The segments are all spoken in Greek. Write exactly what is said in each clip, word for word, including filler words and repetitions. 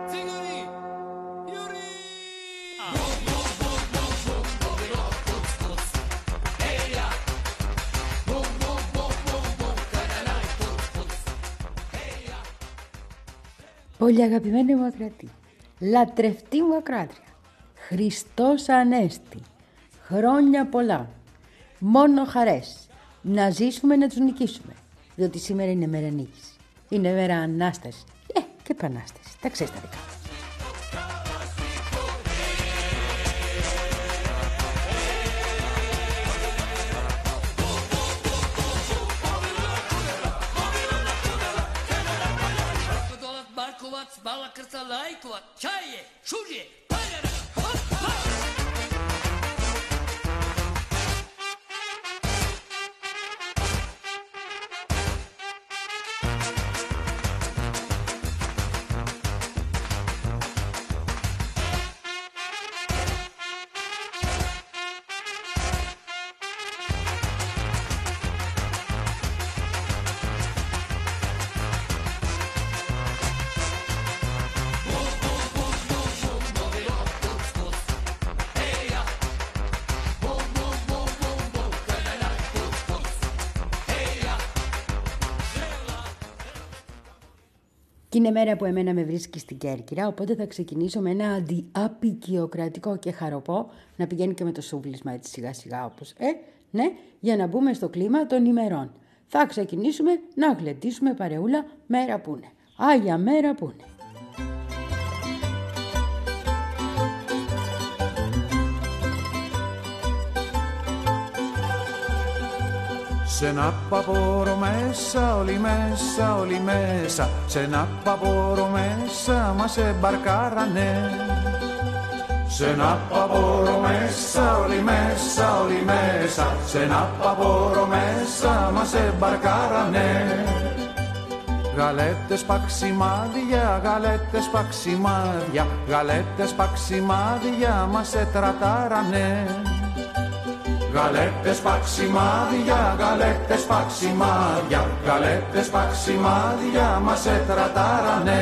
Πολύ αγαπημένη μου ακροατή, λατρευτή μου ακροάτρια, Χριστός Ανέστη, χρόνια πολλά, μόνο χαρές, να ζήσουμε να τους νικήσουμε, διότι σήμερα είναι μέρα νίκης, είναι μέρα Ανάστασης ε, και Επανάστασης, τα ξέρεις τα δικά. Bala krca lajkova, čaje, šurje, Είναι μέρα που εμένα με βρίσκει στην Κέρκυρα, οπότε θα ξεκινήσω με ένα αντιαπικιοκρατικό και χαροπό, να πηγαίνει και με το σούβλισμα έτσι σιγά σιγά όπως, ε, ναι, για να μπούμε στο κλίμα των ημερών. Θα ξεκινήσουμε να γλεντήσουμε παρεούλα μέρα που είναι. Άγια μέρα που είναι. Σε ένα παπόρο μέσα, όλοι μέσα, όλοι μέσα, σε ένα παπόρο μέσα μας εμπαρκάρανε. Σε ένα παπόρο μέσα, όλοι μέσα, όλοι μέσα, σε ένα παπόρο μέσα μας εμπαρκάρανε. Γαλέτες παξιμάδια, γαλέτες παξιμάδια, γαλέτες παξιμάδια μας ετρατάρανε. Γαλέτες παξιμάδια, γαλέτες παξιμάδια, γαλέτες παξιμάδια μας ετρατάρανε.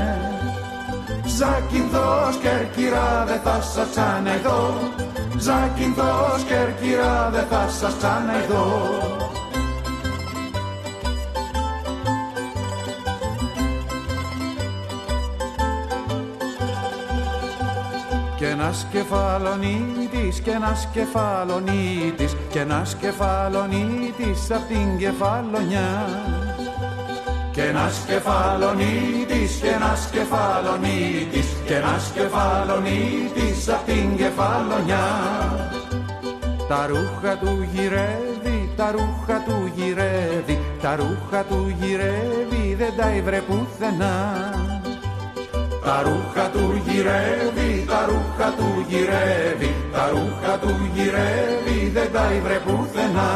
Ζάκυνθος Κέρκυρα δε θα σας ξαναειδώ, Ζάκυνθος Κέρκυρα δε θα σας ξαναειδώ. Κι ένας κεφαλονίτης, κι ένας κεφαλονίτης, κι ένας κεφαλονίτης απ' την κεφαλονιά. Κι ένας κεφαλονίτης, κι ένας κεφαλονίτης, κι ένας κεφαλονίτης απ' την κεφαλονιά. Τα ρούχα του γυρεύει, τα ρούχα του γυρεύει, τα ρούχα του γυρεύει, δεν τα ήβρε πουθενά. Τα ρούχα του γυρεύει, τα ρούχα του γυρεύει, τα ρούχα του γυρεύει, δεν τα ήβρε πουθενά.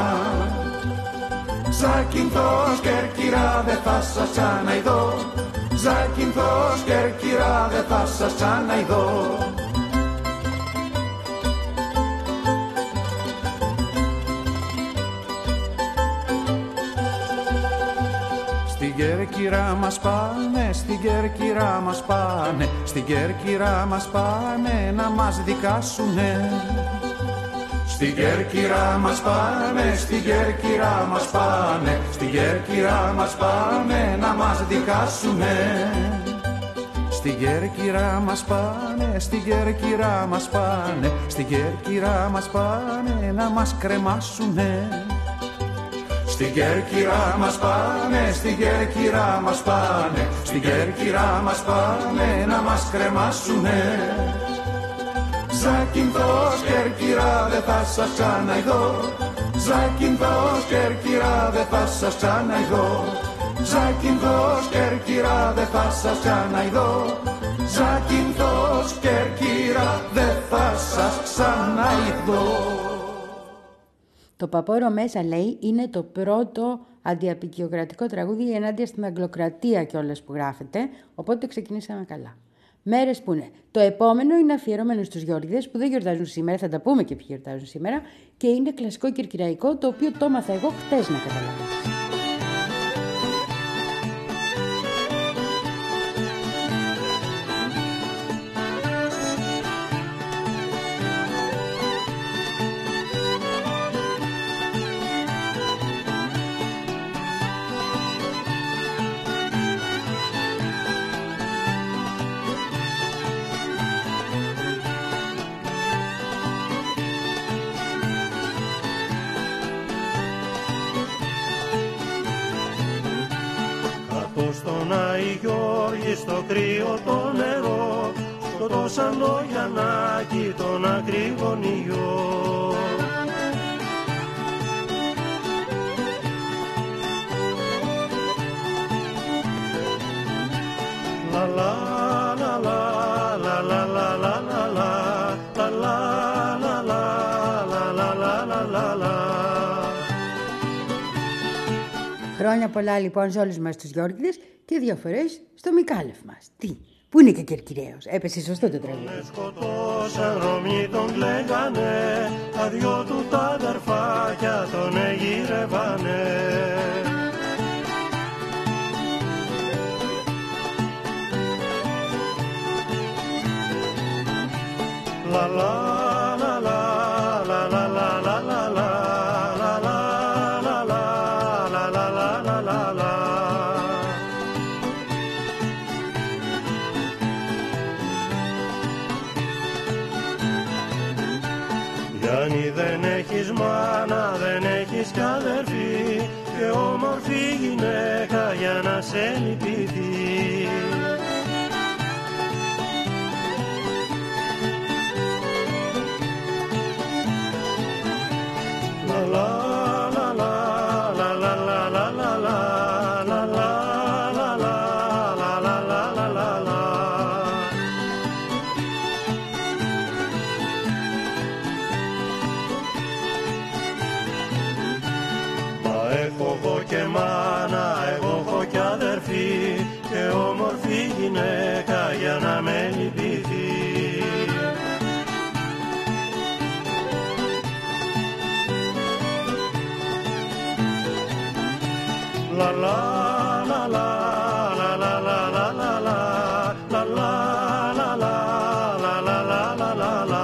Ζάκυνθος Κέρκυρα δε θα σας ξαναειδώ, Ζάκυνθος Κέρκυρα δε θα σας ξαναειδώ. Στην Κέρκυρα μας πάνε, στην Κέρκυρα μας πάνε, στην Κέρκυρα μας πάνε να μας δικάσουνε. Στην Κέρκυρα μας πάνε, στην Κέρκυρα μας πάνε, στην Κέρκυρα μας πάνε να μας δικάσουνε. Στην Κέρκυρα μας πάνε, στην Κέρκυρα μας πάνε, στην Κέρκυρα μας πάνε να μας κρεμάσουνε. Στην Κέρκυρα μας πάνε, στην Κέρκυρα μας πάνε, στην Κέρκυρα μας πάνε να μας κρεμάσουνε. Ζάκυνθος Κέρκυρα δε θα σας ξαναειδώ, Ζάκυνθος Κέρκυρα δε θα σας ξαναειδώ, Ζάκυνθος Κέρκυρα δε θα σας ξαναειδώ, Ζάκυνθος Κέρκυρα δε θα σας ξαναειδώ. Το Παπόρο μέσα, λέει, είναι το πρώτο αντιαπικιοκρατικό τραγούδι ενάντια στην Αγγλοκρατία κιόλας που γράφεται, οπότε ξεκινήσαμε καλά. Μέρες που είναι. Το επόμενο είναι αφιερωμένο στους Γιώργηδες που δεν γιορτάζουν σήμερα, θα τα πούμε και ποιοι γιορτάζουν σήμερα, και είναι κλασικό κερκυραϊκό, το οποίο το έμαθα εγώ χτες να καταλάβεις. στο κρύο το νερό, σκοτώσαν το Γιαννάκη τον ακρηγωνιό. La la la la la la la la la la la la la la la la la la. Χρόνια πολλά λοιπόν σε όλους μας τους Γιώργηδες και δύο φορές στο Μικάλεφ μας. Τι, πού είναι και Κερκυραίος, έπεσε σωστό το τραγούδι. Με σκοτώσαν Ρωμιοί τον κλαίγανε, τα δυο του τα αδερφάκια τον εγύρευανε. La la la la la la la la la la la la la la la la la. Γιάννη δεν έχεις μάνα, δεν έχεις κι αδερφή και όμορφη γυναίκα για να σε λυπηθεί. Γυναίκα για να με λυπηθεί. La la la la la la la la la la la la la la la la la la.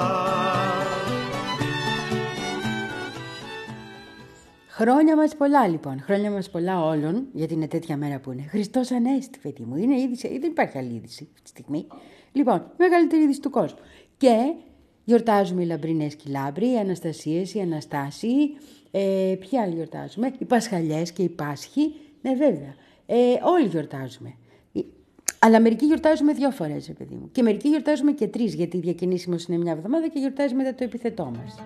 Χρόνια μας πολλά λοιπόν, χρόνια μας πολλά όλων, γιατί είναι τέτοια μέρα που είναι. Χριστός Ανέστη, παιδί μου, είναι είδηση, δεν υπάρχει άλλη είδηση αυτή τη στιγμή. Λοιπόν, η μεγαλύτερη είδηση του κόσμου. Και γιορτάζουμε οι λαμπρινές και οι λάμπροι, οι Αναστασίες, οι Αναστάσιοι, ε, ποιοι άλλοι γιορτάζουμε, οι Πασχαλιές και οι Πάσχοι, ναι βέβαια, ε, όλοι γιορτάζουμε. Αλλά μερικοί γιορτάζουμε δύο φορές, παιδί μου, και μερικοί γιορτάζουμε και τρεις, γιατί η Διακαινήσιμος είναι μια εβδομάδα και γιορτάζει μετά το επιθετό μας.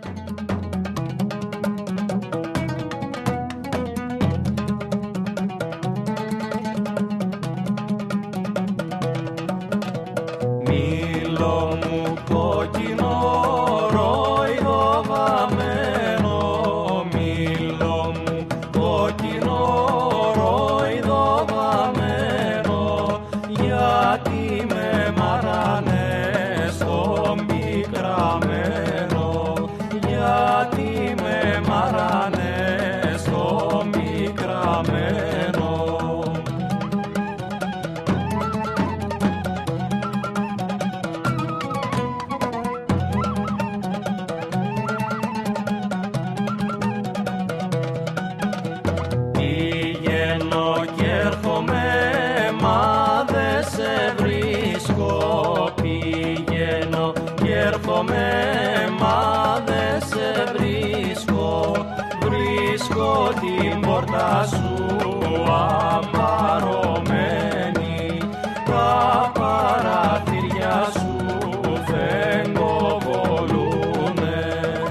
Την πόρτα σου αμαρωμένη, τα παραθυριά σου φεγγοβολούνε.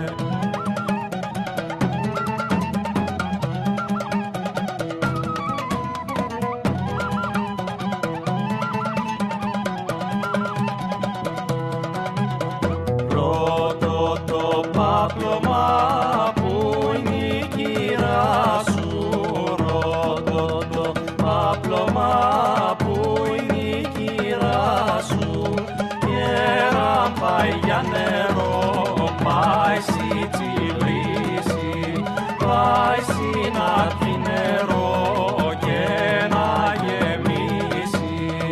Πρώτο το πάπλωμα για νερό, πάει σι τσιλήσει, πάει σι να πει νερό και να γεμίσει.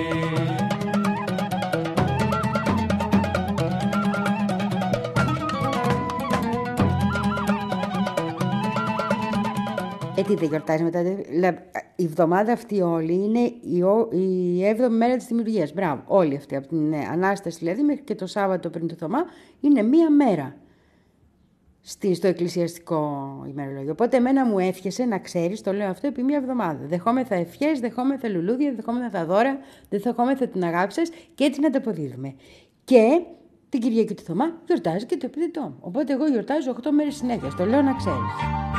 Ε, τι δεν γιορτάζει μετά. Η εβδομάδα αυτή όλη είναι η, η έβδομη μέρα της δημιουργίας. Μπράβο, όλη αυτή. Από την Ανάσταση δηλαδή μέχρι και το Σάββατο πριν το Θωμά είναι μία μέρα. στη, στο εκκλησιαστικό ημερολόγιο. Οπότε εμένα μου εύχεσαι να ξέρεις, το λέω αυτό επί μία εβδομάδα. Δεχόμεθα ευχές, δεχόμεθα λουλούδια, δεχόμεθα δώρα, δεχόμεθα την αγάπη σας και έτσι να τα αποδίδουμε. Και την Κυριακή του Θωμά γιορτάζει και το επιδετό μου. Οπότε εγώ γιορτάζω οκτώ μέρες συνέχεια. Το λέω να ξέρεις.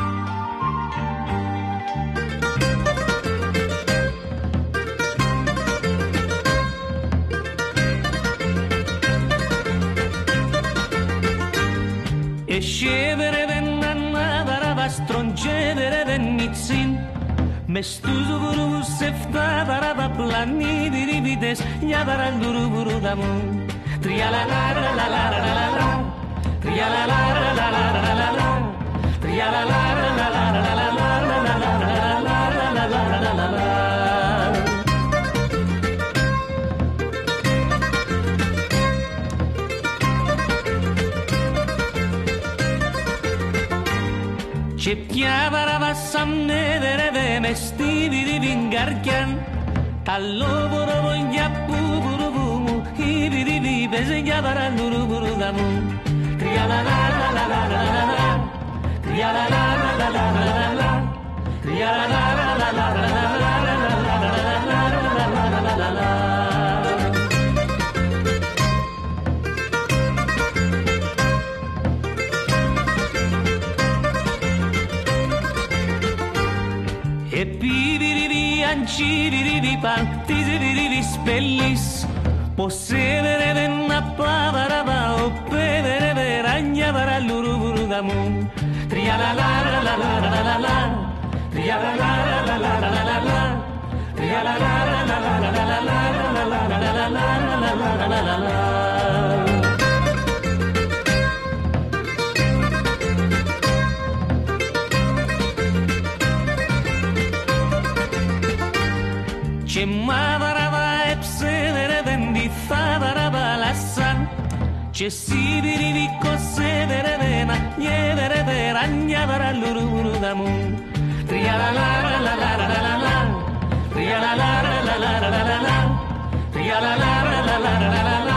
E scevere vennanna varava strongevere vennizzin me stuzo vuru sefta varava plani di rivides ya varal duru vuru damu tria la la la la la la la la tria la la la la la la la la tria la la la la la la la la la la la la la. Και πια βαραβάσαμε δερεύε με στίβι δι βιγγαρκιάν καλό βοροβογιά που βουρουβού μου ήβι δι βίπεζε για βαραλουρουβουρουδα μου τρια λα λα λα λα λα λα λα λα τρια λα λα λα λα λα λα λα λα τρια λα λα λα λα λα λα λα λα λα λα. Cirivi partizirivi spellis Possevere venna pavarava O pedere veragna vara l'uruvuru damun Tria la la la la la la la la Tria la la la la la la la la Tria la la la la la la la la la la la la la la. Και μάδαραβα εψέδερε δεν διθάδαραβα λασάν και σιβιριβι κοσέδερε δεν αγιέδερε δεράνια βαρα λουρουρουδα μου τρια λα λα λα λα λα λα λα τρια λα λα λα λα λα λα λα τρια λα λα λα λα λα λα λα.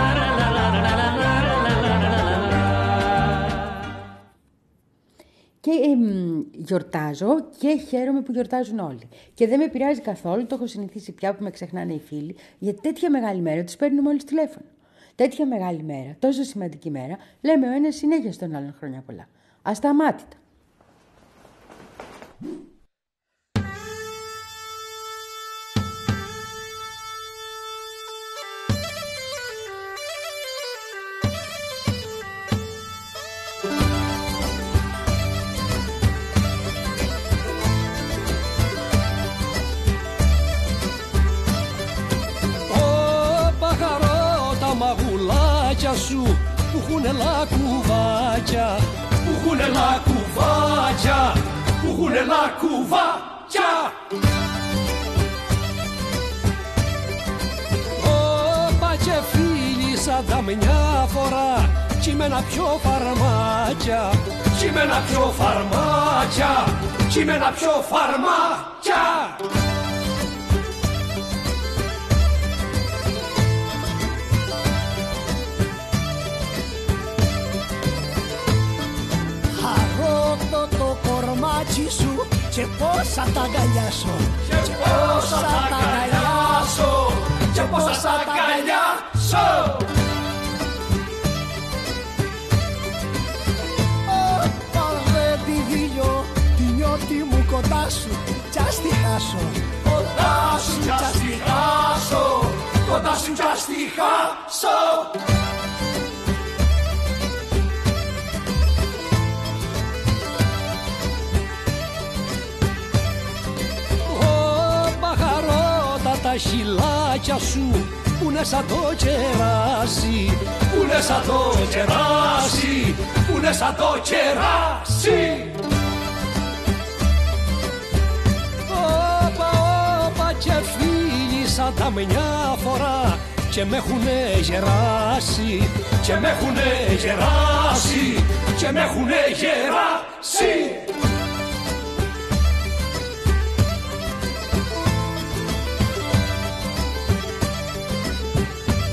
Και ε, γιορτάζω και χαίρομαι που γιορτάζουν όλοι. Και δεν με πειράζει καθόλου, το έχω συνηθίσει πια που με ξεχνάνε οι φίλοι, γιατί τέτοια μεγάλη μέρα τους παίρνουμε μόλις τηλέφωνο. Τέτοια μεγάλη μέρα, τόσο σημαντική μέρα, λέμε ο ένας συνέχεια στον άλλον χρόνια πολλά. Ασταμάτητα. Σου που έχουνε λακκουβάκια, που έχουνε λακκουβάκια, που έχουνε λακκουβάκια. Όπα και φίλησα τα μια φορά κι με ένα πιο φαρμάκια, κι με ένα πιο φαρμάκια, κι με ένα πιο φαρμάκια. Σου και πώς θα τα αγκαλιάσω, και πώς θα τα αγκαλιάσω, και πώς θα τα αγκαλιάσω. Όπα δεν τη δίλιο, τη νιώτη μου κοντά σου, κι ας τη χάσω, κοντά σου κι ας τη χάσω, κοντά σου κι ας τη χάσω. Τα χειλάκια σου που είναι σαν το κεράσι, που είναι σαν το κεράσι, που είναι σαν το κεράσι. Όπα, όπα και φίλησα τα μια φορά και με έχουνε γεράσει, και με έχουνε γεράσει, και με έχουνε γεράσει.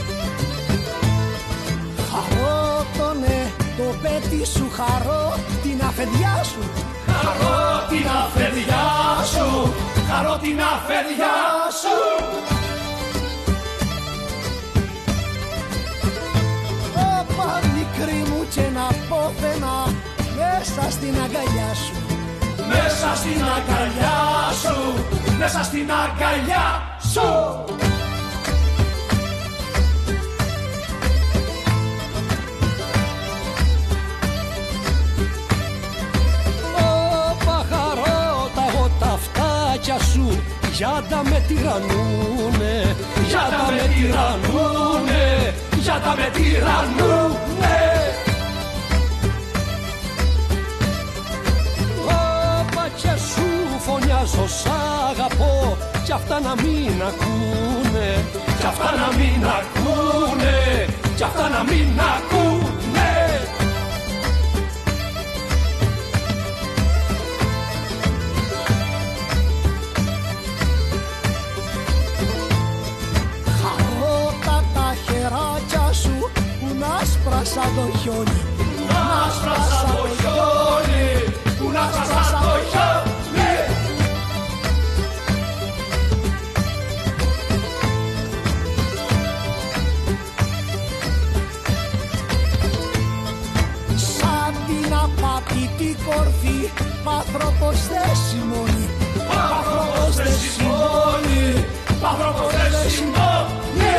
Σου χαρώ την αφεντιά σου, χαρώ την αφεντιά σου, χαρώ την αφεντιά σου. Όπα μικρή μου και να πόθαινα μέσα στην αγκαλιά σου, μέσα στην αγκαλιά σου, μέσα στην αγκαλιά σου. Σου, γιάντα με τυρανούνε, γιάντα με τυρανούνε, γιάντα με τυρανούνε. Όπα και σου φωνιάζω σ' αγαπώ, κι αυτά να μην ακούνε, κι αυτά να μην ακούνε, κι αυτά να μην ακούνε. Σαν το χιόνι, άσπρα σαν το χιόνι, που να άσπρα σαν το χιόνι. Σαν την απατητή κορφή, πάθροπος δεν σημώνει, πάθροπος δεν σημώνει, πάθροπος δεν σημώνει.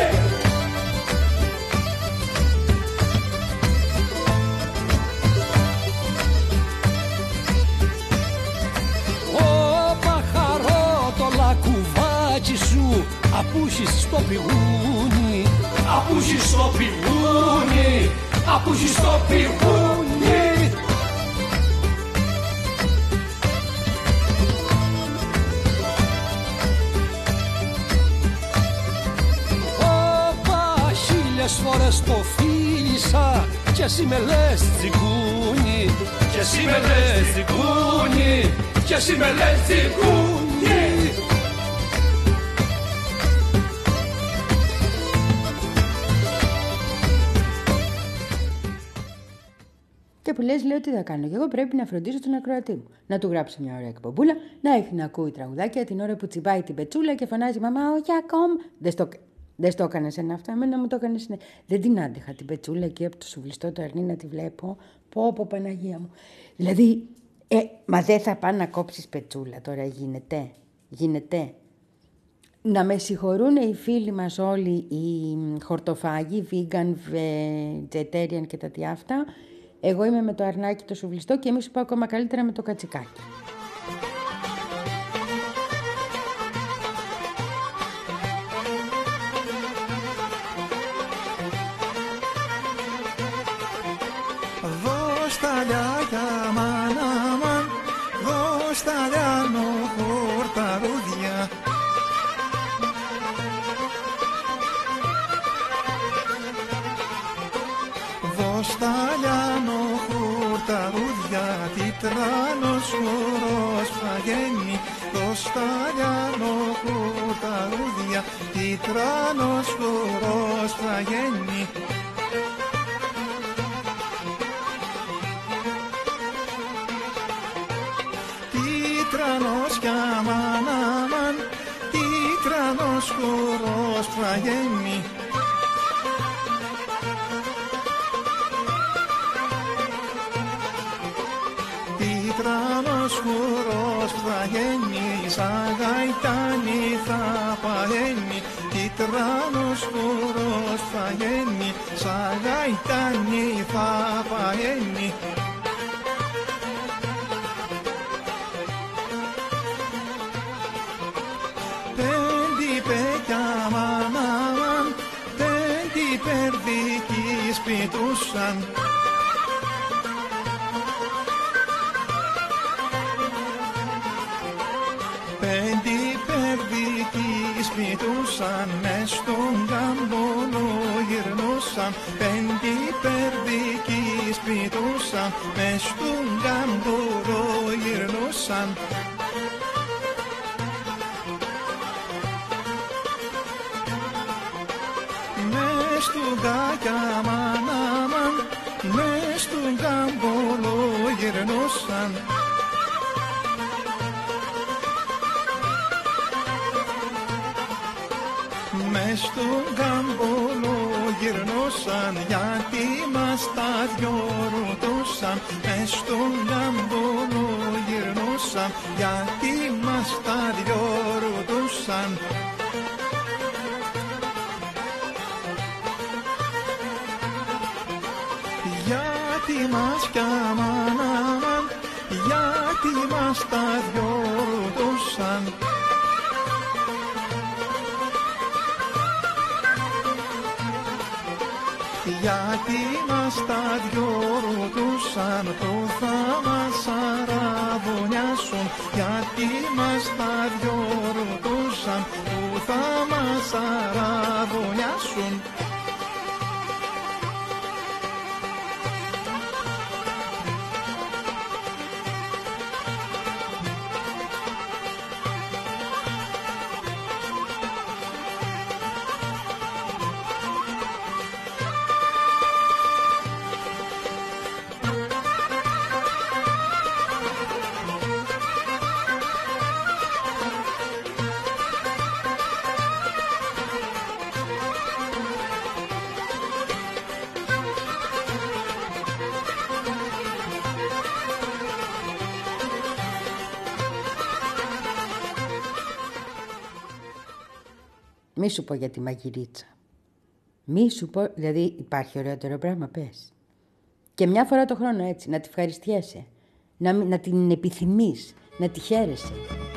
Σου απούσεις στο πηγούνι, απούσεις στο πηγούνι, απούσεις στο πηγούνι. Όπα χίλιες φορές το φίλησα και εσύ με λες τσιγκούνι, και εσύ με λες τσιγκούνι, και εσύ με λες τσιγκούνι. Και που λες, λέω τι θα κάνω. Και εγώ πρέπει να φροντίσω τον ακροατή μου. Να του γράψω μια ωραία εκπομπούλα, να έχει να ακούει τραγουδάκια την ώρα που τσιμπάει την πετσούλα και φωνάζει «Μαμά, όχι ακόμα». Δεν στο, δεν στο έκανες ένα αυτό, εμένα μου το έκανες. Ναι. Δεν την άντεχα την πετσούλα εκεί από το σουβλιστό το αρνί να τη βλέπω. Πω, πω, Παναγία μου. Δηλαδή, ε, μα δεν θα πάνε να κόψεις πετσούλα τώρα, γίνεται. Γίνεται. Να με συγχωρούν οι φίλοι μας όλοι οι χορτοφάγοι, vegan, vegetarian και τα τι αυτά. Εγώ είμαι με το αρνάκι το σουβλιστό και εμείς σου πάω ακόμα καλύτερα με το κατσικάκι. Δώσ' τα λιάκια μάνα μαν, δώσ' τα λιάνο χορταρούδια. Δώσ' τα λιάνο χορταρούδια, τιτράνος χορός φαγένει. Δώσ' τα λιάνο χορταρούδια, τιτράνος χορός φαγένει. Τιτράνος κι αμάν αμάν, τιτράνος χορός φαγένει. Τιτράνος χορός φαγένει, σαν γαϊτάνι θα παένει. Τιτράνος χορός φαγένει, σαν γαϊτάνι θα παένει. Πέντε πέκια μαμάμαν, πέντε περδίκοι σπιτούσαν. Πέντε περδίκοι σπιτούσαν, μες στον κάμπονο γυρνούσαν. Πέντε περδίκοι σπιτούσαν, μες στον κάμπονο γυρνούσαν. Μες στον κάκια μανάμαν, μες στον κάμπονο γυρνούσαν. γυρνούσαν. Μες στον κάμπολο γυρνούσαν, γιατί μας τα δυο ρωτούσαν. Μες στον κάμπολο γυρνούσαν, γιατί μας τα δυο ρωτούσαν. Γιατί μας κι αμάν, αμάν, γιατί μας τα δυο ρωτούσαν. Γιατί μας τα δυο ρωτούσαν, που θα μας αραβωνιάσουν. Γιατί μας τα δυο ρωτούσαν, που θα μας αραβωνιάσουν. Μη σου πω για τη μαγειρίτσα. Μη σου πω, δηλαδή υπάρχει ωραιότερο πράγμα, πες. Και μια φορά το χρόνο έτσι, να τη ευχαριστιέσαι, να, να την επιθυμείς, να τη χαίρεσαι.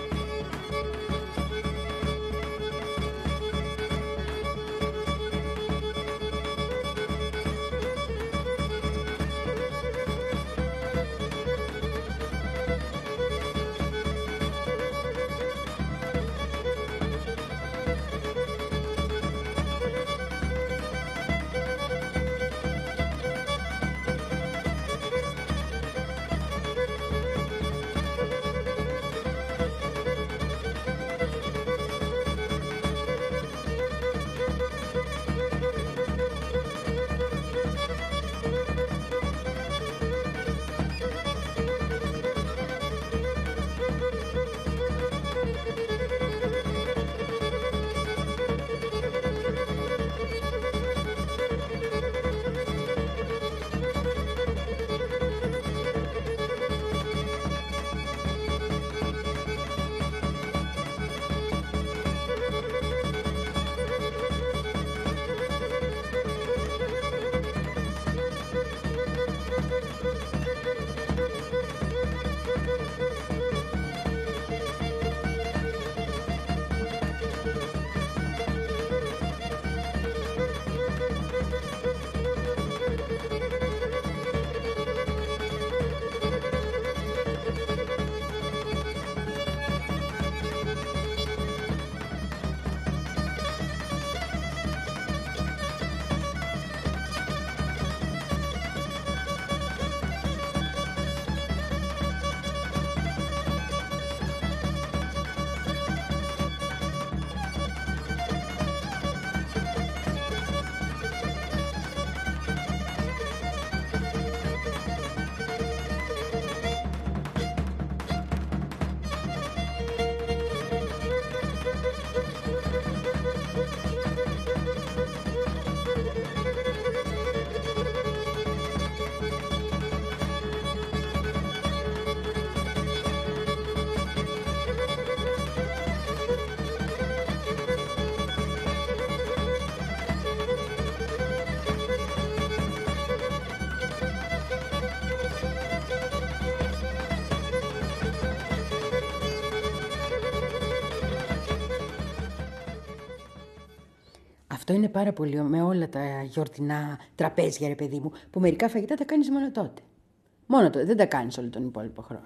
Αυτό είναι πάρα πολύ με όλα τα γιορτινά τραπέζια, ρε παιδί μου, που μερικά φαγητά τα κάνεις μόνο τότε. Μόνο τότε, δεν τα κάνεις όλο τον υπόλοιπο χρόνο.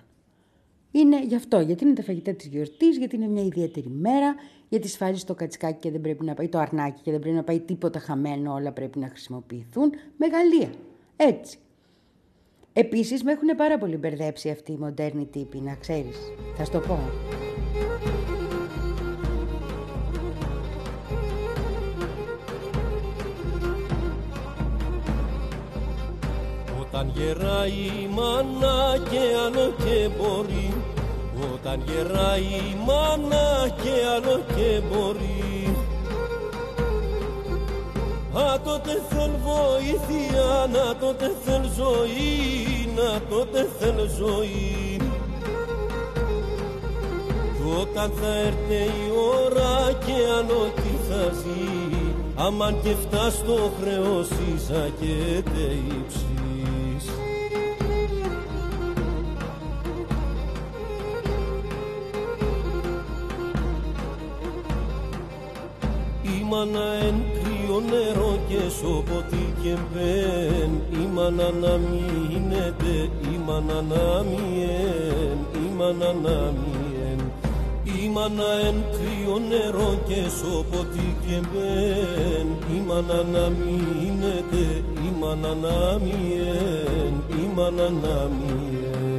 Είναι γι' αυτό, γιατί είναι τα φαγητά της γιορτής, γιατί είναι μια ιδιαίτερη μέρα, γιατί σφάζεις το κατσικάκι και δεν πρέπει να πάει το αρνάκι και δεν πρέπει να πάει τίποτα χαμένο, όλα πρέπει να χρησιμοποιηθούν. Μεγαλεία. Έτσι. Επίσης, με έχουν πάρα πολύ μπερδέψει αυτοί οι μοντέρνοι τύποι, να ξέρεις. Θα σου το πω. Όταν γεράει η μάνα και άλλο και μπορεί, όταν γεράει η μάνα και άλλο και μπορεί, α, τότε θέλ βοήθεια, να τότε θέλ ζωή, να τότε θέλ ζωή. Κι όταν θα έρθει η ώρα και άλλο τι θα ζει, αμάν και φτάς στο χρέος ίσα και τεϊψείς. Η μάνα εν κρύο νερό και σοποτή και μπεν, η μάνα να μείνετε, η μάνα να μιεν, η μάνα να μιεν. Η μάνα εν κρύο νερό και σοποτή και μπεν, η μάνα να μείνετε, η μάνα να μιεν, η μάνα να μιεν.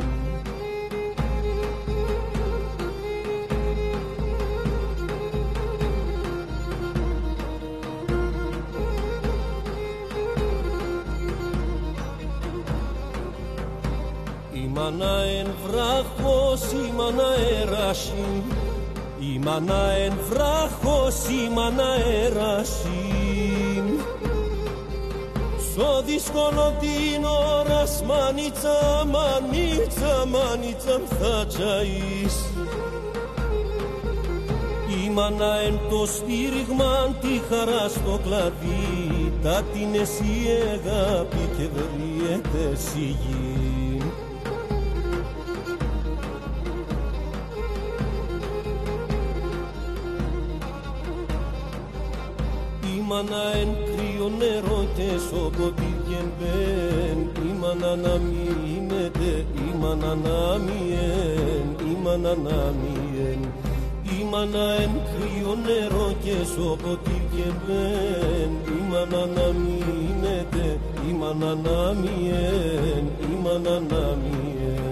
Η μάνα εν βράχος, η μάνα εράσι, η μάνα εν βράχος, η μάνα εράσι. Στο δύσκολο την ώρας, μανίτσα, μανίτσα, μανίτσα θα τζαείς. Η μάνα εν το στήριγμα, τη χαρά στο κλαδί, τα την εσύ αγάπη και βριέται σιγή. Η μάνα εν κρύο νερό και σοποτή και μπεν, η μάνα να μείνετε, η μάνα να μιεν, η μάνα να μιεν. Η μάνα εν κρύο νερό και σοποτή και μπεν, η μάνα να μείνετε, η μάνα να μιεν, η μάνα να μιεν.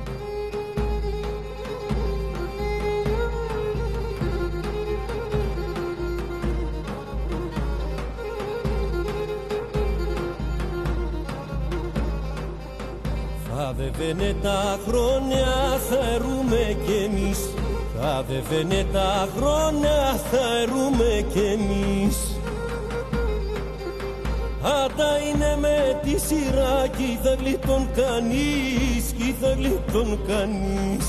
Θα δεβαίνε τα χρόνια, θα ερούμε κι εμείς. Θα δεβαίνε τα χρόνια, θα ερούμε κι εμείς. Άτα είναι με τη σειρά κι θα γλιτών κανείς, κι θα γλιτών κανείς.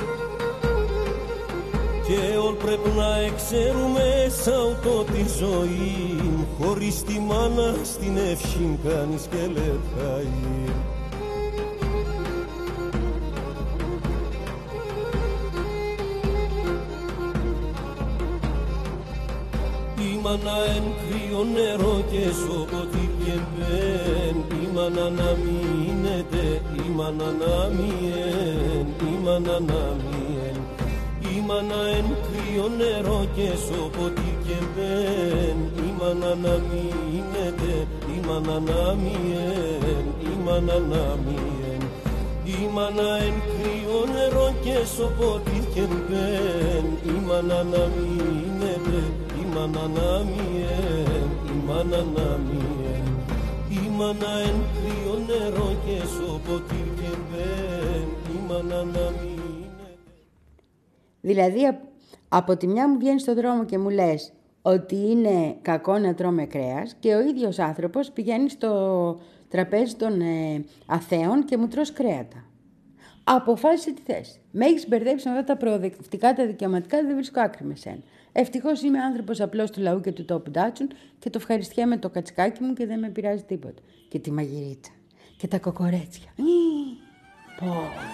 Και όλ πρέπει να εξέρουμε σαν το τη ζωή, χωρίς τη μάνα στην ευχήν κανείς και λεχαεί. Η μάνα εν κρύο νερό και σοποτή και μπεν, η μάνα να μείνετε, η μάνα να μιεν, η μάνα να μιεν. Η μάνα εν κρύο νερό και σοποτή και μπεν, η μάνα να μείνετε, η μάνα να μιεν, η μάνα να μιεν. Η μάνα εν κρύο νερό και σοποτή και μπεν, η μάνα να μείνετε, η μάνα να μιεν, η μάνα να μιεν. Η μάνα εν κρύο νερό και σοποτή και μπεν, η μάνα να μείνετε. Δηλαδή από τη μια μου βγαίνει στον δρόμο και μου λες ότι είναι κακό να τρώμε κρέας και ο ίδιος άνθρωπος πηγαίνει στο τραπέζι των ε, αθέων και μου τρως κρέατα. Αποφάσισε τι θες. Με έχεις μπερδέψει με αυτά τα προοδευτικά, τα δικαιωματικά, δεν βρίσκω άκρη με σένα. Ευτυχώς είμαι άνθρωπος απλός του λαού και του τόπου ντάτσουν και το ευχαριστιέμαι το κατσικάκι μου και δεν με πειράζει τίποτα. Και τη μαγειρίτσα και τα κοκορέτσια. Πω.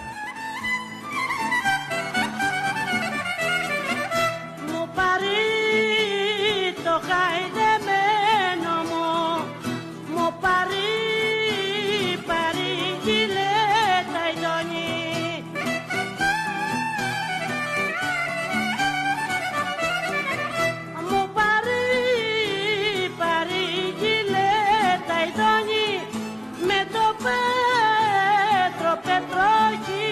Μου πάρει το χαϊδεμένο μου, μου πάρει, πάρει γυλέτα η δόνη. Μου πάρει, πάρει γυλέτα η δόνη, με το Πέτρο, Πέτρο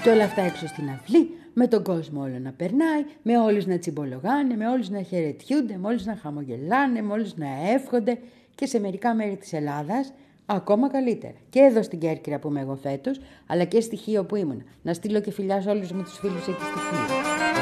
Και όλα αυτά έξω στην αυλή, με τον κόσμο όλο να περνάει, με όλους να τσιμπολογάνε, με όλους να χαιρετιούνται, με όλους να χαμογελάνε, με όλους να εύχονται και σε μερικά μέρη της Ελλάδας ακόμα καλύτερα. Και εδώ στην Κέρκυρα που είμαι εγώ φέτος, αλλά και στη Χίο που ήμουν. Να στείλω και φιλιά σε όλους μου τους φίλους εκεί στη Χίο.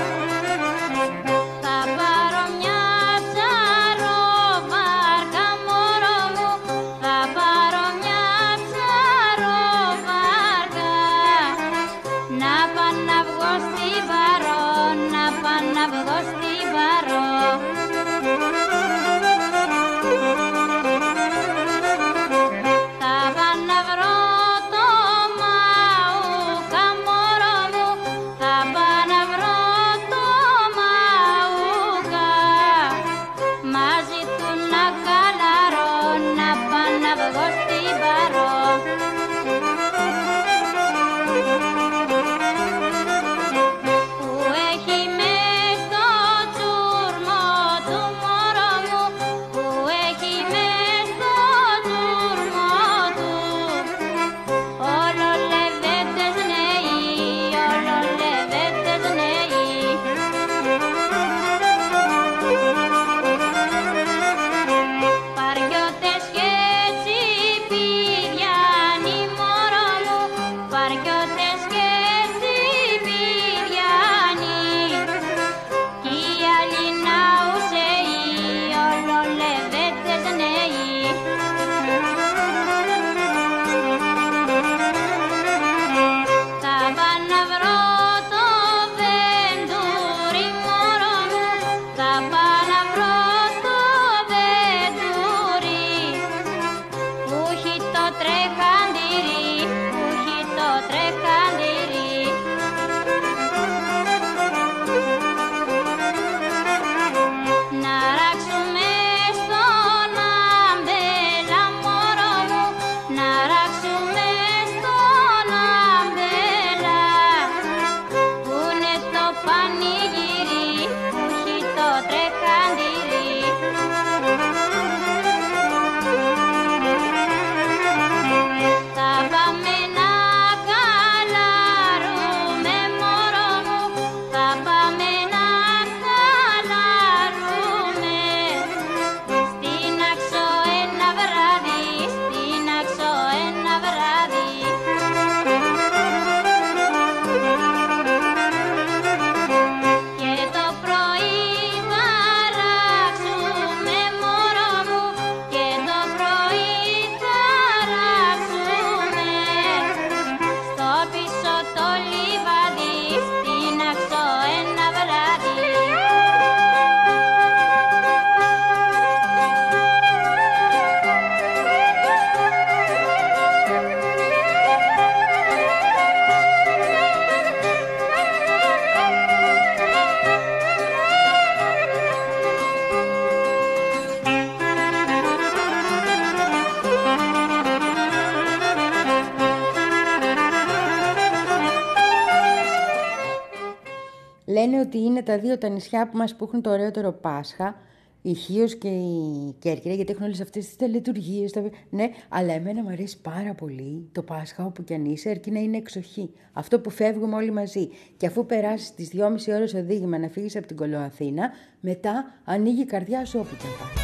Λένε ότι είναι τα δύο τα νησιά που μας που έχουν το ωραιότερο Πάσχα, η Χίος και η Κέρκυρα, γιατί έχουν όλες αυτές τις τελετουργίες. Τα... Ναι, αλλά εμένα μου αρέσει πάρα πολύ το Πάσχα όπου κι αν είσαι, αρκεί να είναι εξοχή. Αυτό που φεύγουμε όλοι μαζί. Και αφού περάσεις τις δυόμιση ώρες οδήγημα να φύγεις από την Κολοαθήνα, μετά ανοίγει η καρδιά σου όπου κι αν πας.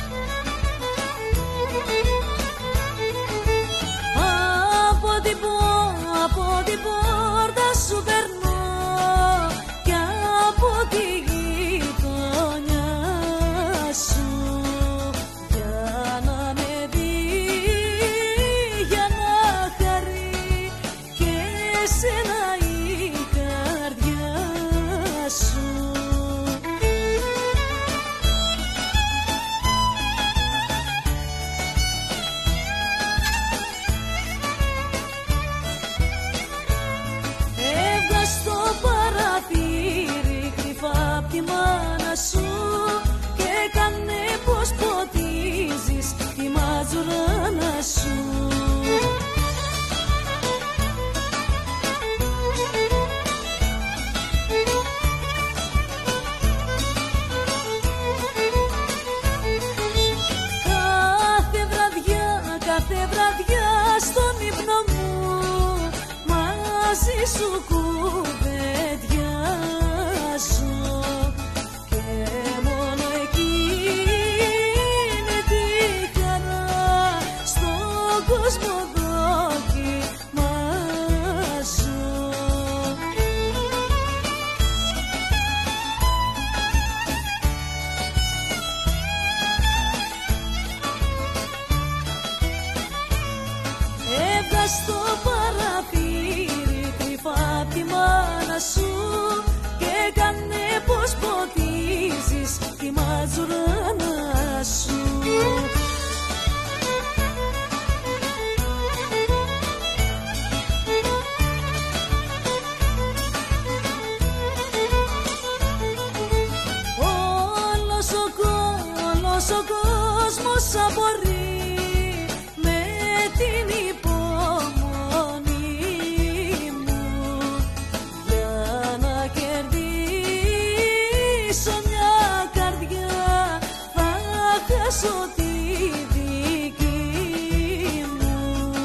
Από την, από την πόρτα σου περνώ κι από τη γειτονιά σου, για να με δει, για να χαρεί και σένα η καρδιά σου. Τη μάνα σου και κάνε πως ποτίζεις τη μαζουράνα σου. Κάθε βραδιά, κάθε βραδιά στον ύπνο μου μαζί σου κουβεντιάζω και μόνο εκείνη τη χαρά στον κόσμο δοκιμάζω. Έβγα στο παραθύρι κρυφά απ' τη μάνα σου και κάνε πως ποτίζεις τη ματζουράνα σου. Όλος ο, όλος ο κόσμος απορεί με την υπομονή μου για να κερδίσω μια καρδιά θα χάσω τη δική μου.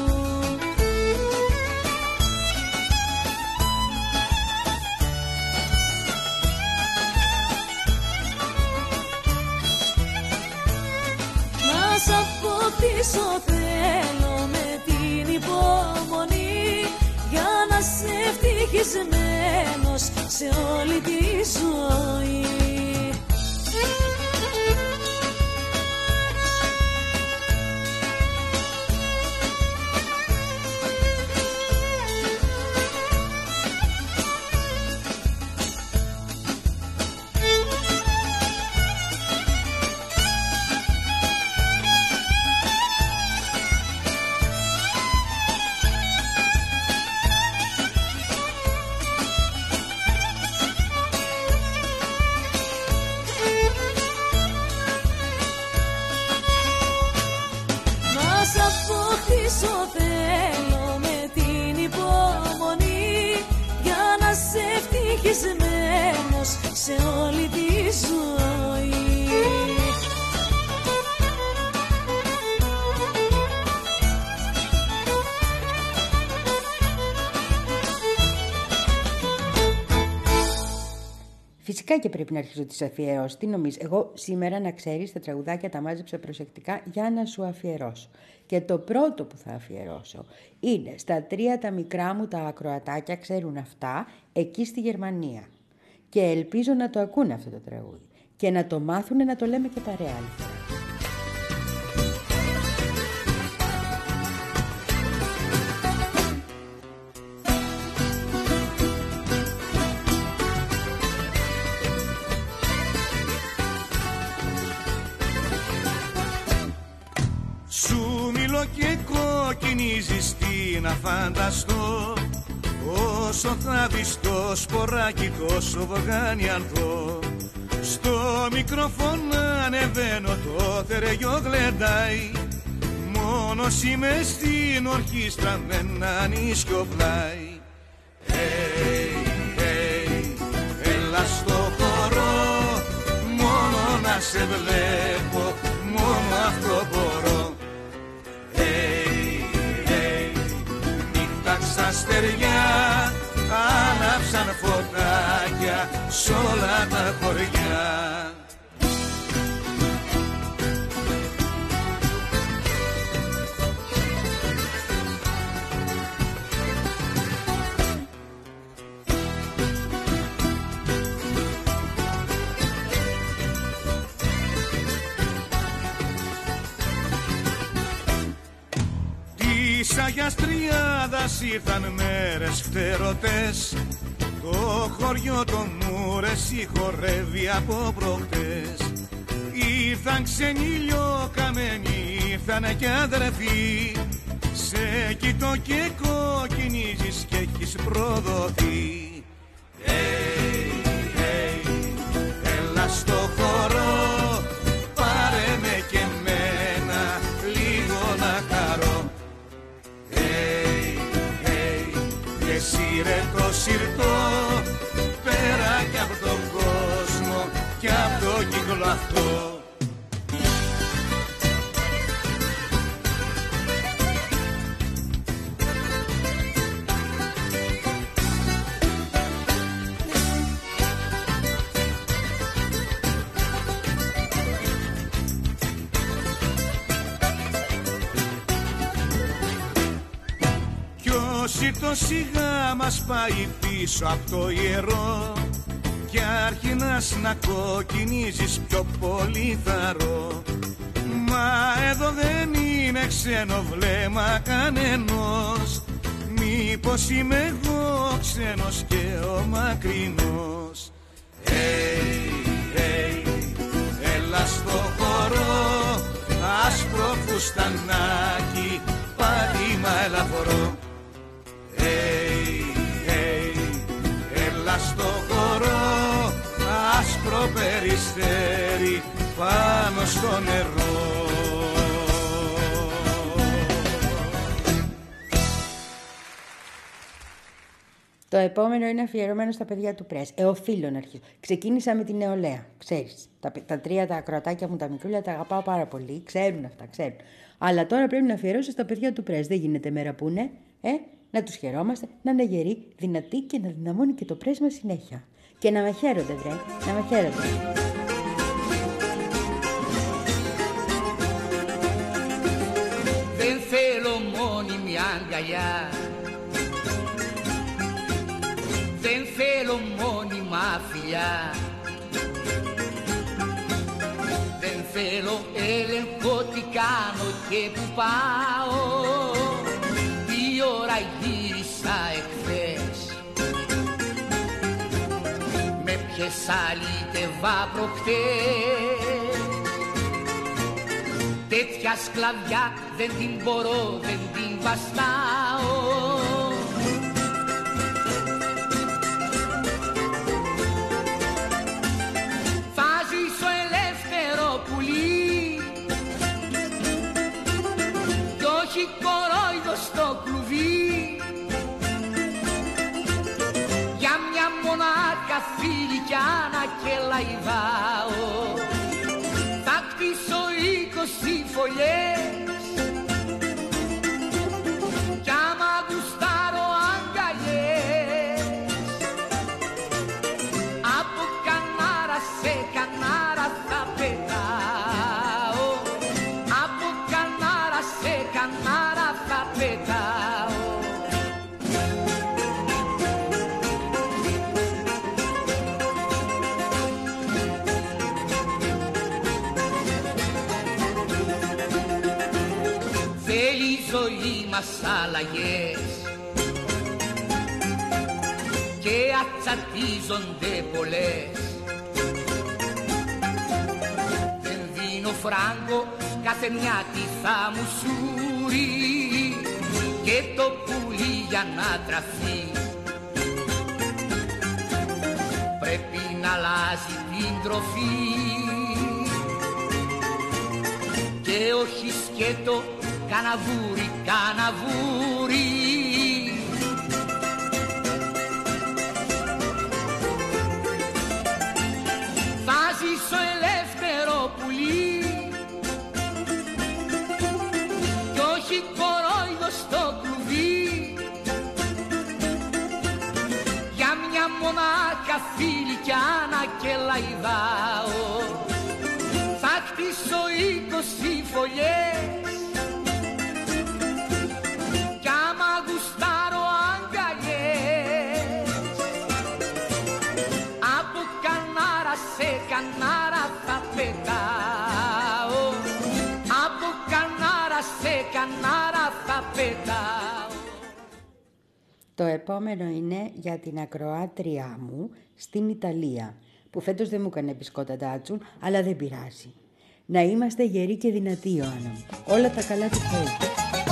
Να σ' αποκτήσω θέλω με την υπομονή για να είσαι ευτυχισμένος σε όλη τη ζωή. Να σ' αποκτήσω θέλω με την υπομονή για να είσαι ευτυχισμένος σε όλη τη ζωή. Φυσικά και πρέπει να αρχίσω τις αφιερώσεις. Τι νομίζεις, εγώ σήμερα να ξέρεις τα τραγουδάκια τα μάζεψα προσεκτικά για να σου αφιερώσω. Και το πρώτο που θα αφιερώσω είναι στα τρία τα μικρά μου τα ακροατάκια, ξέρουν αυτά, εκεί στη Γερμανία. Και ελπίζω να το ακούνε αυτό το τραγούδι και να το μάθουνε να το λέμε και παρέα άλλη φορά. Σου μιλώ και κοκκινίζεις, τι να φανταστώ, όσο θα δεις το σποράκι τόσο βγάνει ανθό. Στο μικρόφωνο ανεβαίνω, το θεριό γλεντάει, μόνος είμαι στην ορχήστρα με έναν ίσιο πλάι. Hey, hey, έλα στο χώρο, μόνο να σε βλέπω, μόνο αυτό μπορώ. Στα αστεριά άναψαν φωτάκια σ' όλα τα χωριά. Της Αγιάς Τριάδας ήρθαν μέρες φτερωτές, το χωριό των Μούρες χορεύει από προχτές. Ήρθαν ξένοι λιοκαμένοι, ήρθαν και αδερφοί, σε κοιτώ και κοκκινίζεις και έχεις προδοθεί. Hey, hey, έλα στο χώρο, πάρε με και μένα λίγο να χαρώ. Σύρε το συρτό πέρα κι από τον κόσμο κι από το κύκλο αυτό. Σύρτο σιγά μας πάει πίσω από το ιερό κι άρχινας να κοκκινίζεις πιο πολύ θαρώ. Μα εδώ δεν είναι ξένο βλέμμα κανενός, μήπως είμαι εγώ ξένος και ο μακρινός. Hey, hey, έλα στο χορό, άσπρο φουστανάκι, πάτημα ελαφρό. Hey, hey, έλα στο χορό, άσπρο περιστέρι πάνω στο νερό. Το επόμενο είναι αφιερωμένο στα παιδιά του Πρέσ. Ε, οφείλω να αρχίσω. Ξεκίνησα με την νεολαία. Ξέρεις, τα, τα τρία τα ακροατάκια μου, τα μικρούλια, τα αγαπάω πάρα πολύ. Ξέρουν αυτά, ξέρουν. Αλλά τώρα πρέπει να αφιερώσω στα παιδιά του Πρέσ. Δεν γίνεται μέρα που είναι. Ε, να τους χαιρόμαστε, να είναι γεροί, δυνατοί και να δυναμώνει και το Πρέσ μας συνέχεια. Και να με χαίρονται, βρε. Να με χαίρονται. Δεν θέλω μόνιμη αγκαλιά, δεν θέλω μόνιμα φιλιά, δεν θέλω έλεγχο τι κάνω και που πάω, τι ώρα γύρισα εχθές, με ποιες αλήτευα προχτές. Τέτοια σκλαβιά δεν την μπορώ, δεν την βαστάω. Θα ζήσω ελεύθερο πουλί κι όχι κορόιδο στο κλουβί, για μια μονάχα φιλικιάνα και λαϊδάω. Θα κτίσω είκοσι φωλιές κι άμα γουστάρω αγκαλιές, από κανάρα σε κανάρα θα πετάω, από κανάρα σε κανάρα θα πετάω. Ζωή μας αλλαγές και ατσατίζονται πολλές. Δεν δίνω φράγκο, κάθε μια τι θα μου σούρει και το πουλί για να τραφεί πρέπει να αλλάζει την τροφή και όχι σκέτο καναβούρι, καναβούρι. Θα ζήσω ελεύθερο πουλί κι όχι κορόιδο στο κλουβί, για μια μονάχα φιλικιάνα και λαϊδάω. Θα χτίσω είκοσι φωλιές κι άμα γουστάρω αγκαλιές, από κανάρα σε κανάρα θα πετάω, από κανάρα σε κανάρα θα πετάω. Το επόμενο είναι για την ακροάτριά μου στην Ιταλία, που φέτος δεν μου έκανε μπισκότα ντάτσουν, αλλά δεν πειράζει. Να είμαστε γεροί και δυνατοί, Ιωάννα μου. Όλα τα καλά του Θεού.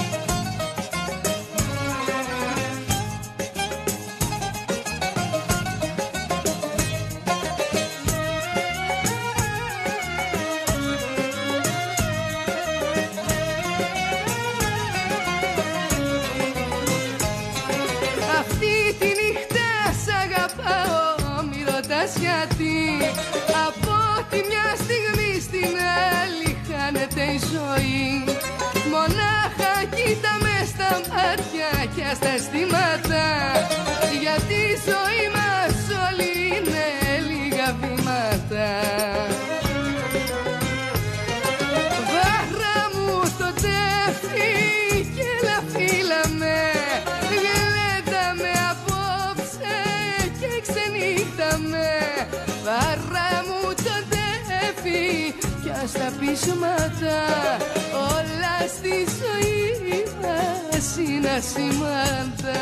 Αυτή τη νύχτα σ' αγαπάω, μη ρωτάς γιατί. Από τη μια στιγμή στην άλλη χάνεται η ζωή. Μονάχα κοίτα με στα μάτια και στα αισθήματα, γιατί η ζωή μας όλη είναι λίγα βήματα. Βάρα μου στο τέφι και έλα φύλα με, γλέ κι στα πείσματα όλα στη ζωή μας είναι ασήμαντα.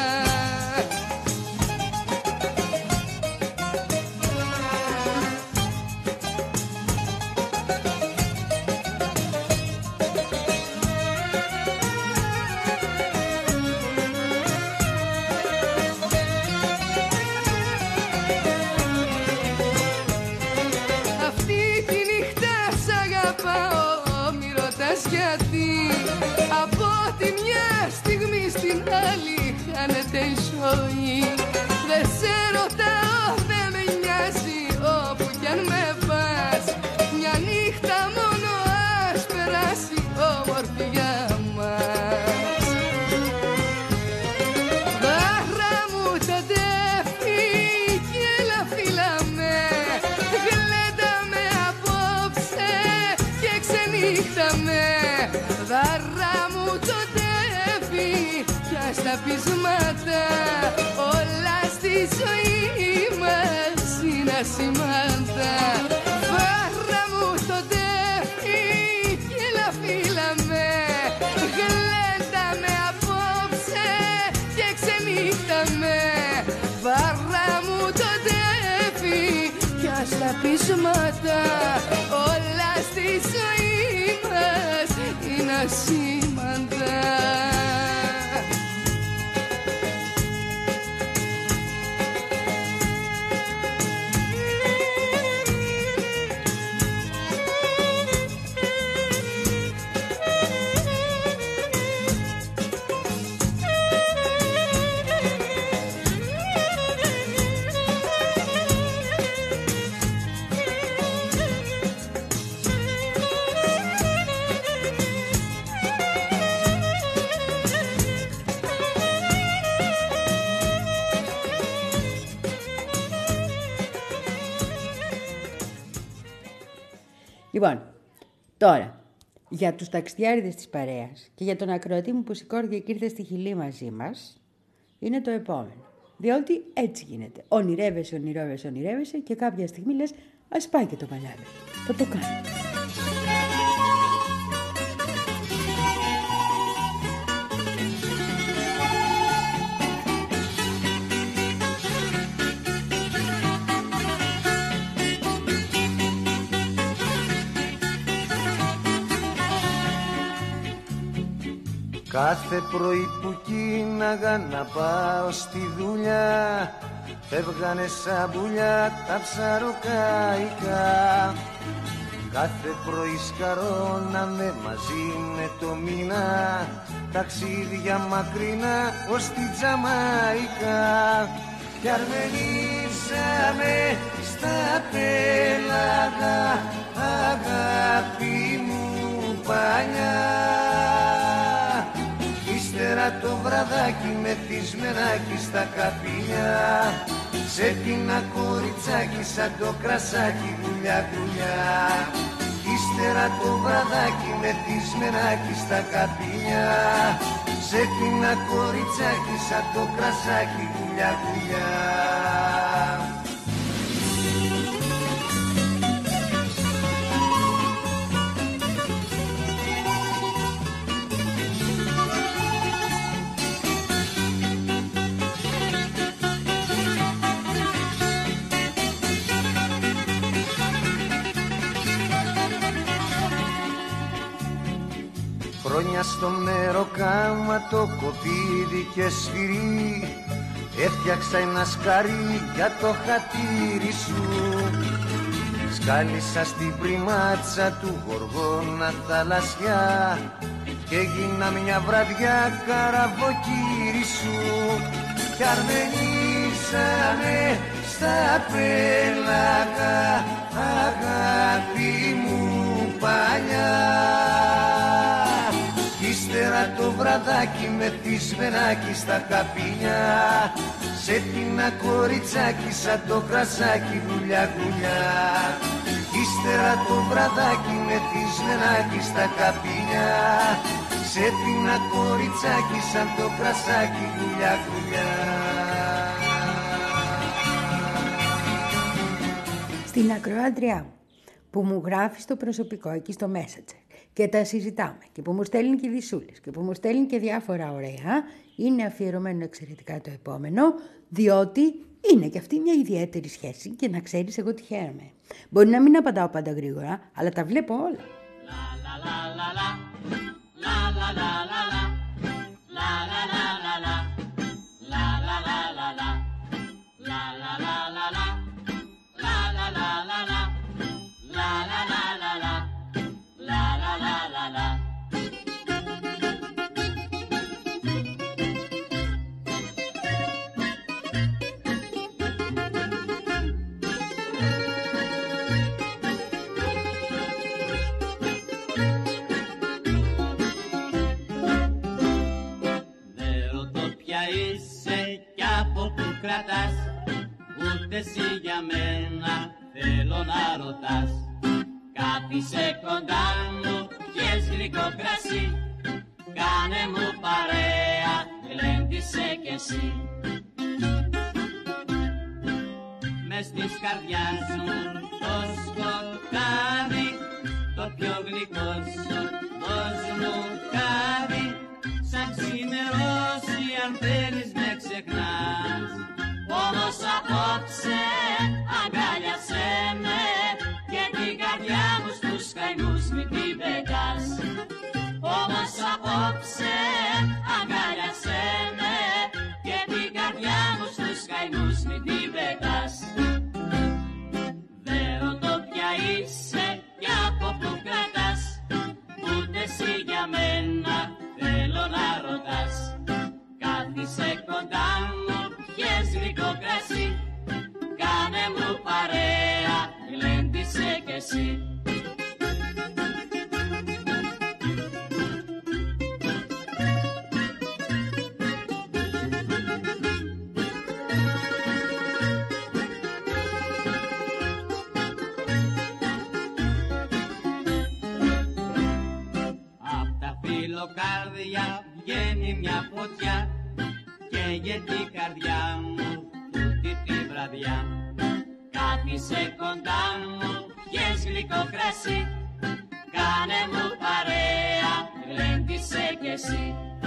Γιατί από τη μια στιγμή στην άλλη χάνεται η ζωή. Δεν σε ρωτάω, δεν με νοιάζει όπου κι αν με πας. Μια νύχτα μόνο ας περάσει όμορφη για μας. Βάρα μου το τέφι και έλα φίλα με, γλέντα με απόψε και ξενύχτα με. Δάρα μου το τέφι κι στα πείσματα όλα στη ζωή μας είναι ασήμαντα. Δάρα μου το τέφι κι έλα φίλα με, γλέντα με απόψε και ξενύχτα με. Δάρα μου το τέφι κι στα πείσματα όλα στη ζωή μας είναι ασήμαντα. Λοιπόν, τώρα, για τους ταξιδιάριδες της παρέας και για τον ακροατή μου που σηκώθηκε και ήρθε στη Χιλή μαζί μας, είναι το επόμενο. Διότι έτσι γίνεται. Ονειρεύεσαι, ονειρεύεσαι, ονειρεύεσαι και κάποια στιγμή λες, ας πάει και το παλάβι. Θα το κάνω. Κάθε πρωί που κίναγα να πάω στη δουλειά, φεύγανε σαν πουλιά τα ψαροκαϊκά. Κάθε πρωί σκαρώναμε μαζί με το μήνα, ταξίδια μακρινά ως τη Τζαμαϊκά. Κι αρμενίσαμε στα πέλαγα, αγάπη μου παλιά. Ύστερα το βραδάκι μεθυσμενάκι στα καπηλιά, σε πίνα κοριτσάκι σαν το κρασάκι γουλιά γουλιά. Ύστερα το βραδάκι μεθυσμενάκι στα καπηλιά, σε πίνα κοριτσάκι σαν το κρασάκι γουλιά γουλιά. Χρόνια στο μεροκάμα το κοπίδι και σφυρί, έφτιαξα ένα σκαρί για το χατήρι σου. Σκάλισα στην πριμάτσα του γοργόνα θαλασσιά και έγινα μια βραδιά καραβοκύρι σου. Κι αρμενίσαμε στα πέλαγα, αγάπη μου παλιά. Ύστερα το βραδάκι μεθυσμενάκι στα καπινιά, σε πίνα κοριτσάκι σαν το κρασάκι γουλιά γουλιά. Ύστερα το βραδάκι μεθυσμενάκι στα καπινιά, σε πίνα κοριτσάκι σαν το κρασάκι γουλιά γουλιά. Στην ακροάτριά μου, που μου γράφει στο προσωπικό εκεί στο Messenger και τα συζητάμε και που μου στέλνει και δισούλες και που μου στέλνει και διάφορα ωραία, είναι αφιερωμένο εξαιρετικά το επόμενο, διότι είναι και αυτή μια ιδιαίτερη σχέση και να ξέρεις εγώ τι χαίρομαι. Μπορεί να μην απαντάω πάντα γρήγορα, αλλά τα βλέπω όλα. Κρατάς, ούτε εσύ για μένα θέλω να ρωτάς. Κάθισε κοντά μου, πιες γλυκό κρασί, κάνε μου παρέα, γλέντισε κι εσύ. Μες της καρδιάς μου το σκοτάδι, το πιο γλυκό σου δώσ' μου χάδι, σαν ξημερώσει αν θέλεις με ξεχνάς. Όμως απόψε αγκάλιασέ με και την καρδιά μου στους καημούς μην την πετάς. Όμως απόψε αγκάλιασέ με και την καρδιά μου στους καημούς μην την πετάς. Δεν ρωτώ ποια είσαι κι από που κρατάς, ούτε εσύ για μένα θέλω να ρωτάς. Κάθισε κοντά μου, πιες γλυκό κρασί, κάνε μου παρέα, γλέντισε κι εσύ. Απ' τα φιλοκάρδια βγαίνει μια φωτιά, καίγεται η καρδιά μου τούτη τη βραδιά. Κάθισε κοντά μου, πιες γλυκό κρασί, κάνε μου παρέα, γλέντισε κι εσύ.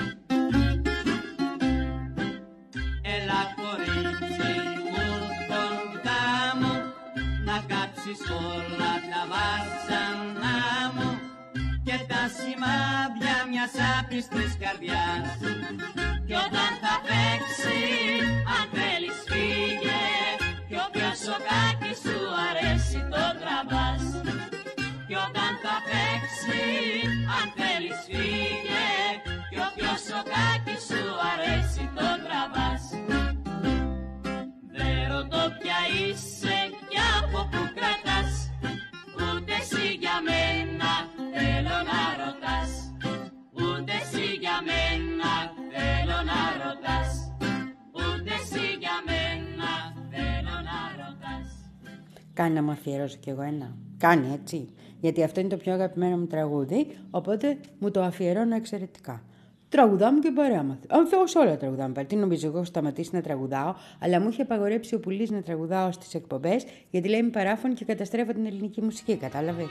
Έλα κορίτσι μου κοντά μου, να κάψεις όλα τα βάσανά μου και τα σημάδια μιας άπιστης καρδιάς. Κι όταν θα παίξει, αν θέλεις φύγε, κι όποιο σοκάκι σου αρέσει το τραβάς. Κι όταν θα παίξει, αν θέλεις φύγε, κι όποιο σοκάκι σου αρέσει το τραβάς. Δεν ρωτώ ποια είσαι κι από που κρατάς, ούτε εσύ για μένα θέλω να ρωτάς. Ούτε εσύ για μένα θέλω να ρωτάς. Ούτε εσύ για μένα θέλω να ρωτάς. Κάνει να μου αφιερώσω κι εγώ ένα. Κάνει έτσι. Γιατί αυτό είναι το πιο αγαπημένο μου τραγούδι, οπότε μου το αφιερώνω εξαιρετικά. Τραγουδάμε και παρέα μας. Αν Θεός όλα τραγουδάμε. Τι νομίζω, εγώ έχω σταματήσει να τραγουδάω, αλλά μου είχε απαγορέψει ο Πουλής να τραγουδάω στις εκπομπές, γιατί λέει είμαι παράφωνη και καταστρέφω την ελληνική μουσική. Κατάλαβες.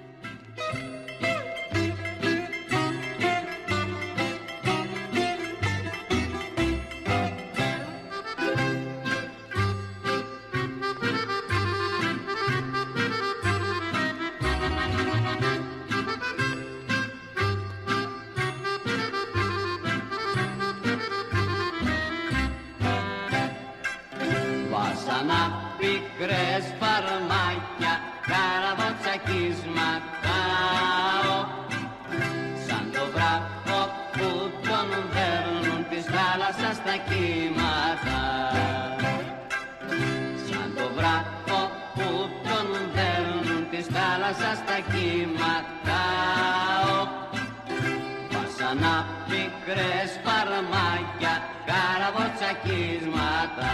Μικρές φαρμάκια, καραβοτσακίσματάω, σαν το βράχο που τον δέρνουν της θάλασσας τα κύματα. Σαν το βράχο που τον δέρνουν της θάλασσας τα κύματα. Βάσανα μικρές φαρμάκια, καραβοτσακίσματα.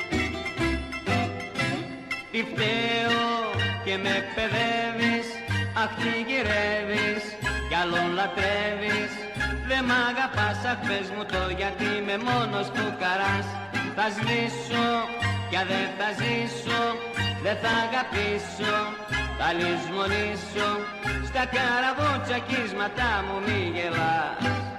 Τι φταίω και με παιδεύεις αχ τι γυρεύεις, κι άλλον λατρεύεις. Δε μ' αγαπάς, αχ πες μου το γιατί είμαι μόνος φουκαράς. Θα σβήσω κι αν δεν θα ζήσω, δεν θα αγαπήσω, θα λησμονήσω. Στα καραβοτσακίσματα μου μη γελάς.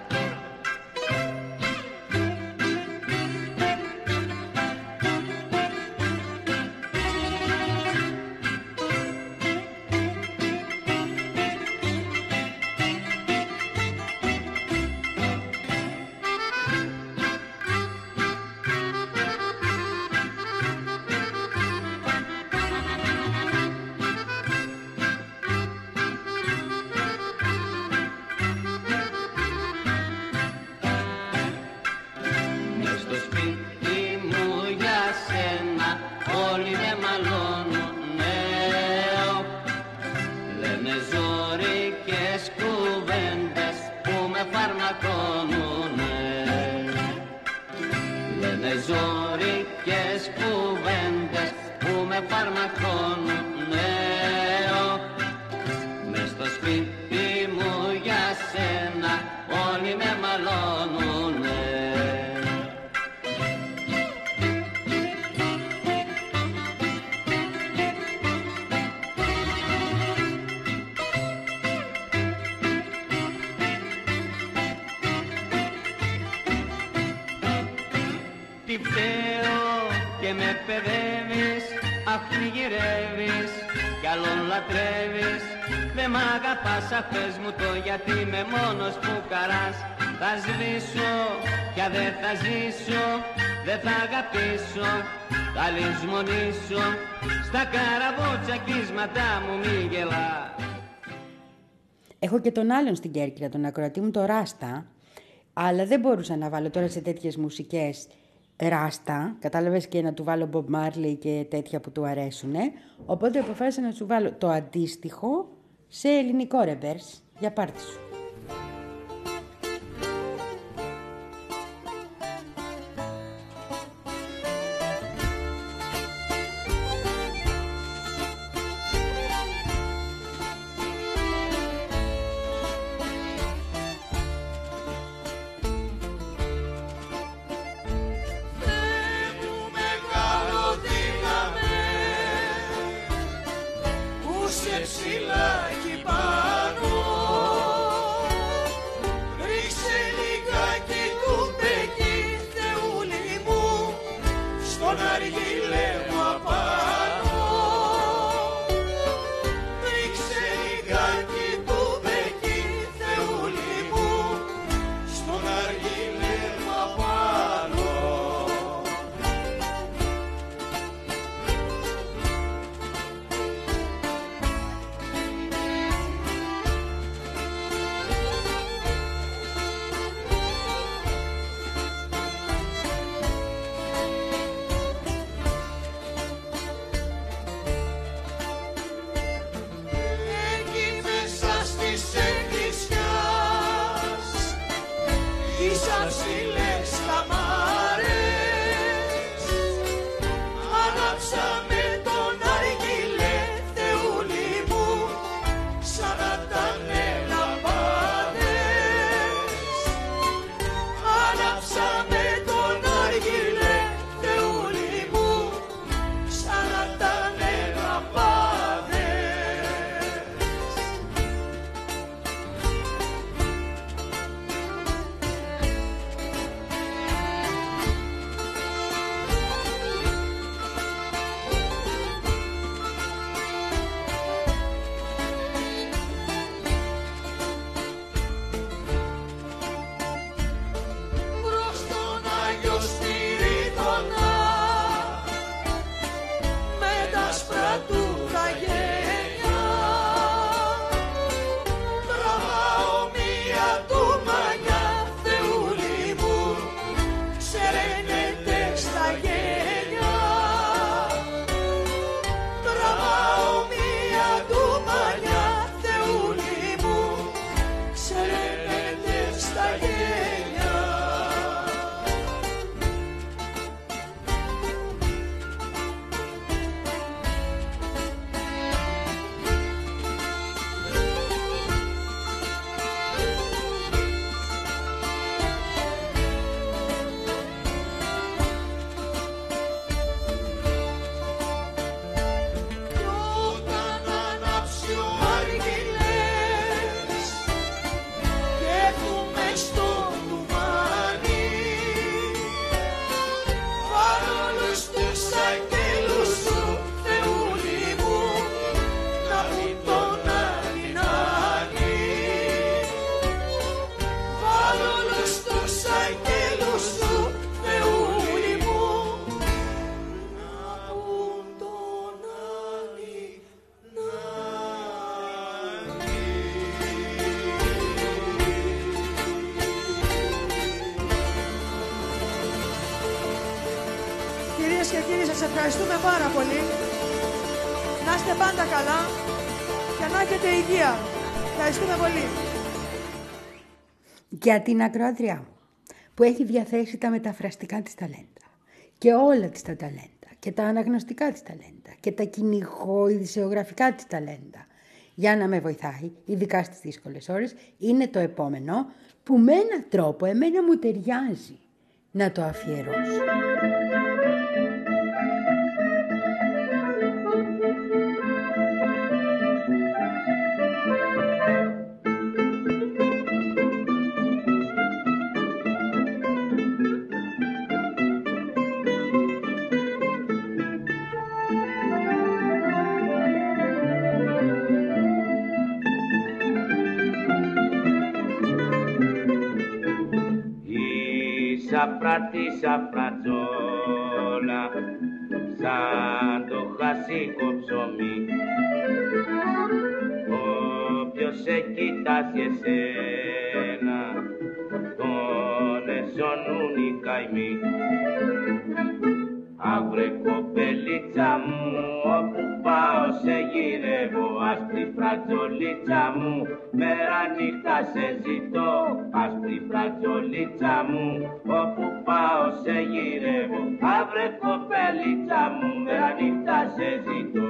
Ζωρικές κουβέντες που με φαρμακώνουνε. Μες στο σπίτι μου για σένα όλοι με μαλώνουνε. Τι φταίω και με παιδεύεις, αχ τι γυρεύεις, κι άλλον λατρεύεις. Δε μ' αγαπάς, αχ πες μου το γιατί είμαι μόνος φουκαράς. Θα σβήσω κι αν δεν θα ζήσω, δεν θα αγαπήσω, θα λησμονήσω. Στα καραβοτσακίσματα μου μη γελάς. Έχω και τον άλλον στην Κέρκυρα, τον ακροατή μου, το Ράστα, αλλά δεν μπορούσα να βάλω τώρα σε τέτοιες μουσικές Ράστα, κατάλαβες, και να του βάλω Bob Marley και τέτοια που του αρέσουνε, οπότε αποφάσισα να σου βάλω το αντίστοιχο σε ελληνικό ρεβέρς. Για πάρτι σου. Ευχαριστούμε πάρα πολύ. Να είστε πάντα καλά και να έχετε υγεία. Ευχαριστούμε πολύ. Για την ακροάτριά μου, που έχει διαθέσει τα μεταφραστικά της ταλέντα και όλα της τα ταλέντα και τα αναγνωστικά της ταλέντα και τα κυνηγοειδησεογραφικά της ταλέντα για να με βοηθάει, ειδικά στις δύσκολες ώρες, είναι το επόμενο που με έναν τρόπο εμένα μου ταιριάζει να το αφιερώσω. Σαπράτη σαπρατζόλα, σαν το χασίκο ψωμί. Όποιος σε κοιτάσει εσένα, τον εσώνουν οι καημοί. Αύρε κοπελίτσα μου, όπου πάω σε γυρεύω, άσπρη φρατζολίτσα μου, μέρα νύχτα σε ζητώ. Άσπρη φρατζολίτσα μου, όπου πάω σε γυρεύω, αύρε κοπελίτσα μου, μέρα νύχτα σε ζητώ.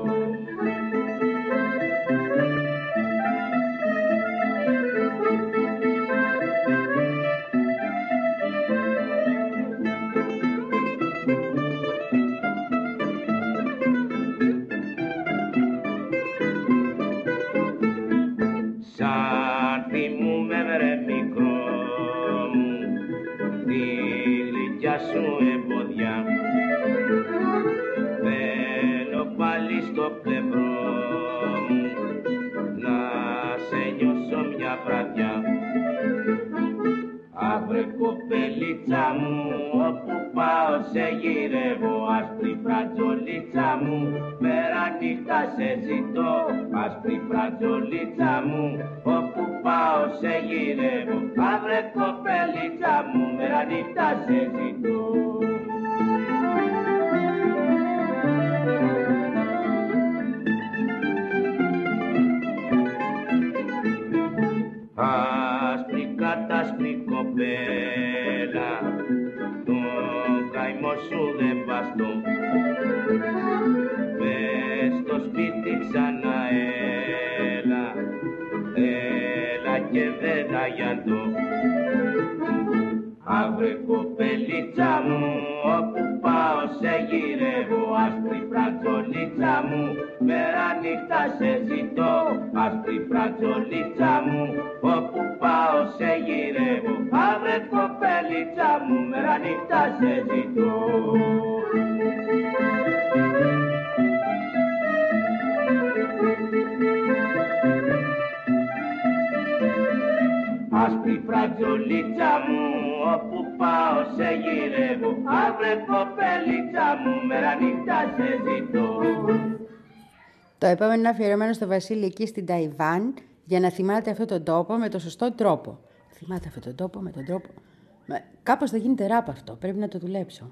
Σου εμπόδια, θέλω πάλι στο πλευρό μου να σε νιώσω μια βραδιά. Αύρε κοπελίτσα μου, όπου πάω σε γυρεύω, άσπρη φρατζολίτσα μου, μέρα νύχτα σε ζητώ. Άσπρη φρατζολίτσα μου, όπου πάω σε γυρεύω, αύρε κοπελίτσα μου, μέρα νύχτα σε ζητώ. Άσπρη κατάσπρη κοπέλα, τον καημό σου δεν βαστώ. Μες στο σπίτι ξανά έλα, έλα και δεν τα γιαντώ. Αύρε κοπελίτσα μου, όπου πάω σε γυρεύω, άσπρη φρατζολίτσα μου, μέρα νύχτα σε ζητώ. Άσπρη φρατζολίτσα μου, όπου πάω σε γυρεύω, αύρε κοπελίτσα μου, μέρα νύχτα σε ζητώ. Άσπρη φρατζολίτσα μου, όπου πάω σε γυρεύω, αύρε κοπελίτσα μου, μέρα νύχτα σε ζητώ. Το επόμενο είναι αφιερωμένο στο Βασίλη εκεί στην Ταϊβάν για να θυμάται αυτόν τον τόπο με τον σωστό τρόπο. Θυμάται αυτόν τον τόπο με τον τρόπο. Κάπως θα γίνεται ράπ αυτό, πρέπει να το δουλέψω.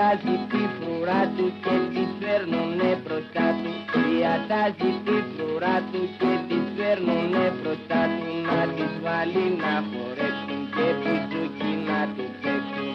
Τριατάζει τη φρουρά του και τη φέρνουνε μπροστά του. Τριατάζει τη φρουρά του και τη φέρνουνε μπροστά του. Να τις βάλει να χορέψουν και μπουζούκι να του παίξουν.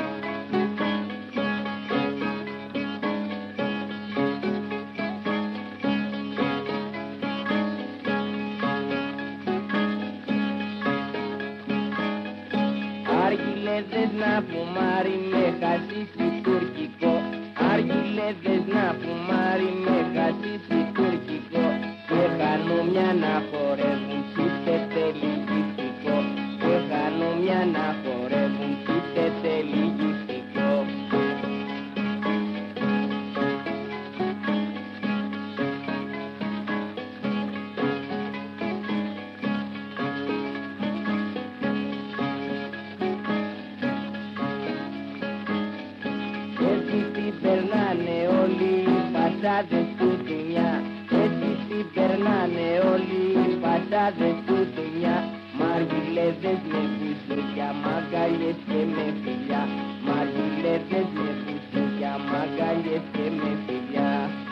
Αργιλέδες να φουμάρει με χασίσι τουρκικό. Αργιλέδες να φουμάρει με χασίσι τουρκικό. Και χανούμια να χορεύουν πίτε τελιγιστικό. Και χανούμια να χορεύουν πίτε τελιγιστικό. Περνάνε όλοι οι πατσάδες του δουλειά. Έτσι τι περνάνε όλοι οι πατσάδες του δουλειά. Μαργιλέδες με μπουζούκια, μαγκαλιές και με φιλιά. Μαργιλέδες με μπουζούκια, μαγκαλιές και με φιλιά.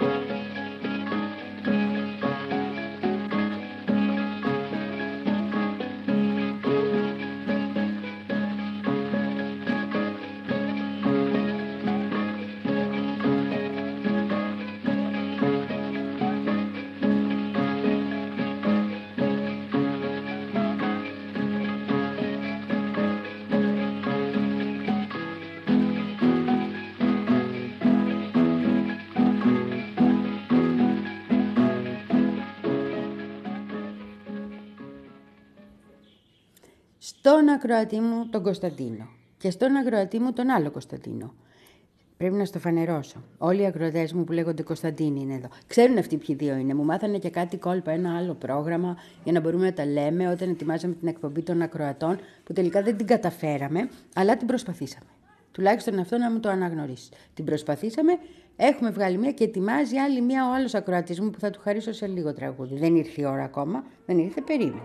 Στον ακροατή μου τον Κωνσταντίνο και στον ακροατή μου τον άλλο Κωνσταντίνο. Πρέπει να στο φανερώσω. Όλοι οι ακροατές μου που λέγονται Κωνσταντίνοι είναι εδώ. Ξέρουν αυτοί ποιοι δύο είναι. Μου μάθανε και κάτι κόλπα, ένα άλλο πρόγραμμα για να μπορούμε να τα λέμε όταν ετοιμάζαμε την εκπομπή των ακροατών, που τελικά δεν την καταφέραμε, αλλά την προσπαθήσαμε. Τουλάχιστον αυτό να μου το αναγνωρίσεις. Την προσπαθήσαμε, έχουμε βγάλει μία και ετοιμάζει άλλη μία ο άλλος ακροατής μου που θα του χαρίσω σε λίγο τραγούδι. Δεν ήρθε η ώρα ακόμα, δεν ήρθε, περίμενε.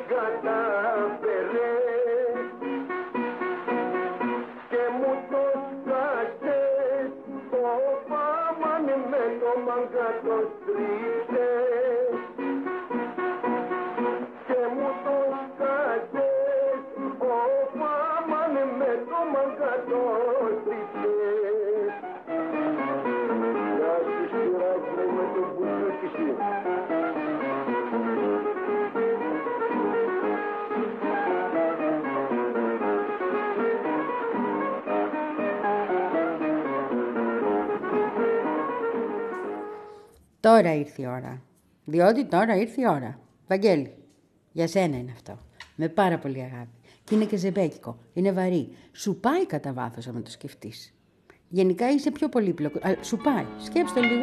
Και μου το το στρίψες και μου το σκάτες, όπου αμάνε με το μαγκά το στρίψες. Γεια σου σκυράκι με τον μπουζούκι σου. Τώρα ήρθε η ώρα. Διότι τώρα ήρθε η ώρα. Βαγγέλη, για σένα είναι αυτό. Με πάρα πολύ αγάπη. Και είναι και ζεμπέκικο. Είναι βαρύ. Σου πάει κατά βάθος άμα το σκεφτείς. Γενικά είσαι πιο πολύπλοκο. Αλλά σου πάει. Σκέψτε το λίγο.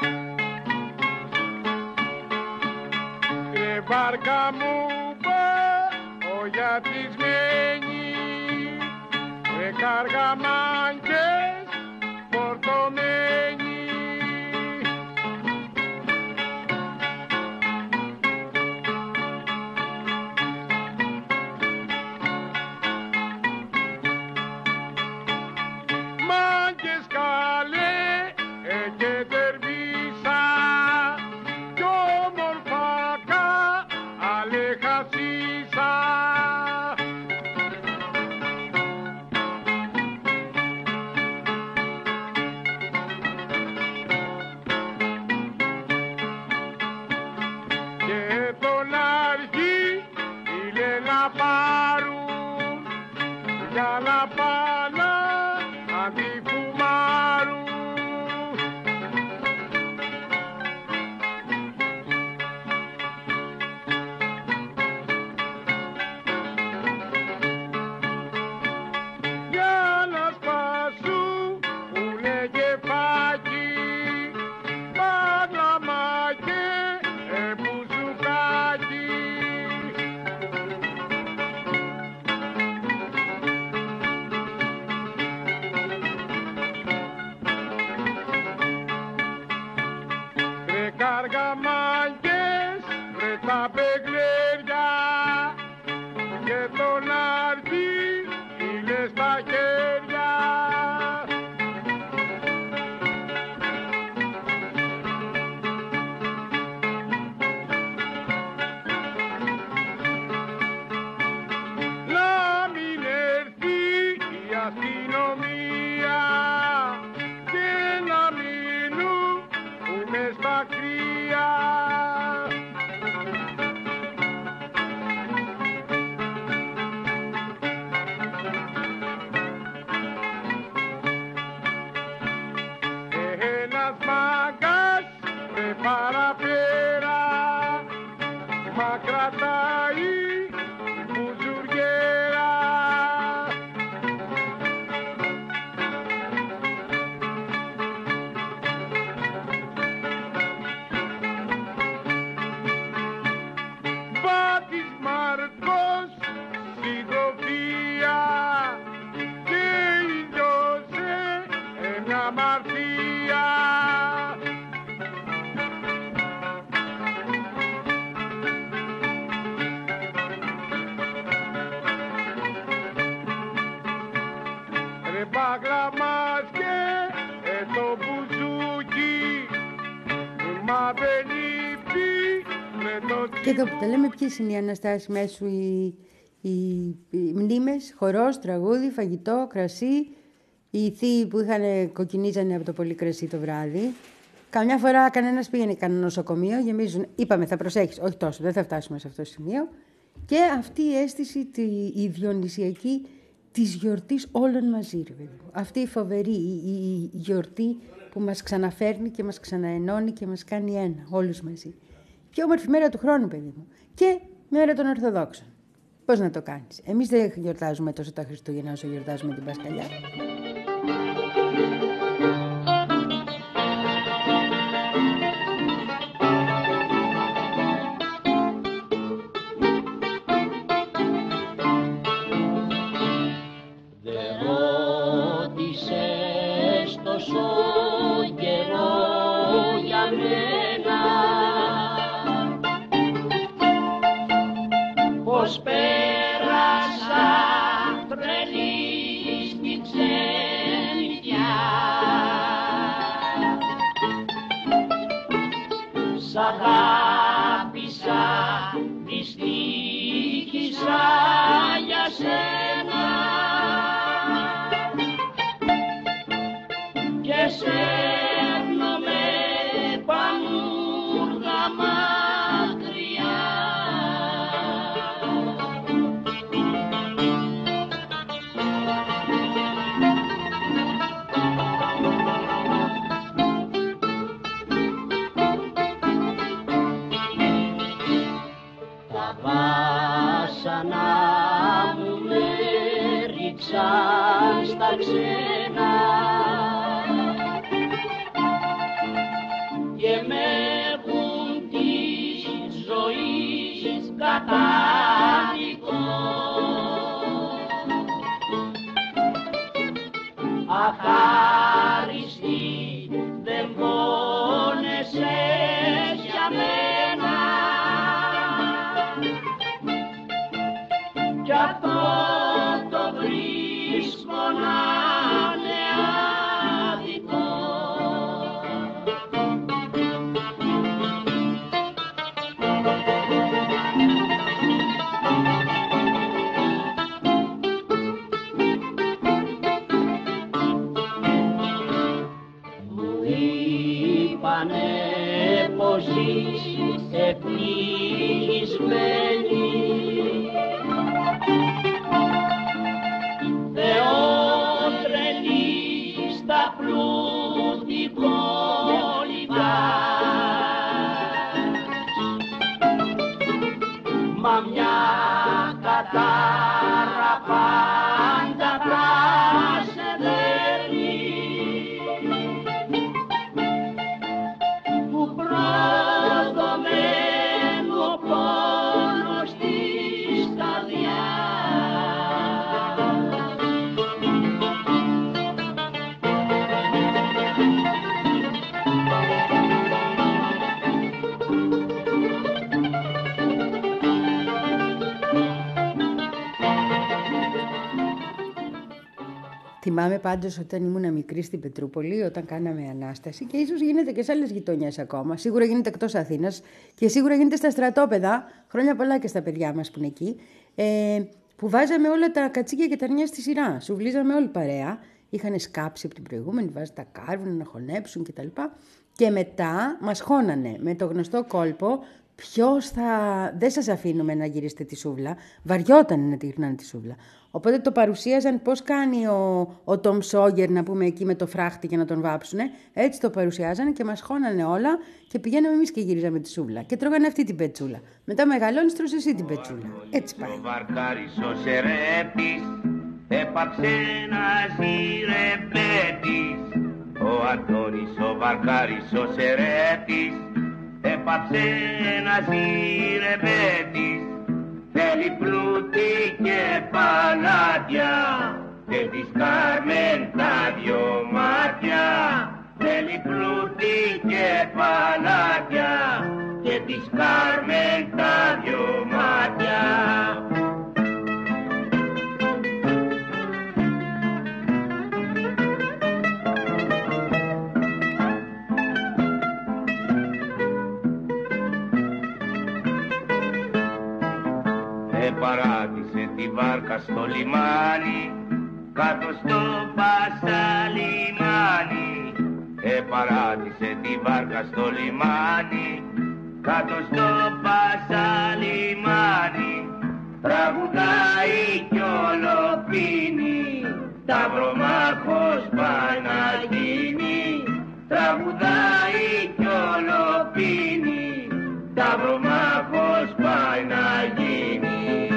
Και βάρκα μου πάω για τις μένει, ρε καργαμάγκες φορτωμένοι. Και εδώ που τα λέμε, ποιες είναι οι αναστάσεις μέσου, οι, οι, οι μνήμες, χορός, τραγούδι, φαγητό, κρασί, οι θείοι που είχαν κοκκινίζανε από το πολύ κρασί το βράδυ. Καμιά φορά κανένας πήγαινε κανένα νοσοκομείο, γεμίζουν. Είπαμε, θα προσέχεις, όχι τόσο, δεν θα φτάσουμε σε αυτό το σημείο. Και αυτή η αίσθηση, τη, η διονυσιακή της γιορτής όλων μαζί, ρε παιδί μου. Αυτή η φοβερή η, η, η γιορτή που μας ξαναφέρνει και μας ξαναενώνει και μας κάνει ένα, όλους μαζί. Πιο όμορφη μέρα του χρόνου, παιδί μου. Και μέρα των Ορθοδόξων. Πώς να το κάνεις. Εμείς δεν γιορτάζουμε τόσο τα Χριστούγεννα όσο γιορτάζουμε την Πασχαλιά. Πέρασα τρελή στην ξένη σέρνομαι πανούργα μακριά. Τα βάσανα μου με ρίξαν στα ξένα και με έχουν της ζωής κατάδικο. Αχάριστη δεν πόνεσες για μένα κι αυτό το βρίσκω να είναι άδικο. Μου είπανε πως είσαι ευτυχισμένη, Θεότρελη στα πλούτη κόλυβας, μα μια κατάρα πάντα θα σε δέρνει, που προδομένου ο πόνος της καρδιάς. Θυμάμαι πάντως όταν ήμουν μικρή στην Πετρούπολη, όταν κάναμε Ανάσταση, και ίσως γίνεται και σε άλλες γειτονιές ακόμα. Σίγουρα γίνεται εκτός Αθήνας και σίγουρα γίνεται στα στρατόπεδα. Χρόνια πολλά και στα παιδιά μας που είναι εκεί. Ε, που βάζαμε όλα τα κατσίκια και τα αρνιά στη σειρά. Σουβλίζαμε όλη παρέα. Είχαν σκάψει από την προηγούμενη, βάζανε τα κάρβουνα να χωνέψουν κτλ. Και μετά μας χώνανε με το γνωστό κόλπο. Ποιος θα... Δεν σας αφήνουμε να γυρίσετε τη σούβλα. Βαριόταν να τη γυρνάνε τη σούβλα. Οπότε το παρουσίαζαν πώς κάνει ο, ο Τομ Σόγερ, να πούμε, εκεί με το φράχτη και να τον βάψουνε. Έτσι το παρουσιάζανε και μας χώνανε όλα και πηγαίναμε εμείς και γυρίζαμε τη σούβλα. Και τρώγανε αυτή την πετσούλα. Μετά μεγαλώνεις, τρως εσύ την πετσούλα. Έτσι πάει. Ο Βαρκάρης ο Σερέπης έπαψε να ζει ρεμπέτης. Ο Αντώνης ο Βαρκάρης ο Σερέπης έπαψε να ζει ρεμπέτης. Θέλει πλούτη και παλάτια και της Κάρμεν τα δυο μάτια. Θέλει πλούτη και παλάτια και της Κάρμεν τα δυο μάτια. Παράτησε τη βάρκα στο λιμάνι, κάτω στο Πασαλιμάνι. Επαράτησε τη βάρκα στο λιμάνι, κάτω στο Πασαλιμάνι. Τραγουδάει κι ολοπίνει, ταυρομάχος πάει να γίνει. Τραγουδάει κι ολοπίνει, ταυρομάχος πάει να γίνει.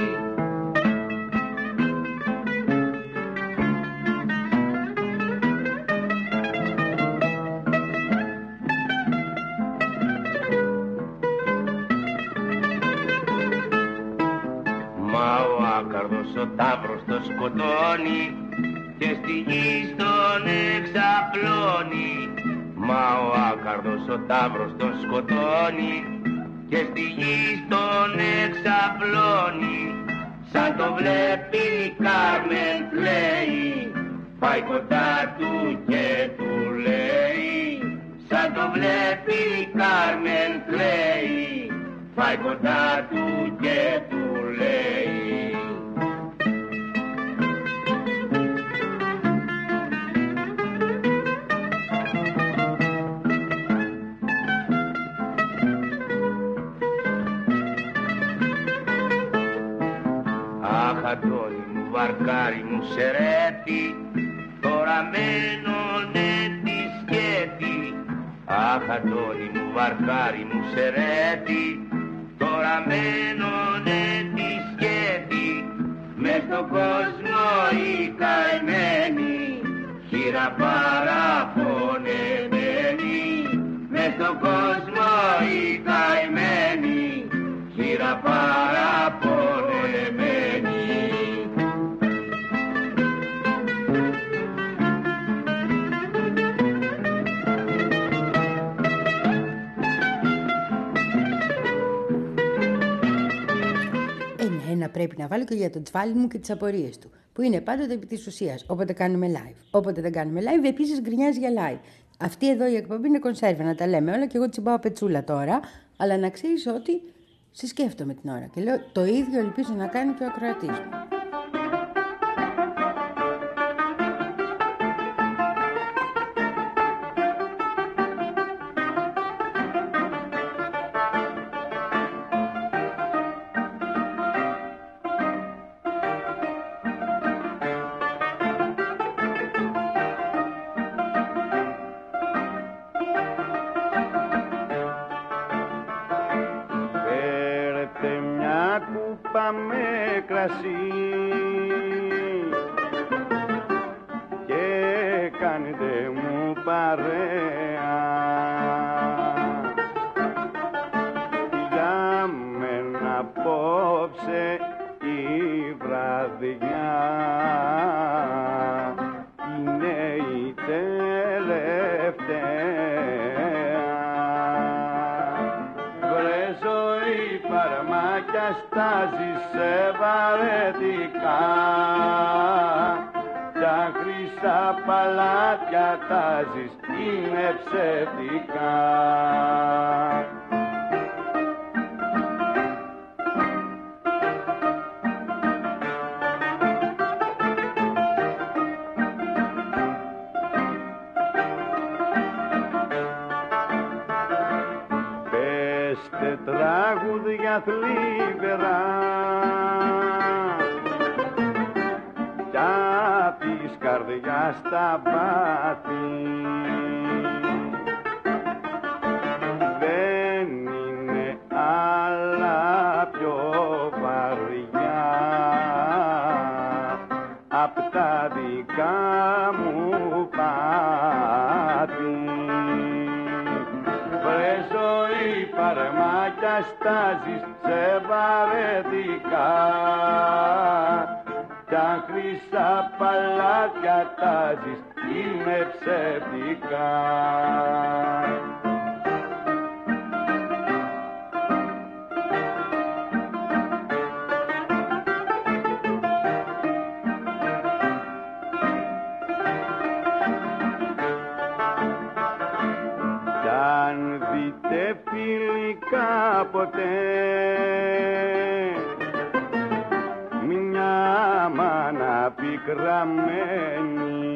Ο ταύρος το σκοτώνει και στη γη στον εξαπλώνει. Μα ο άκαρδος ο ταύρος τον σκοτώνει και στη γη στον εξαπλώνει. Σαν το βλέπει η Κάρμεν κλαίει, πάει κοντά του και του λέει. Σαν το βλέπει η Κάρμεν κλαίει, πάει κοντά του και του λέει. Αχ, Αντώνη μου, βαρκάρι μου, σερέτη, τώρα μένωνε τη σκέτη. Αχ, Αντώνη μου, βαρκάρι μου, σερέτη, τώρα μένωνε τη σκέτη. Μες στον κόσμο οι καημένοι, χείρα παραπονεμένοι. Μες στον κόσμο οι καημένοι, χείρα παραπονεμένοι. Ένα πρέπει να βάλω και για το τσβάλι μου και τις απορίες του, που είναι πάντοτε επί της ουσίας, όποτε κάνουμε live. Όποτε δεν κάνουμε live, επίσης γκρινιάζει για live. Αυτή εδώ η εκπομπή είναι κονσέρβα, να τα λέμε όλα, και εγώ τσιμπάω πετσούλα τώρα, αλλά να ξέρεις ότι σε σκέφτομαι την ώρα και λέω το ίδιο ελπίζω να κάνει και ο ακροατής μου. Και κάνετε μου παρέα για μένα απόψε η βραδιά είναι η τελευταία. Βρε ζωή παρμάκια στάζεις σε βαρετικά, τα χρυσά παλάτια τάζεις είναι ψευτικά. Πέστε τραγούδια θλίβερα της καρδιάς στα βάθη, δεν είναι άλλα πιο βαριά απ' τα δικά μου πάθη. Βρε ζωή παρμάκια στάζεις σε βαρετικά, τα χρυσά παλάτια τάζεις είναι ψευτικά. Κι αν δείτε φιλικά ποτέ μια μάνα πικραμένη,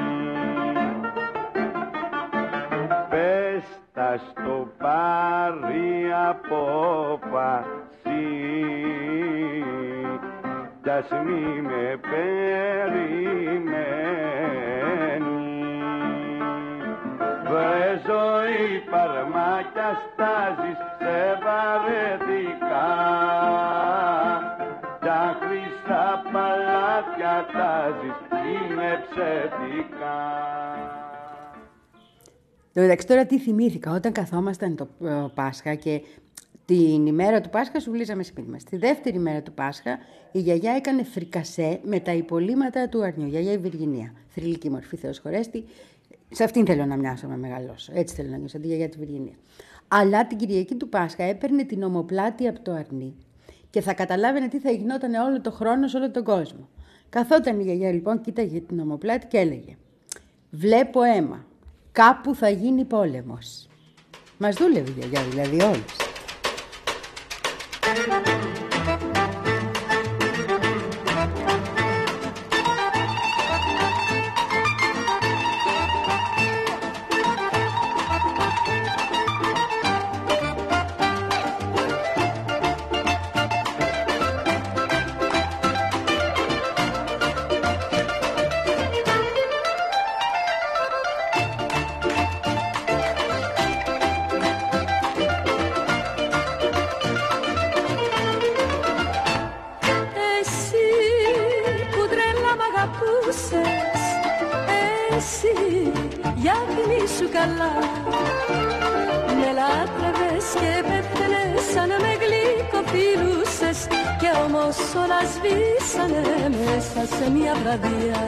πες τα στο πάρει απόφαση κι ας μη με περιμένει. Βρε ζωή παρμάκια στάζεις σε βαρετικά, τα χρυσά παλάτια τάζεις είναι ψευτικά. Εν τω μεταξύ τώρα τι θυμήθηκα, όταν καθόμασταν το Πάσχα και την ημέρα του Πάσχα σουβλίζαμε σπίτι μας. Τη δεύτερη μέρα του Πάσχα η γιαγιά έκανε φρικασέ με τα υπολείμματα του αρνιού. Η γιαγιά η Βυργινία, θρυλική μορφή, Θεός χωρέστη. Σε αυτήν θέλω να μοιάσω να μεγαλώσω. Έτσι θέλω να νιώσω, τη γιαγιά τη Βυργινία. Αλλά την Κυριακή του Πάσχα έπαιρνε την ομοπλάτη από το αρνί και θα καταλάβαινε τι θα γινόταν όλο το χρόνο σε όλο τον κόσμο. Καθόταν η γιαγιά λοιπόν, κοίταγε την ομοπλάτη και έλεγε «Βλέπω αίμα, κάπου θα γίνει πόλεμος». Μας δούλευε η γιαγιά δηλαδή όλους. φιλούσες εσύ για θυμήσου καλά. Με λάτρευες και πέθαινες σαν με γλυκοφιλούσες και όμως όλα σβήσανε μέσα σε μια βραδιά.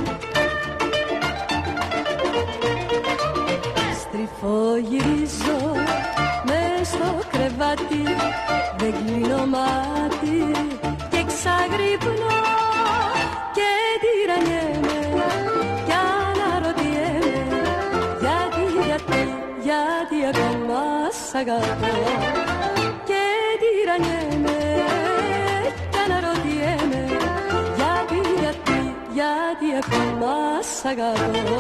Στριφογυρίζω μες στο κρεβάτι, δεν κλείνω μάτι και ξαγρυπνώ και τυραννιέμαι κι αναρωτιέμαι γιατί, γιατί, γιατί ακόμα σ' αγαπώ. Και τυραννιέμαι κι αναρωτιέμαι γιατί, γιατί, γιατί ακόμα σ' αγαπώ.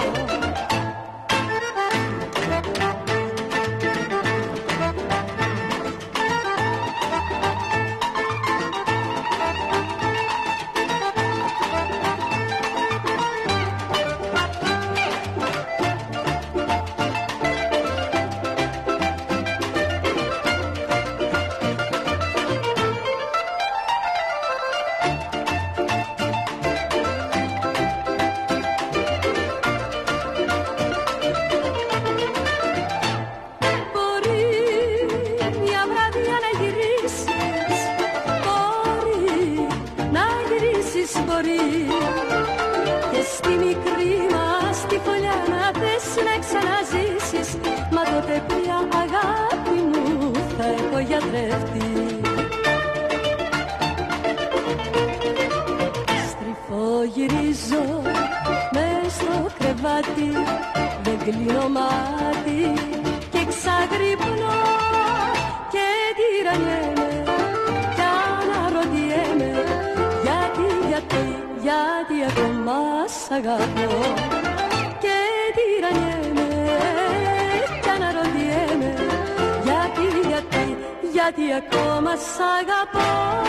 Στριφογυρίζω μες στο κρεβάτι, δεν κλείνω μάτι και ξαγρυπνώ και τυραννιέμαι κι αναρωτιέμαι γιατί, γιατί, γιατί ακόμα σ' αγαπώ. Και τυραννιέμαι κι αναρωτιέμαι γιατί, γιατί, γιατί ακόμα σ' αγαπώ.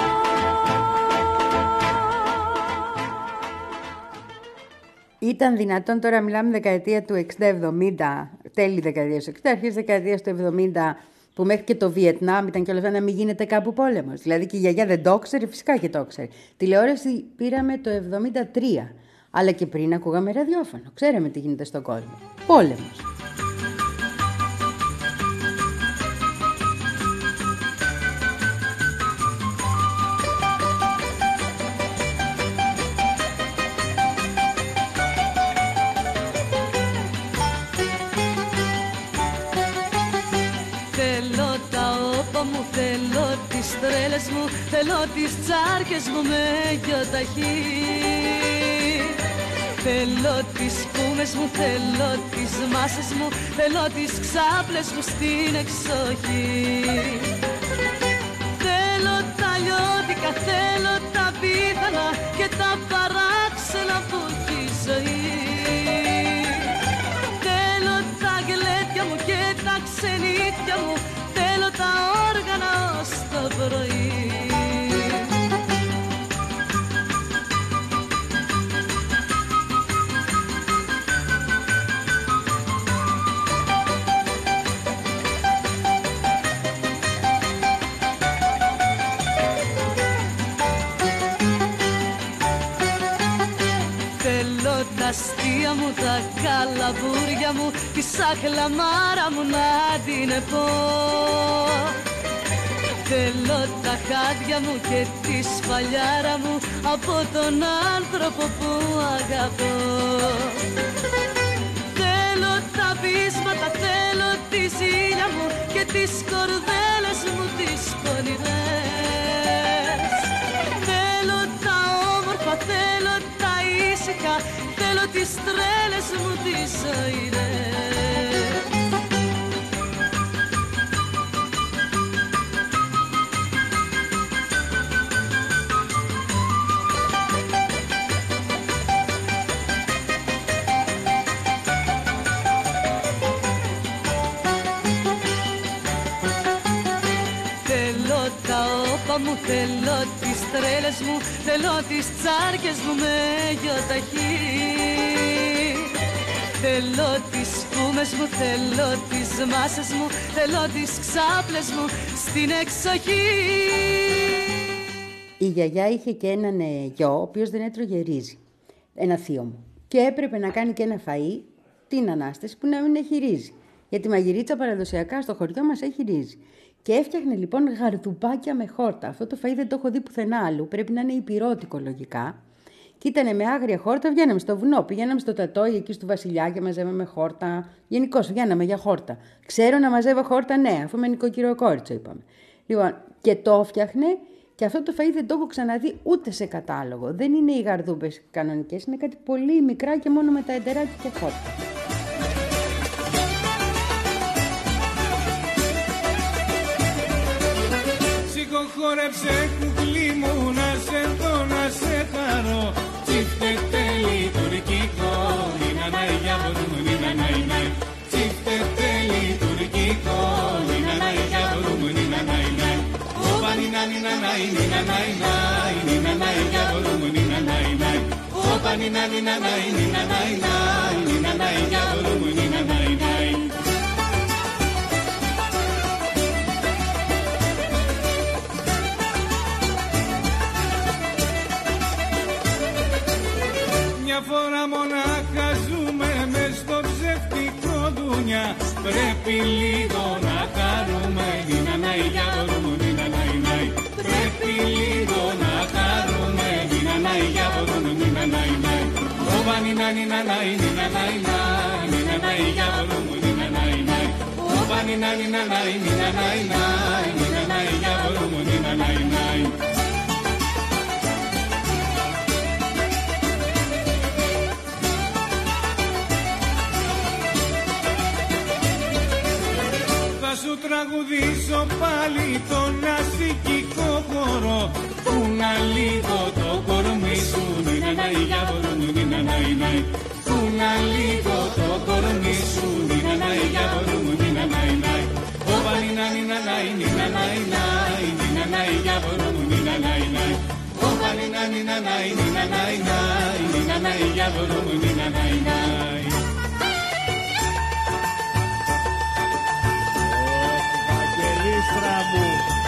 Ήταν δυνατόν, τώρα μιλάμε δεκαετία του εξήντα εβδομήντα, τέλη δεκαετίας του εξήντα, αρχές δεκαετίας του εβδομήντα, που μέχρι και το Βιετνάμ ήταν και όλα αυτά να μην γίνεται κάπου πόλεμος. Δηλαδή και η γιαγιά δεν το ξέρει, φυσικά και το ξέρει. Τηλεόραση πήραμε το εβδομήντα τρία, αλλά και πριν ακούγαμε ραδιόφωνο. Ξέραμε τι γίνεται στον κόσμο. Πόλεμος. Τρέλες μου, θέλω τις τσάρκες μου με γιοταχή. Θέλω τις κούμες μου, θέλω τις μάσες μου, θέλω τις ξάπλες μου στην εξοχή. Θέλω τα λιώτικα, θέλω τα πίθανα και τα παράξενα που έχει η ζωή. Θέλω τα γλέτια μου και τα ξενύχια μου, θέλω τα όργανα ως το πρωί. Θέλω τα αστεία μου, τα καλαμπούρια μου, τη σαχλαμάρα μου να την πω. Θέλω τα χάδια μου και τη σφαλιάρα μου από τον άνθρωπο που αγαπώ. Θέλω τα πείσματα, θέλω τη ζήλια μου και τις κορδέλες μου τις πονηρές. Θέλω τα όμορφα, θέλω τα ήσυχα, θέλω τις τρέλες μου τις ζωηρές. Μου θέλω τις τρέλες μου, θέλω τις τσάρκες μου με γιοταχή. Θέλω τις κούμες μου, θέλω τις μάσες μου, θέλω τις ξάπλες μου στην εξοχή. Η γιαγιά είχε και έναν γιο, ο οποίος δεν έτρωγε ρύζι. ένα θείο μου. Και έπρεπε να κάνει και ένα φαΐ, την Ανάσταση, που να μην έχει ρύζι. Γιατί η μαγειρίτσα παραδοσιακά στο χωριό μας έχει ρύζι. Και έφτιαχνε λοιπόν γαρδουμπάκια με χόρτα. Αυτό το φαΐ δεν το έχω δει πουθενά άλλου. Πρέπει να είναι υπηρώτικο λογικά. Και ήταν με άγρια χόρτα, βγαίναμε στο βουνό, πηγαίναμε στο τατόι εκεί στο Βασιλιά και μαζεύαμε χόρτα. Γενικώς βγαίναμε για χόρτα. Ξέρω να μαζεύω χόρτα, ναι, αφού είμαι νοικοκυροκόριτσο, είπαμε. Λοιπόν, και το έφτιαχνε και αυτό το φαΐ δεν το έχω ξαναδεί ούτε σε κατάλογο. Δεν είναι οι γαρδούμπες κανονικές, είναι κάτι πολύ μικρά και μόνο με τα εντεράκια και χόρτα. Χόρεψε κουκλί μου να σε δω, να σε χαρώ. Τσίφτε τέλει τουρκικό, νίνα ναϊ για μπορούμε, νίνα ναϊ ναϊ. Τσίφτε τέλει τουρκικό, νίνα ναϊ για μπορούμε, νίνα ναϊ ναϊ. Όπα νίνα νίνα ναϊ, νίνα ναϊ ναϊ, νίνα ναϊ για μπορούμε, νίνα ναϊ ναϊ. Όπα νίνα νίνα ναϊ, νίνα ναϊ ναϊ, νίνα ναϊ για μπορούμε, νίνα ναϊ ναϊ. Μια φορά μονάχα ζούμε μες στο ψευτικό δουνιά. Πρέπει λίγο να χαρούμε, νίνα ναϊ για μπορούμε, νίνα ναϊ ναϊ. Πρέπει λίγο να χαρούμε, νίνα ναϊ για μπορούμε, νίνα ναϊ ναϊ. Όπα νίνα νίνα ναϊ, νίνα ναϊ ναϊ, νίνα ναϊ για μπορούμε, νίνα ναϊ ναϊ. Όπα νίνα νίνα ναϊ, νίνα ναϊ ναϊ, νίνα ναϊ για μπορούμε, νίνα ναϊ ναϊ. Θα σου τραγουδήσω πάλι τον αστικικό χορό, που να λίγο το κορμί σου, νίνα ναϊ για μπορούμε, νίνα ναϊ ναϊ. Που να λίγο το κορμί σου, νίνα ναϊ για μπορούμε, νίνα ναϊ ναϊ. Όπα νίνα νίνα ναϊ, νίνα ναϊ ναϊ, νίνα ναϊ για μπορούμε, νίνα ναϊ ναϊ. Όπα νίνα νίνα ναϊ, νίνα ναϊ ναϊ, νίνα ναϊ για μπορούμε, νίνα ναϊ ναϊ. Στραβού.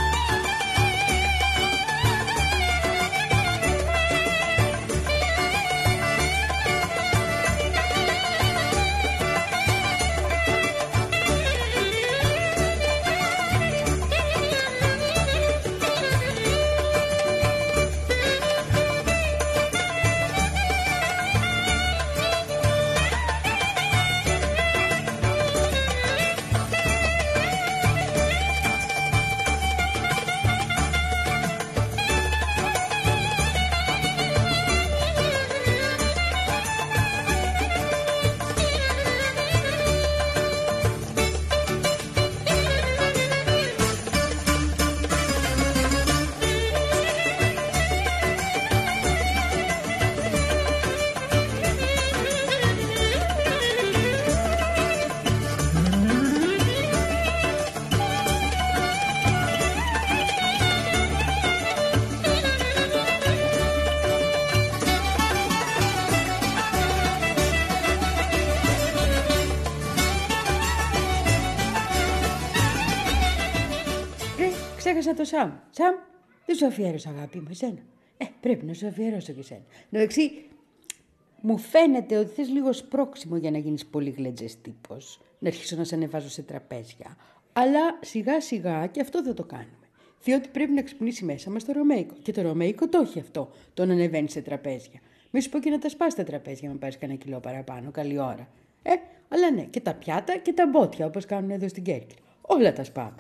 Ξέχασα το Σαμ. Σαμ, δεν σου αφιέρωσα, αγάπη μου, εσένα. Ε, πρέπει να σου αφιερώσω και εσένα. Εντάξει, μου φαίνεται ότι θες λίγο σπρώξιμο για να γίνεις πολύ γλετζές τύπος. Να αρχίσω να σε ανεβάζω σε τραπέζια. Αλλά σιγά σιγά και αυτό δεν το κάνουμε. Διότι πρέπει να ξυπνήσει μέσα μας το Ρωμαϊκό. Και το Ρωμαϊκό το έχει αυτό, το να ανεβαίνει σε τραπέζια. Μη σου πω και να τα σπάς τα τραπέζια, να πάρεις κανένα κιλό παραπάνω, καλή ώρα. Ε, αλλά ναι, και τα πιάτα και τα μπότια, όπως κάνουν εδώ στην Κέρκυρα. Όλα τα σπάμε.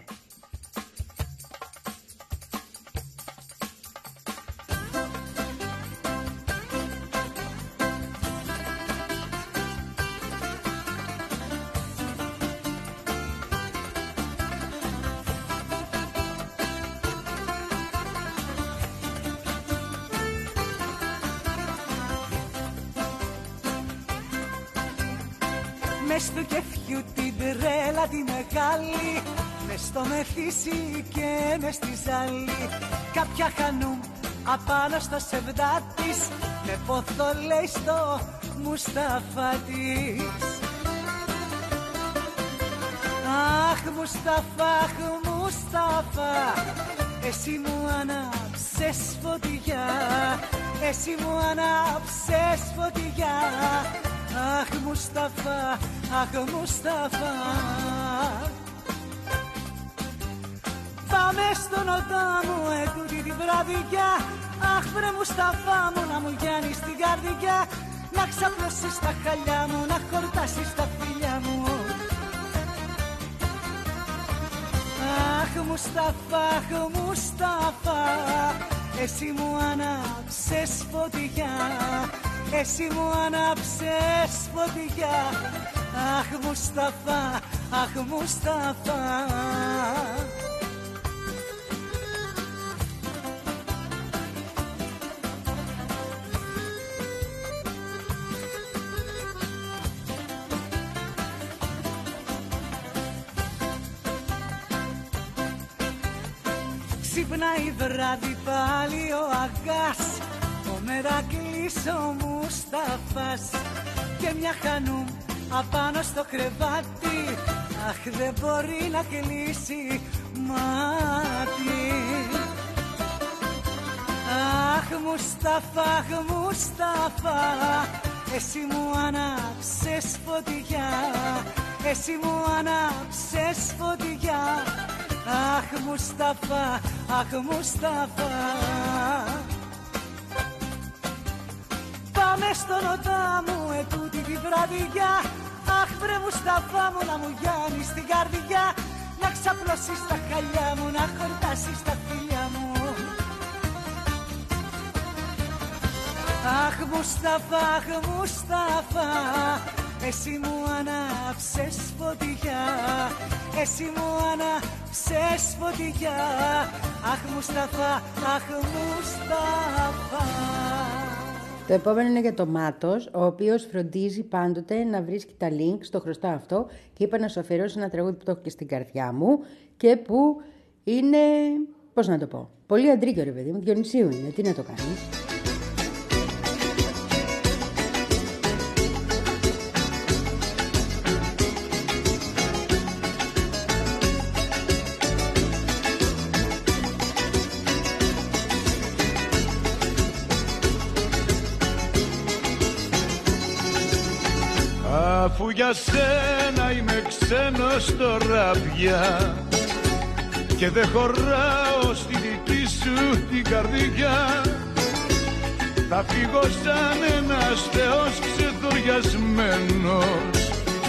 Μες στο κεφιού την τρέλα τη μεγάλη, μες στο μεθύσι και μες στη ζάλη. Κάποια χανούμ απάνω στο σεβδά της, με πόθο λέει στο Μουσταφά της. Αχ Μουσταφά, αχ Μουσταφά, εσύ μου ανάψες ανάψες φωτιά, εσύ μου ανάψες φωτιά. Αχ Μουσταφά, αχ Μουσταφά. Πάμε στον οτά μου ετούτη την βραδιά. Αχ βρε Μουσταφά μου να μου γιάνεις την καρδιά. Να ξαπλώσεις τα χαλιά μου, να χορτάσεις τα φιλιά μου. Αχ Μουσταφά, αχ Μουσταφά. Εσύ μου ανάψες φωτιά, εσύ μου ανάψες φωτιά. Αχ Μουσταφά, αχ Μουσταφά. Ξυπνάει βράδυ πάλι ο Αγκάς, ο Μερακλής ο Μουσταφάς και μια χανούμ απάνω στο κρεβάτι. Αχ δεν μπορεί να κλείσει μάτι. Αχ Μουσταφά, αχ Μουσταφά. Εσύ μου ανάψες φωτιά, εσύ μου ανάψες φωτιά. Αχ Μουσταφά, αχ Μουσταφά. Πάμε στον οτά μου ετούτη τη βραδιά. Αχ βρε Μουσταφά μου να μου γιάνεις την καρδιά. Να ξαπλώσεις τα χαλιά μου, να χορτάσεις τα φιλιά μου. Αχ Μουσταφά, αχ Μουσταφά. Εσύ μου ανάψες φωτιά, εσύ μου ανάψες φωτιά. Αχ Μουσταφά, αχ Μουσταφά. Το επόμενο είναι για το Μάτος, ο οποίος φροντίζει πάντοτε να βρίσκει τα link, στο χρωστά αυτό, και είπα να σου αφιερώσω ένα τραγούδι που το έχω και στην καρδιά μου και που είναι, πώς να το πω, πολύ αντρίκιο ρε παιδί μου, Διονυσίου είναι, τι να το κάνεις. Αφού για σένα είμαι ξένος τώρα πια και δεν χωράω στη δική σου την καρδιά, θα φύγω σαν ένας θεός ξεδοριασμένος,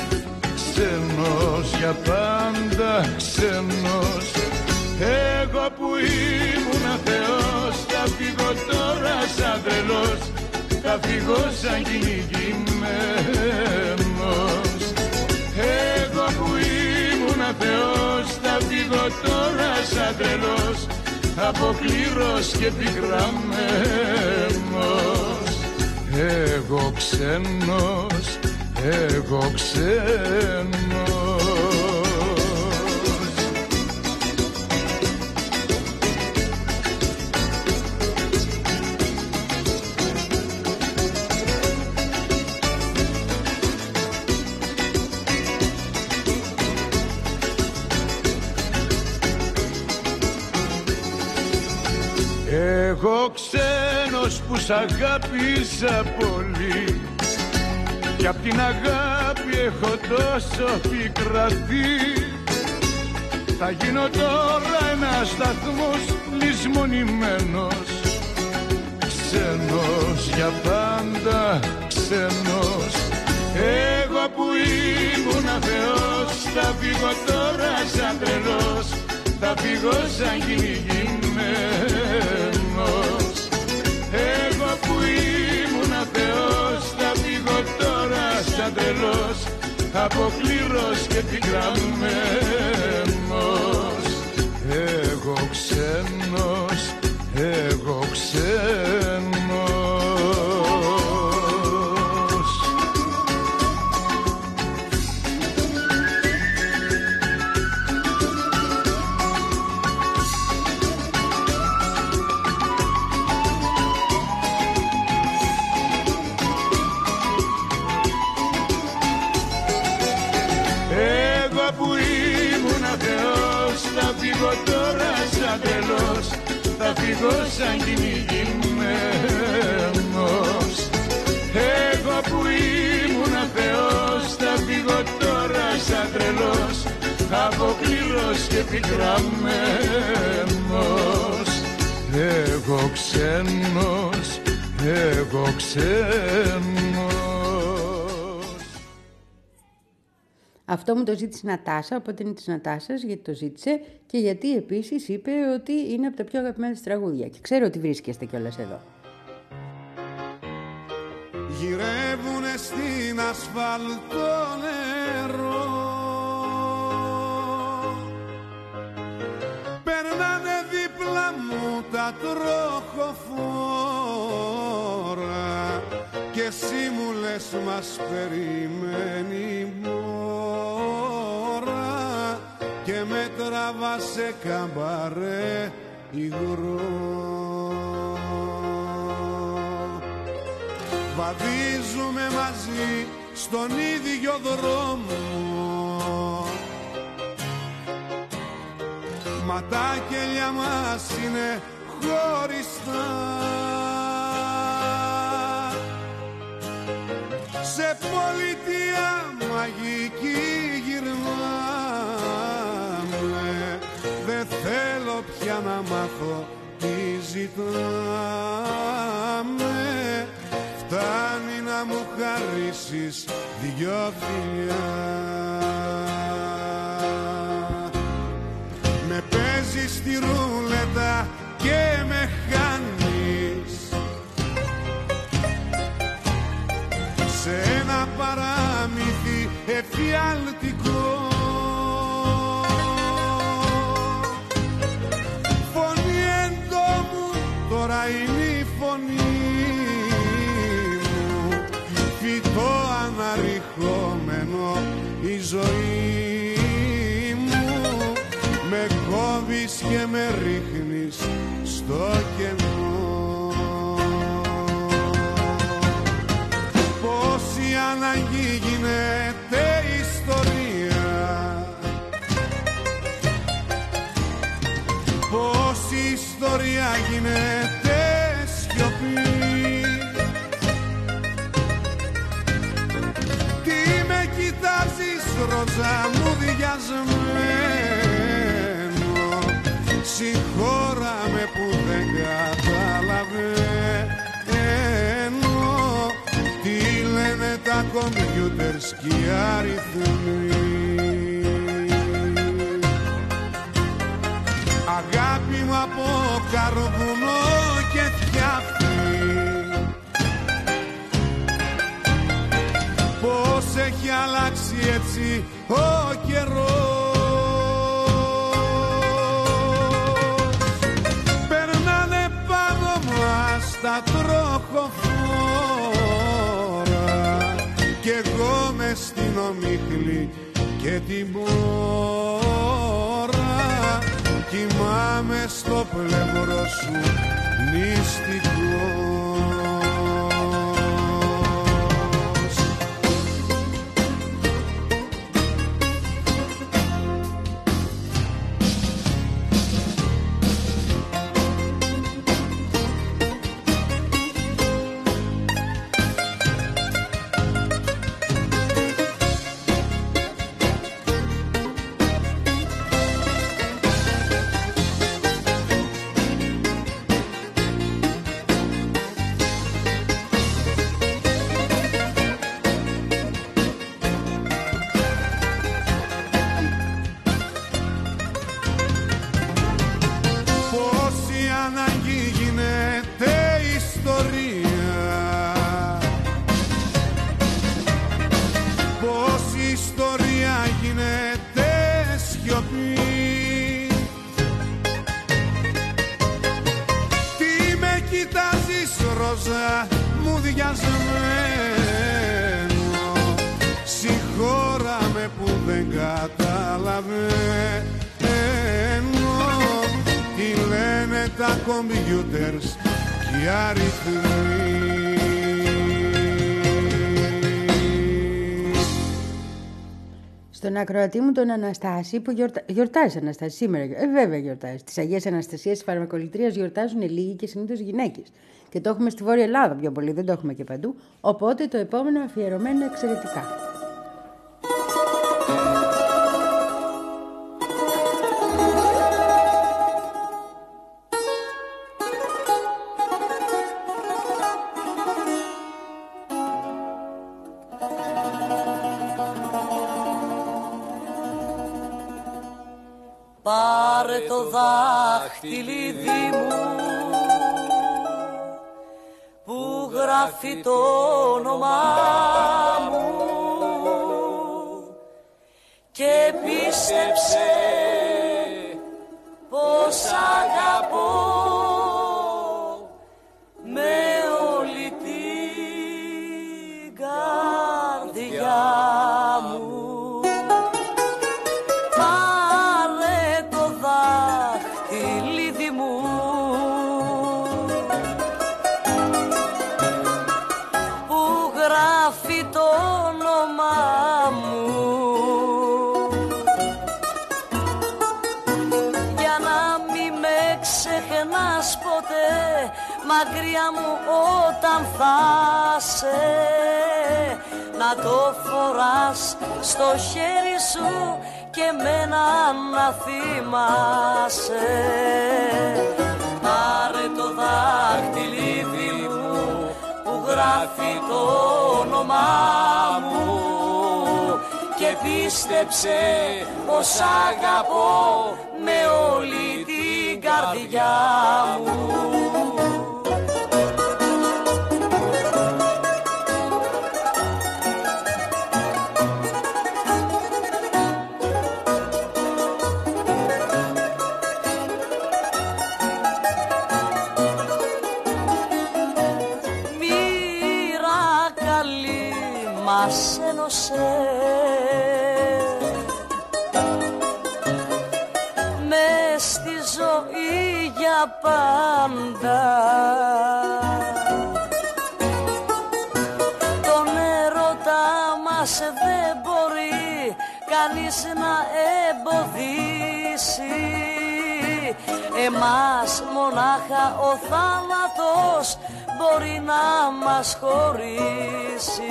ξένος για πάντα ξένος. Εγώ που ήμουν θεός θα φύγω τώρα σαν τρελός, θα φύγω σαν κυνηγημένος. Εγώ που ήμουν θεός θα φύγω τώρα σαν τρελός, αποκλήρος και πικραμένος. Εγώ ξένος, εγώ ξένος. Εγώ ξένος που σ' αγάπησα πολύ κι απ' την αγάπη έχω τόσο πικραθεί, θα γίνω τώρα ένας σταθμός λησμονημένος, ξένος για πάντα ξένος. Εγώ που ήμουν θεός θα φύγω τώρα σαν τρελός, θα φύγω σαν κυνηγημένος. Εγώ που ήμουν θεός θα φύγω τώρα σαν τρελός, αποκλήρος και πικραμένος. Εγώ ξένος, εγώ ξένος. θα φύγω σαν κυνηγημένος. Εγώ που ήμουν θεός θα φύγω τώρα σαν τρελός, αποκλήρος και πικραμένος. Εγώ ξένος, εγώ ξένος. Αυτό μου το ζήτησε η Νατάσα, οπότε είναι της Νατάσας, γιατί το ζήτησε και γιατί επίσης είπε ότι είναι από τα πιο αγαπημένα της τραγούδια. Και ξέρω ότι βρίσκεστε κιόλας εδώ. Γυρεύουνε στην ασφαλτό νερό, περνάνε δίπλα μου τα τροχοφόρα και εσύ μου λες μας περιμένει μόρα και με τραβά σε καμπαρέ υγρό. Βαδίζουμε μαζί στον ίδιο δρόμο, μα τα κελιά μας είναι χωριστά. Σε πολιτεία μαγική γυρνάμε, δεν θέλω πια να μάθω τι ζητάμε. Φτάνει να μου χαρίσεις δυο φιλιά. Με παίζεις στη ρούλετα και με χάνεις σε ένα παράμυθι εφιαλτικό. Φωνή εντόμου τώρα είναι η φωνή, φυτό αναρριχόμενο η ζωή μου. Με κόβεις και με ρίχνεις στο κενό. Πόση ανάγκη γίνεται ιστορία, πόση ιστορία γίνεται σιωπή. Κοιτάζεις ρόζα μου διασμένο, συγχώρα με που δεν καταλαβαίνω τι λένε τα κομπιούτερς κι οι αριθμοί. Αγάπη μου από καρβουνό και φτιάχνει, πώς έχει αλλάξει έτσι ο καιρός. Περνάνε πάνω μας τα τροχοφόρα κι εγώ μες στην ομίχλη και την μπόρα κοιμάμαι στο πλευρό σου νηστικό. Μου διασμένο, συγχώρα με που δεν καταλαβαίνω τι λένε τα κομπιούτερς κι οι αριθμοί. Στο Στον ακροατή μου τον Αναστάση που γιορτα... γιορτάζει Αναστάση σήμερα. Ε, βέβαια γιορτάζει. Τις Αγίες Αναστασίες της φαρμακολητρίας γιορτάζουν λίγοι και συνήθως γυναίκες. Και το έχουμε στη Βόρεια Ελλάδα πιο πολύ, δεν το έχουμε και παντού. Οπότε το επόμενο αφιερωμένο είναι εξαιρετικά. Πάρε το δάχτυλίδι μου που γράφει το όνομά μου και πίστεψε πως αγαπώ με όλη την καρδιά μου. Μακριά μου όταν θα σε, να το φοράς στο χέρι σου και μένα να θυμάσαι. Πάρε το δάχτυλίδι μου που γράφει το όνομά μου και πίστεψε πως αγαπώ με όλη την καρδιά μου. Μας ένωσε μες στη ζωή για πάντα. Τον έρωτα μας δεν μπορεί κανείς να εμποδίσει. Εμάς μονάχα ο θάνατος μπορεί να μας χωρίσει.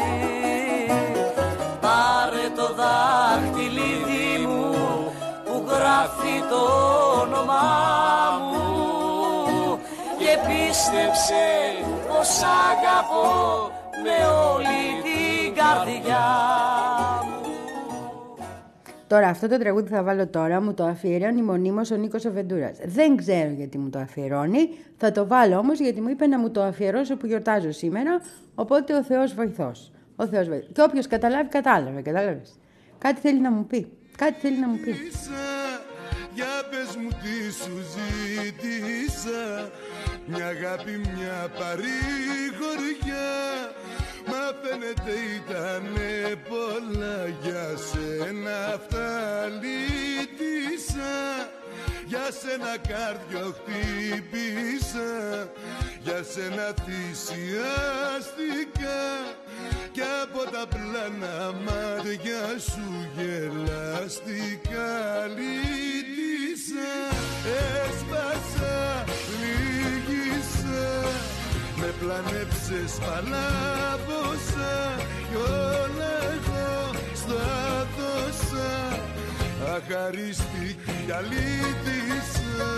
Πάρε το δάχτυλίδι μου που γράφει το όνομά μου και πίστεψε πως αγαπώ με όλη την καρδιά μου. Τώρα αυτό το τραγούδι θα βάλω τώρα, μου το αφιερώνει μονίμως ο Νίκος ο Βεντούρας. Δεν ξέρω γιατί μου το αφιερώνει, θα το βάλω όμως γιατί μου είπε να μου το αφιερώσω που γιορτάζω σήμερα, οπότε ο Θεός βοηθός. Ο Θεός βοηθός. Και όποιος καταλάβει, κατάλαβε, κατάλαβες. Κάτι θέλει να μου πει, κάτι θέλει να μου πει. Για πες μου τι σου ζήτησα, μια αγάπη, μια παρηγοριά. Μα φαίνεται ήτανε πολλά, για σένα αυτά λύτησα. Για σένα κάρδιο χτύπησα, για σένα θυσιάστηκα. Κι από τα πλάνα μάτια σου γελάστηκα, λύτησα. Έσπασα, λύγησα, με πλανέψες, παλάβωσα κι όλα εγώ στα δώσα. Αχαρίστηκε κι αλήτησα.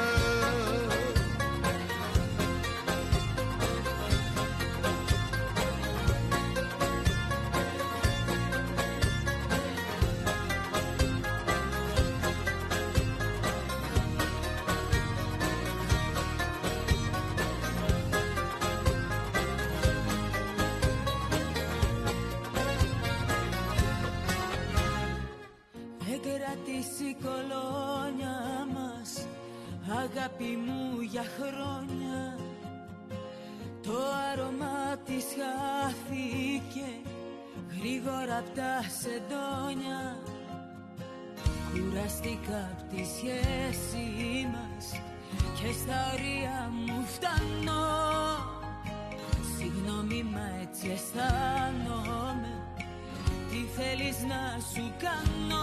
Η κολόνια μας, αγάπη μου για χρόνια, το άρωμα της χάθηκε γρήγορα απ' τα σεντόνια. Κουραστήκα απ' τη σχέση μας και στα ωρία μου φτάνω. Συγγνώμη μα έτσι αισθάνομαι, τι θέλεις να σου κάνω.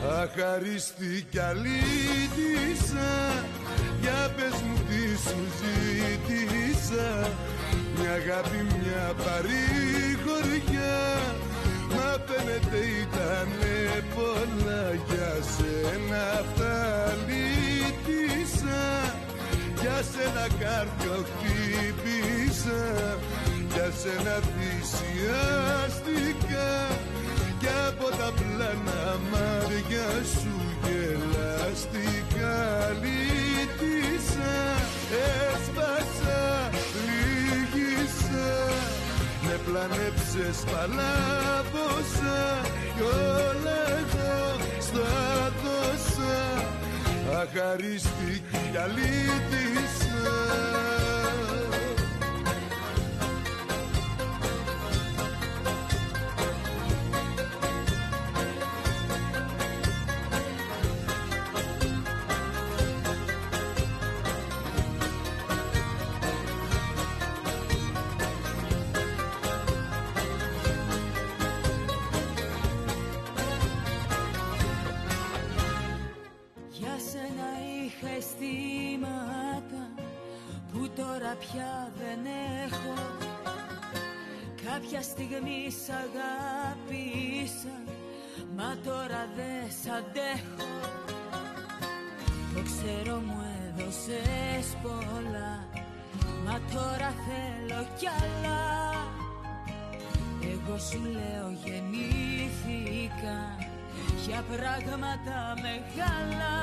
Αχαρίστη κι αλήτησα, για πες μου τι σου ζήτησα. Μια αγάπη, μια παρηγοριά, μα φαίνεται ήτανε πολλά. Για σένα αυτά λύτησα, για σένα κάρδιο χτύπησα, για σένα θυσιάστηκα, κι από τα πλάνα μάτια σου γελαστικά. Λύτησα, έσπασα, λύγησα, με πλανέψες, παλάβωσα, κι όλα εγώ στα δώσα. Αχαρίστη κι αλήτησα. Πια δεν έχω. Κάποια στιγμή σ' αγάπησα, μα τώρα δεν σ' αντέχω. Το ξέρω μου έδωσες πολλά, μα τώρα θέλω κι άλλα. Εγώ σου λέω γεννήθηκα για πράγματα μεγάλα.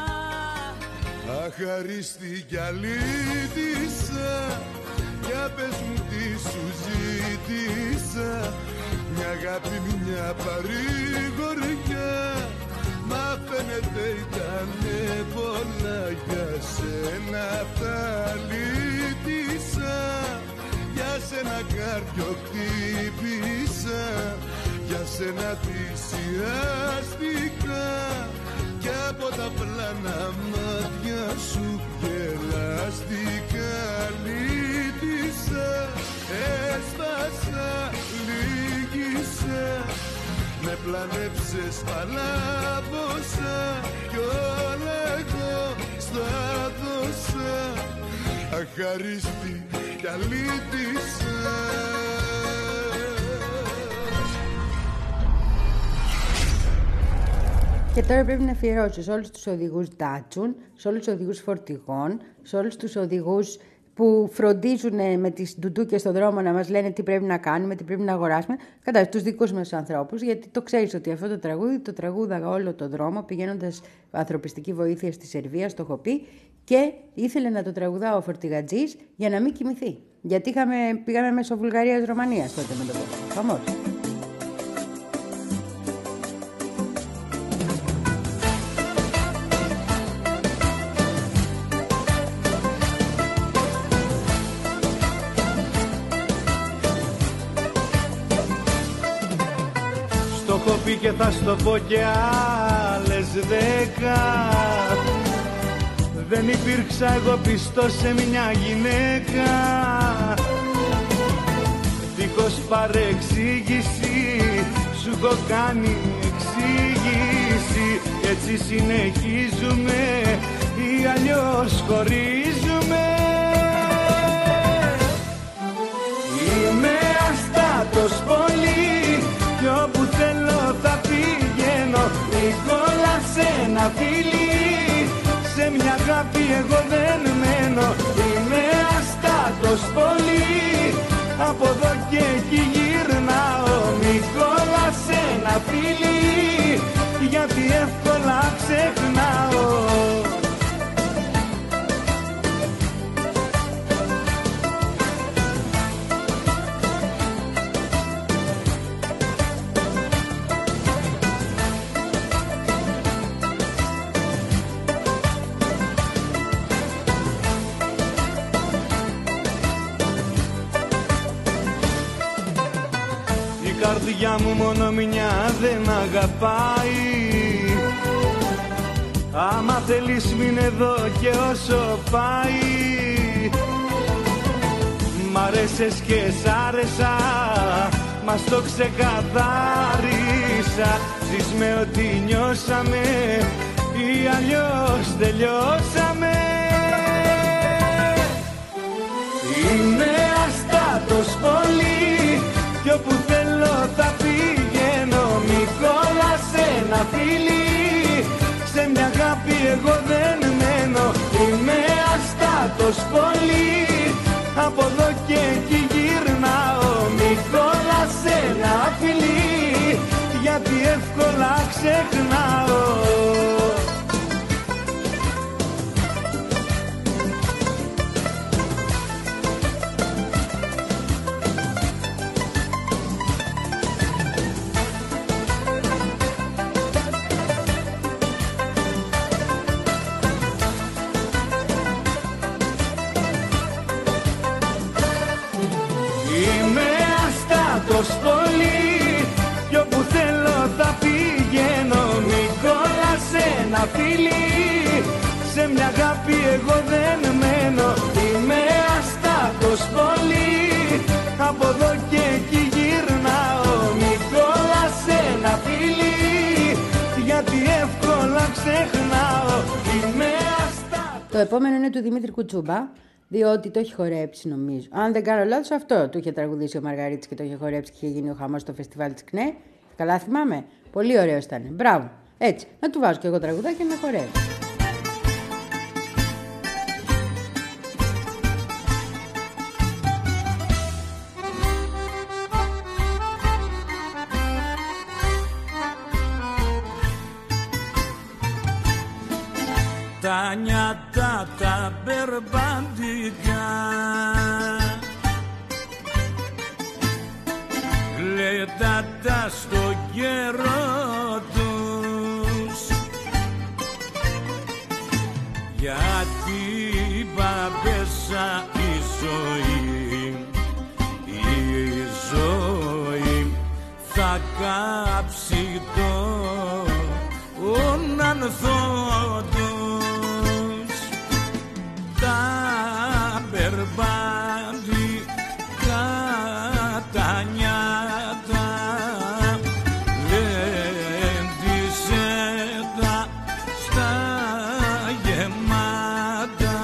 Αχαρίστη κι αλήτησα, για πες μου τι σου ζήτησα. Μια αγάπη, μια παρηγοριά, μα φαίνεται ήτανε πολλά. Για σένα αυτά λύτησα, για σένα κάρδιο χτύπησα, για σένα θυσιάστηκα, κι από τα πλάνα μάτια σου γελαστικά. Λύτησα, έσπασα, λύγησα, με πλανέψες, παλάβωσα, κι όλα εγώ στα δώσα. Αχαρίστη κι αλήτησα. Και τώρα πρέπει να αφιερώσω σε όλους τους οδηγούς ντάτσουν, σε όλους τους οδηγούς φορτηγών, σε όλους τους οδηγούς που φροντίζουν με τις ντουντούκες στον δρόμο να μας λένε τι πρέπει να κάνουμε, τι πρέπει να αγοράσουμε, κατά τους δικούς μας ανθρώπους, γιατί το ξέρεις ότι αυτό το τραγούδι το τραγούδαγα όλο το δρόμο πηγαίνοντας ανθρωπιστική βοήθεια στη Σερβία, στο έχω πει, και ήθελε να το τραγουδάω ο φορτηγατζής για να μην κοιμηθεί. Γιατί είχαμε, πήγαμε μέσω Βουλγαρίας-Ρωμανίας τότε με το πόδι. Χαμός. Και θα στο πω κι άλλες δέκα. Δεν υπήρξα εγώ πιστός σε μια γυναίκα. Δίχως παρεξήγηση σου έχω κάνει εξήγηση. Έτσι συνεχίζουμε ή αλλιώς χωρίζουμε. Είμαι αστάτος πολύ κι όπου θέλω θα πηγαίνω. Νικόλα σε ένα φίλι, σε μια αγάπη εγώ δεν μένω. Είμαι αστάτος πολύ, από εδώ και εκεί γυρνάω. Νικόλα σε ένα φίλι, γιατί εύκολα ξεχνάω. Η καρδιά μου μόνο μια δεν αγαπάει. Άμα θέλεις μείνε εδώ και όσο πάει. Μ' άρεσες και σ' άρεσα, μας το ξεκαθάρισα. μέσα, ζεις με ό,τι νιώσαμε ή αλλιώς τελειώσαμε. Είμαι αστάτος πολύ κι όπου θέλω θα πηγαίνω. Μη κόλλας ένα φίλι, σε μια αγάπη εγώ δεν μένω. Είμαι αστάτος πολύ, από εδώ και εκεί γυρνάω. Μη κόλλας ένα φιλί, γιατί εύκολα ξεχνάω. Πολύ, κι όπου θέλω θα πηγαίνω. Μη κόλλας ένα φίλι, σε μια αγάπη εγώ δεν μένω. Είμαι αστάτος πολύ, από εδώ και εκεί γυρνάω. Μη κόλλας ένα φίλι, γιατί εύκολα ξεχνάω. Είμαι αστάτος. Το επόμενο είναι του Δημήτρη Κουτσούμπα, διότι το έχει χορέψει νομίζω. Αν δεν κάνω λάθος, αυτό του είχε τραγουδήσει ο Μαργαρίτης και το είχε χορέψει και είχε γίνει ο χαμός στο φεστιβάλ της ΚΝΕ. Καλά θυμάμαι. Πολύ ωραίος ήταν. Μπράβο. Έτσι. Να του βάζω και εγώ τραγουδάκι να χορεύει. Τα νιάτα τα περπαντικά γλεντάτα στο καιρό τους, γιατί παπέσα η ζωή, η ζωή θα κάψει τον ανθό τους. Τα περπατικά τα νιάτα λέντισε τα στα γεμάτα.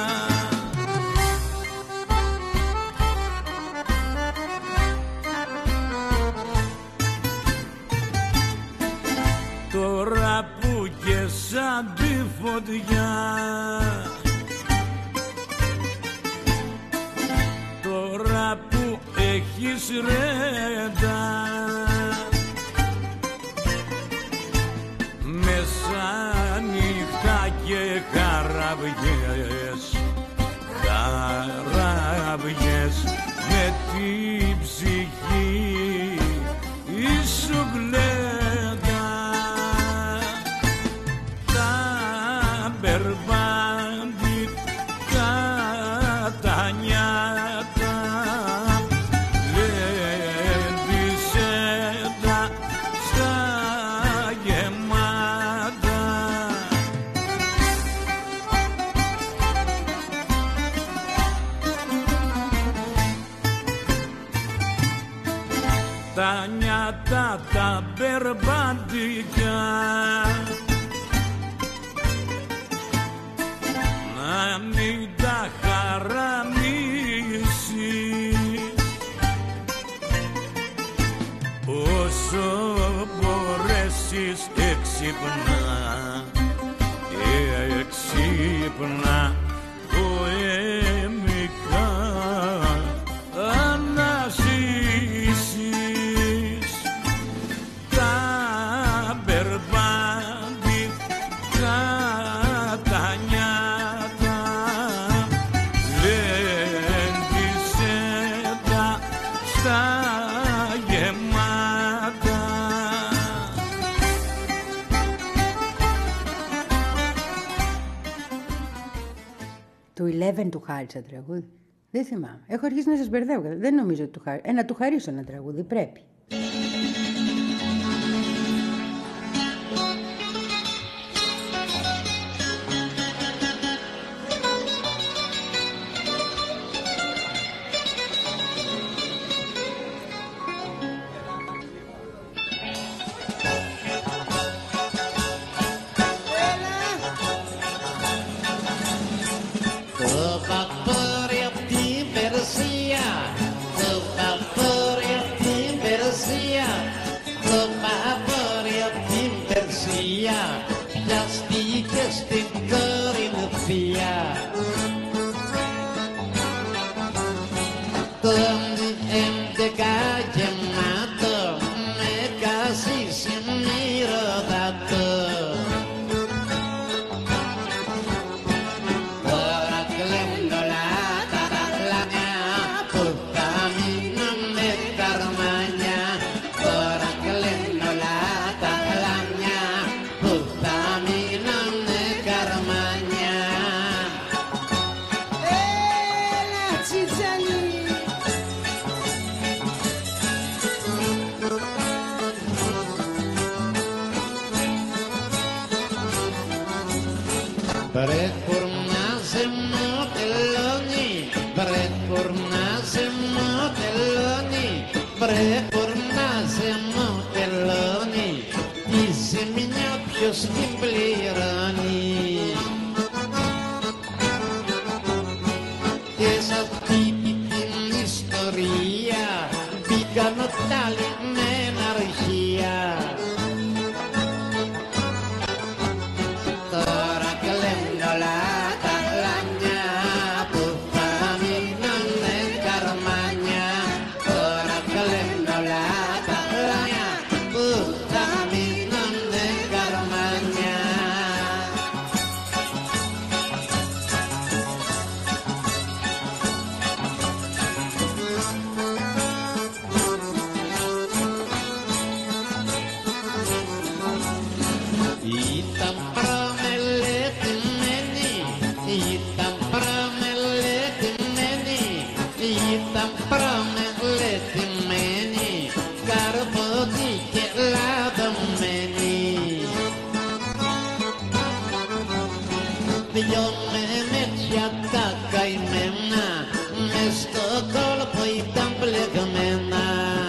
Τώρα που και σαν τη φωτιά, τώρα που έχεις ρέντα, μέσα νύχτα και χαραβιές, χαραβιές με την ψυχή σου γλέντα. Τα περπατικά τα νιάτα λέντισε τα στα γεμάτα. Τα νιάτα τα περπατικά να μην τα χαραμίσεις, όσο μπορέσεις έξυπνα, έξυπνα ποεμικά αναζήσεις. Τα περπατικά τα νιάτα λέντισε τα στα γεμάτα. Του Eleven του χάρισα τραγούδι. Δεν θυμάμαι. Έχω αρχίσει να σας μπερδεύω. Δεν νομίζω ότι του χάρισα. Ε, να του χαρίσω ένα τραγούδι. Πρέπει. Βρε κουρνάζε μου τελώνει, βρε κουρνάζε μου τελώνει, βρε κουρνάζε μου τελώνει, τη ζημιά ποιος την πληρώνει. Και σ' αυτή την ιστορία μπήκαν τα λιμένα αρχεία. Τώρα κλαίνουν όλα τα λάνια που θα μείνουνε καρμάνια. Τώρα κλαίνουν όλα τα λάνια που θα μείνουνε καρμάνια. Ήταν προμελετημένη, ήταν προμελετημένη, ήταν προμελετημένη, καρποτη και λαδωμένη. Δυο μεμέτσια τα καημένα, μες στο κόλπο ήταν πλεγμένα.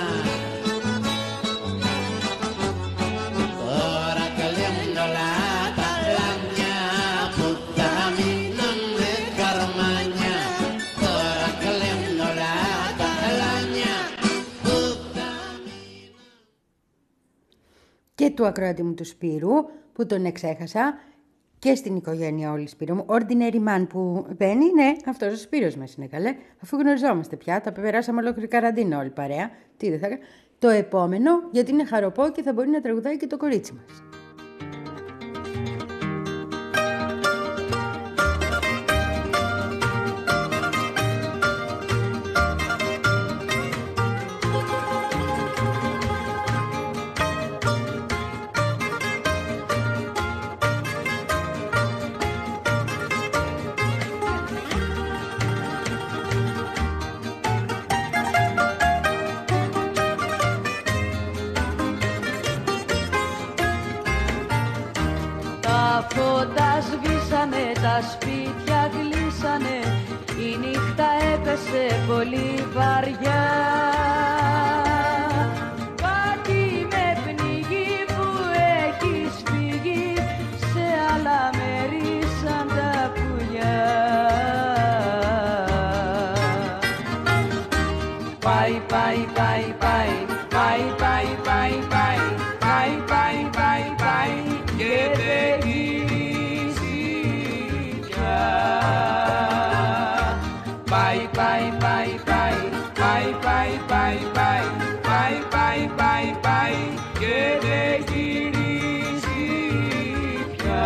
Τώρα κλαίνουν όλα τα πλάνια που θα μείνουνε καρμάνια. Τώρα κλαίνουν όλα τα πλάνια που θα... Και του ακροατή μου του Σπύρου, που τον εξέχασα, και στην οικογένεια όλη Σπύρου μου. Ordinary Man που μπαίνει, ναι, αυτός ο Σπύρος μας είναι, καλέ. Αφού γνωριζόμαστε πια, τα περάσαμε ολόκληρη καραντίνα όλη παρέα. Τι δεν θα κάνω. Το επόμενο, γιατί είναι χαροπό και θα μπορεί να τραγουδάει και το κορίτσι μας. Τα φώτα σβήσανε, τα σπίτια κλείσανε, η νύχτα έπεσε πολύ βαριά. Κάτι με πνιγεί που έχεις φύγει σε άλλα μέρη σαν τα πουλιά. Πάει, πάει, πάει, πάει, πάει, πάει, πάει, πάει, πάει, πάει, πάει, πάει και δεν γυρίζει πια. Πάει, πάει, πάει, πάει, πάει, πάει, πάει, πάει, πάει, πάει, πάει, πάει και δεν γυρίζει πια.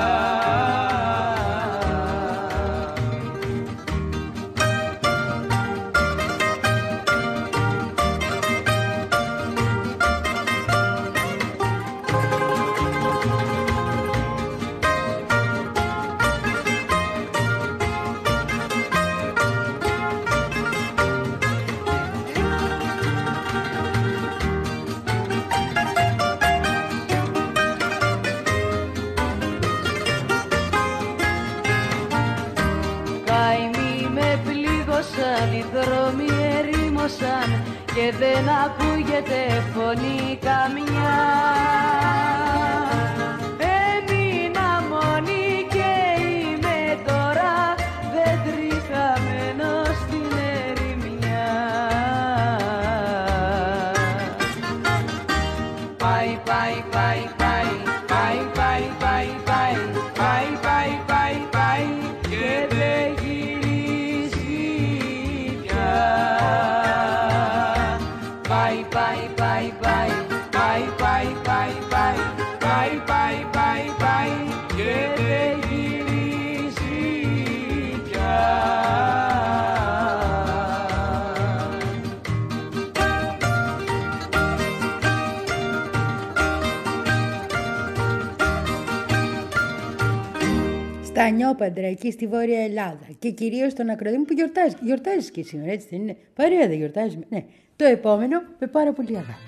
Οι δρόμοι ερήμωσαν και δεν ακούγεται φωνή καμιά. Έμεινα μόνη και είμαι τώρα δέντρι χαμένο στην ερημιά. Πάει, πάει, πάει, πάει, πάει, πάει, πάει, πάει, πάει, πάει, πάει, πάει και δεν γυρίζει πια. Πάει, πάει, πάει, πάει, πάει, πάει, πάει, πάει, πάει, πάει, πάει, πάει και δεν γυρίζει πια. Στα Νιόπαντρα, εκεί στη Βόρεια Ελλάδα και κυρίως στον ακροατή μου που γιορτάζει. Γιορτάζεις και σήμερα, έτσι δεν είναι? Παρέα δεν γιορτάζεις? Ναι. Το επόμενο με πάρα πολύ αγάπη.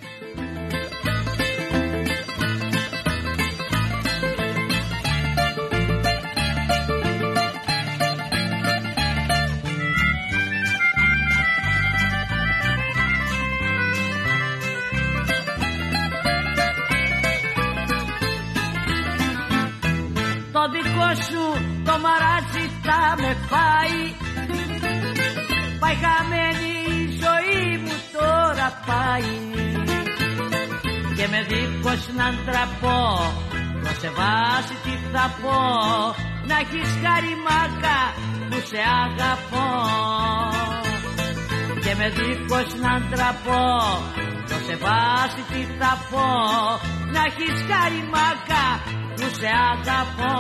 δικό σου το μαράζι θα με φάει. Πάει χαμένη η ζωή μου τώρα πάει. Και με δίχως να ντραπώ, να σε βάσει τι θα πω, να έχεις χάρη μάκα που σε αγαπώ. Και με δίχως να ντραπώ, να σε βάσει τι θα πω, να έχεις χάρη μάκα που σε αγαπώ.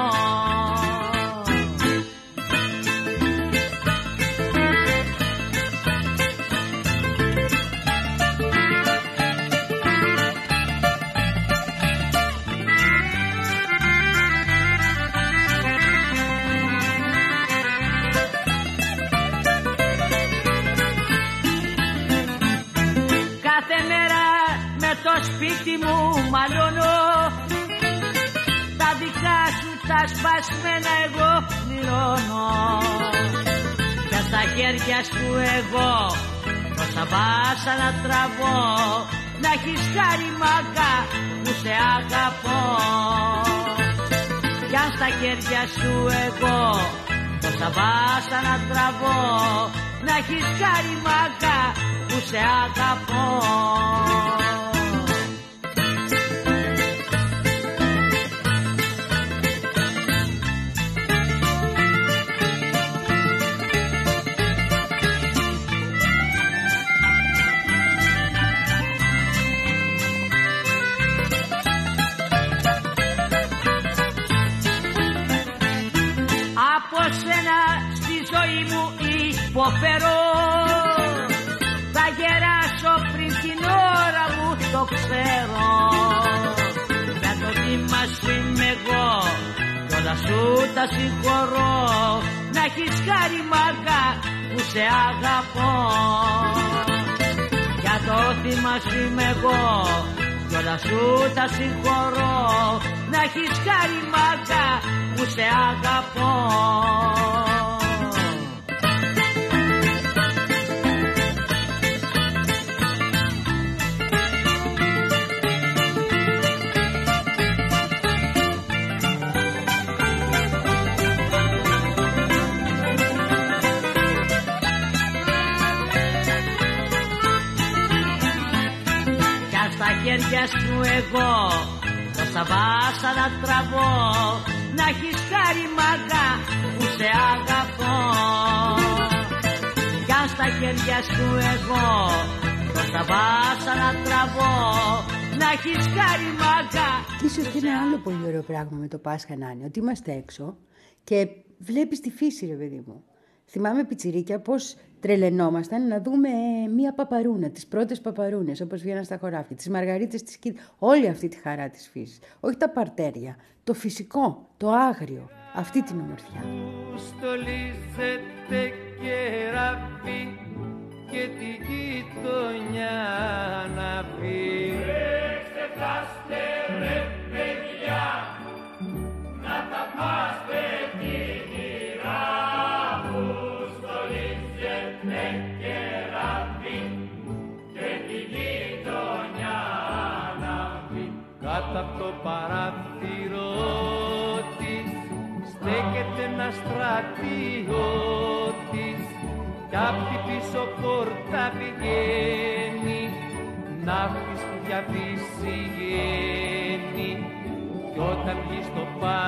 Κάθε μέρα με το σπίτι μου μαλώνω, τα δικά σου τα σπασμένα εγώ πληρώνω. Και στα χέρια σου εγώ τόσα βάσανα τραβώ, να έχεις χάρη μάκα που σε αγαπώ. Κι αν στα χέρια σου εγώ τόσα βάσανα τραβώ, να έχεις χάρη μάκα που σε αγαπώ. Από σένα στη ζωή μου υποφέρω, θα γεράσω πριν την ώρα μου το ξέρω. Για το θύμα σου είμαι εγώ κι όλα σου τα συγχωρώ, να έχεις χάρη μάκα που σε αγαπώ. Για το θύμα σου είμαι εγώ κι όλα σου τα συγχωρώ, να έχεις χάρη μάκα που σε αγαπώ. Στα χέρια σου εγώ τόσα βάσανα τραβώ, να έχεις χάρη μάκα που σε αγαπώ. Κι αν στα χέρια σου εγώ τόσα βάσανα τραβώ, να έχεις χάρη μάκα. Ίσως και ένα άλλο πολύ ωραίο πράγμα με το Πάσχα να είναι ότι είμαστε έξω και βλέπεις τη φύση, ρε παιδί μου. Θυμάμαι πιτσιρίκια πώς τρελαινόμασταν να δούμε μία παπαρούνα, τις πρώτες παπαρούνες όπως βγαίναν στα χωράφια, τις μαργαρίτες της Κίτ, όλη αυτή τη χαρά της φύσης. Όχι τα παρτέρια, το φυσικό, το άγριο, αυτή την ομορφιά. Στολίζεται κεράφι και τη γειτονιά να πει. Εξετάστε ρε παιδιά, να τα πάστε τη γυρά που στολίζεται κεράφι και τη γειτονιά να πει. Κάτω από το παράθυρο της στέκεται ένα στρατιώτης κι απ' την πίσω πόρτα πηγαίνει να πεις που για φύση γένει. Κι όταν βγει στο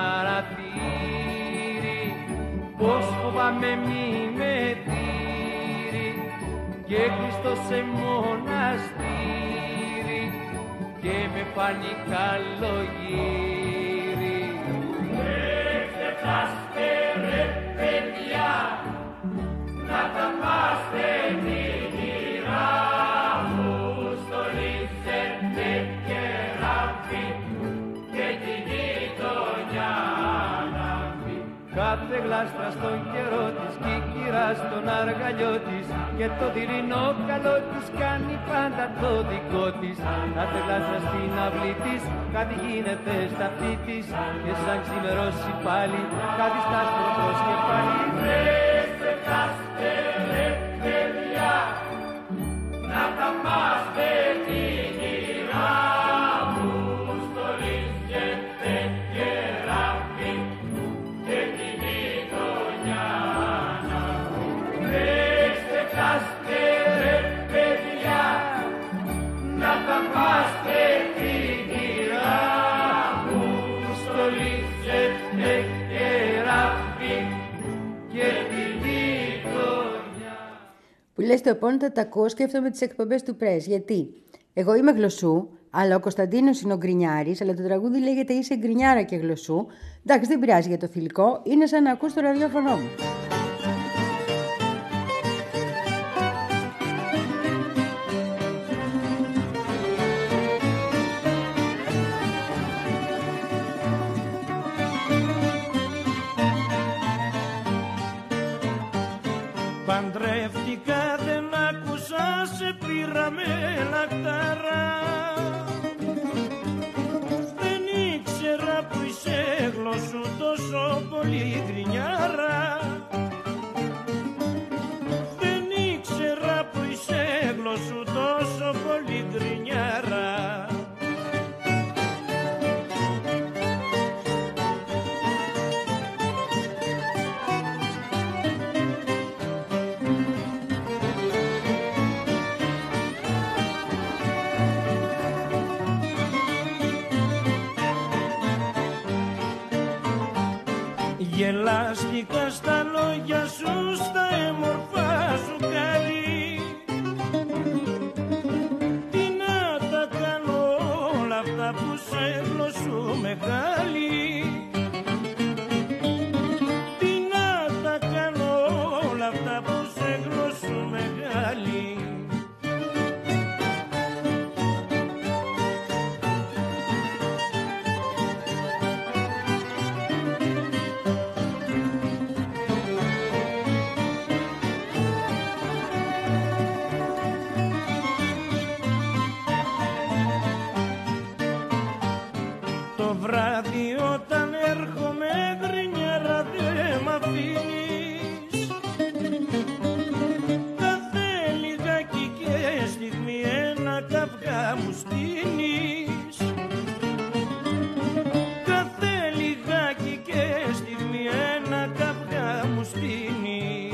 παραθύρι πως φοβάμαι μη με τύρει και κλειστό σε μοναστήρι και με φάνει καλογύρι. Εξετάστε ρε παιδιά, να τα πάστε τη γυρά που στολίζεται κεράφι και τη γειτονιά να πει. Κάθε γλάστρα στον καιρό της κι η κύρα στον αργαλιό της και το δειλινό καλό της κάνει πάντα το δικό της. Κάθε γλάστρα στην αυλή της κάτι γίνεται στα αυτή της και σαν ξημερώσει πάλι κάτι στα άστρο και πάλι. Εξετάστε ρε παιδιά, να τα πάστε τη γυρά που στολίζεται κεράφι λες το επόμενο τα ακούω, σκέφτομαι τις εκπομπές του Πρες. Γιατί εγώ είμαι γλωσσού, αλλά ο Κωνσταντίνος είναι ο γκρινιάρης, αλλά το τραγούδι λέγεται Είσαι γκρινιάρα και γλωσσού. Εντάξει, δεν πειράζει για το θηλυκό, είναι σαν να ακούς το ραδιόφωνο μου. Παντρεύτηκα, δεν άκουσα, σε πήρα με λαχταρά. Δεν ήξερα που είσαι γλωσσού τόσο πολύ γκρινιάρα. Δεν ήξερα που είσαι γλωσσού τόσο πολύ γκρινιάρα. Γελάστηκα στα λόγια σου, στα έμορφα σου καλή. Τι να τα κάνω όλα αυτά που σε γλωσσού μεγάλη. Τι να τα κάνω όλα αυτά που σε γλωσσού μεγάλη. Βράδυ όταν έρχομαι γκρινιάρα δε μ' αφήνεις. Κάθε λιγάκι και στιγμή ένα καυγά μου στείνεις. Κάθε λιγάκι και στιγμή ένα καυγά μου στείνεις.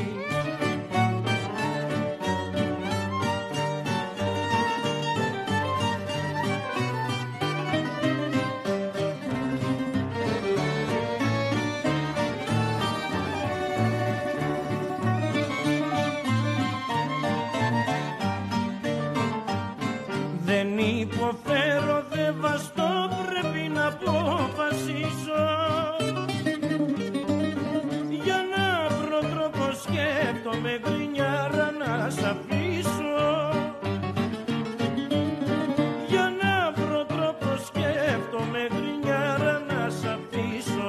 Δεν υποφέρω, δεν βαστώ, πρέπει να αποφασίσω. Για να βρω τρόπο σκέφτομαι γκρινιάρα να σ' αφήσω. Για να βρω τρόπο σκέφτομαι γκρινιάρα να σ' αφήσω.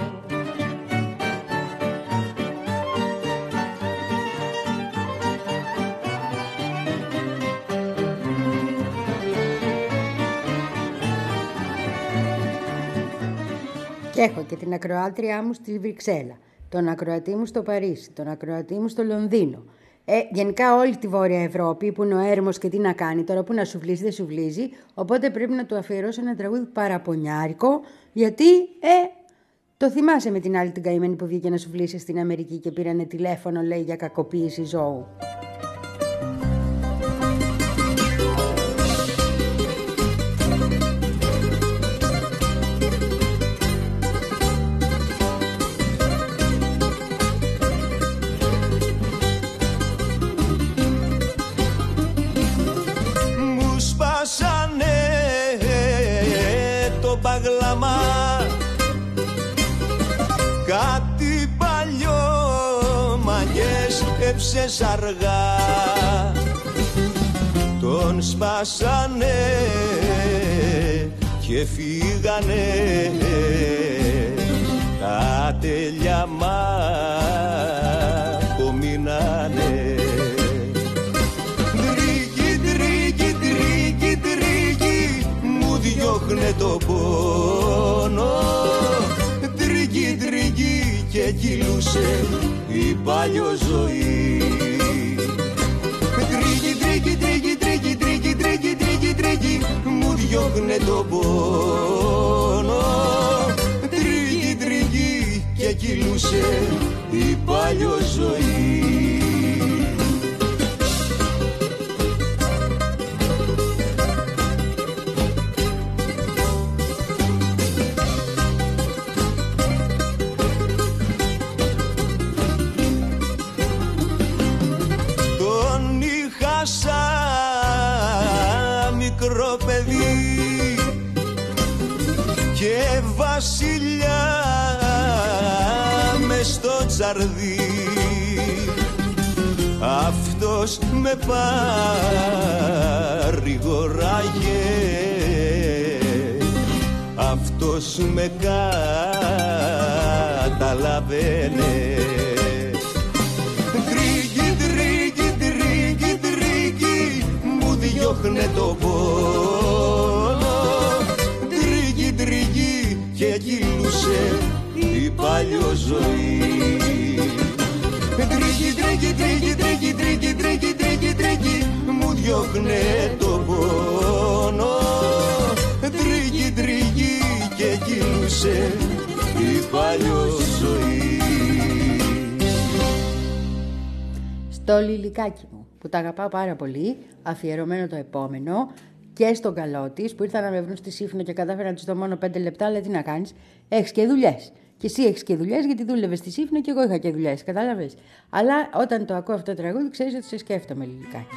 Και έχω και την ακροάτριά μου στη Βρυξέλλα, τον ακροατή μου στο Παρίσι, τον ακροατή μου στο Λονδίνο. Ε, γενικά όλη τη Βόρεια Ευρώπη που είναι ο έρμος και τι να κάνει τώρα, που να σουβλίζει δεν σουβλίζει, οπότε πρέπει να του αφιερώσω ένα τραγούδι παραπονιάρικο, γιατί ε, το θυμάσαι με την άλλη την καημένη που βγήκε να σουβλήσει στην Αμερική και πήρανε τηλέφωνο, λέει, για κακοποίηση ζώου. Παγλαμά, κάτι παλιό μανιές έψες αργά, τον σπάσανε και φύγανε τα τέλεια μα απομείνανε. Τρίκι, τρίκι, τρίκι, τρίκι μου διώχνε το πόνο. Τρίκι, τρίκι και κυλούσε η παλιό ζωή. Τρίκι, τρίκι, τρίκι, τρίκι, τρίκι, τρίκι, τρίκι, τρίκι μου διώχνε το πόνο. Τρίκι, τρίκι και κυλούσε η παλιό ζωή. Τον μικρό παιδί και βασιλιά μες στο τσαρδί. Αυτός με παρηγοράγε, αυτός με καταλαβαίνε. Τρίγι, τρίγι, τρίγι, τρίγι μου διώχνε το πόνο. Τρίγι, τρίγι και κυλούσε η παλιό ζωή. Τρίγι, τρίγι, τρίγι, τρίγι, τρίγι, τρίγι, τρίγι, τρίγι μου διώχνε το πόνο. Τρίγι, τρίγι και κυλούσε η παλιό ζωή. Στο Λιλικάκι μου, που τα αγαπάω πάρα πολύ, αφιερωμένο το επόμενο, και στον καλό της που ήρθαν να με βρουν στη Σύφνο και κατάφερα να τους δω μόνο πέντε λεπτά, αλλά τι να κάνεις, έχεις και δουλειές. Και εσύ έχεις και δουλειές, γιατί δούλευες στη Σύφνο και εγώ είχα και δουλειές, κατάλαβες. Αλλά όταν το ακούω αυτό το τραγούδι, ξέρεις ότι σε σκέφτομαι, Λιλικάκι.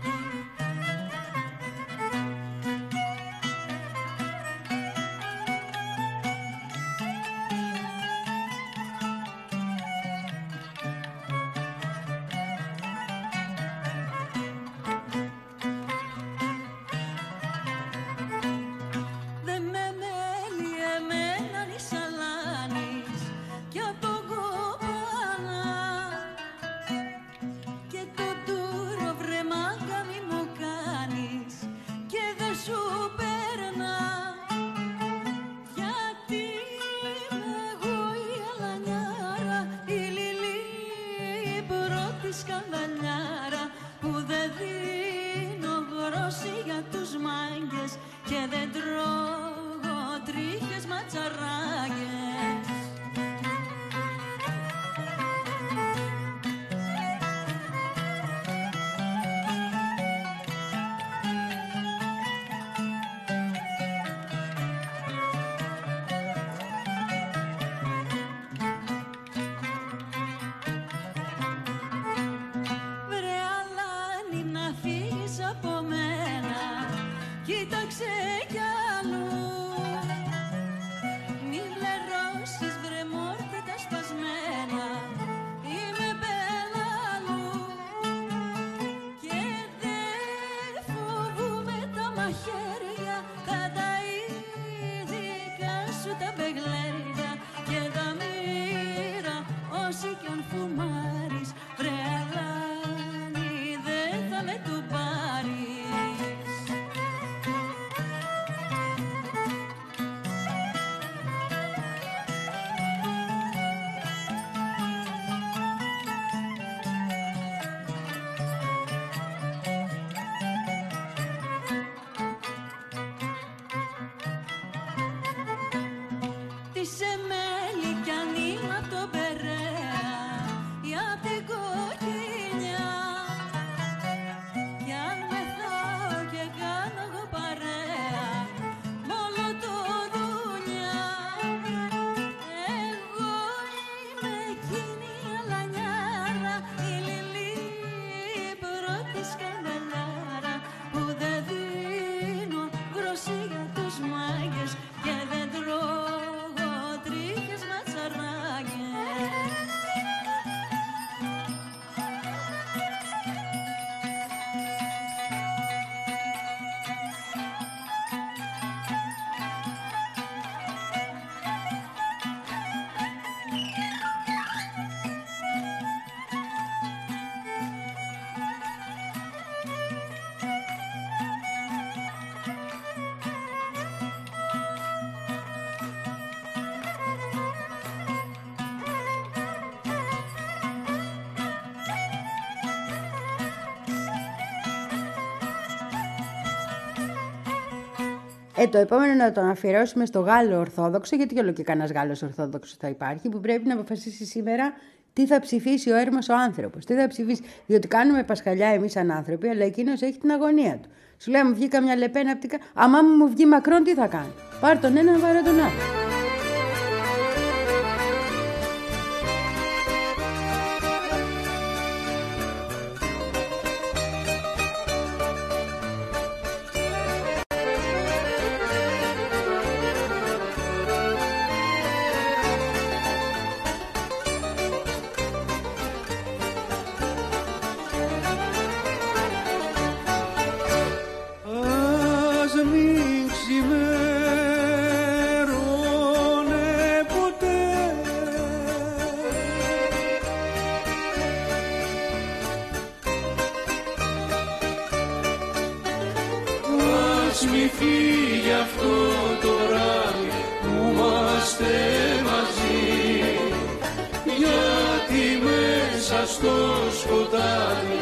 Ε, το επόμενο να τον αφιερώσουμε στο Γάλλο Ορθόδοξο, γιατί όλο και κανένας Γάλλος Ορθόδοξος θα υπάρχει, που πρέπει να αποφασίσει σήμερα τι θα ψηφίσει ο έρμος ο άνθρωπος. Τι θα ψηφίσει, διότι κάνουμε πασχαλιά εμείς σαν άνθρωποι, αλλά εκείνος έχει την αγωνία του. Σου λέει, μου βγει καμιά Λεπέν από την κα... Αμά μου βγει Μακρόν, τι θα κάνω. Πάρ' τον έναν, πάρε τον άλλο. για αυτό το βράδυ που είμαστε μαζί, γιατί μέσα στο σκοτάδι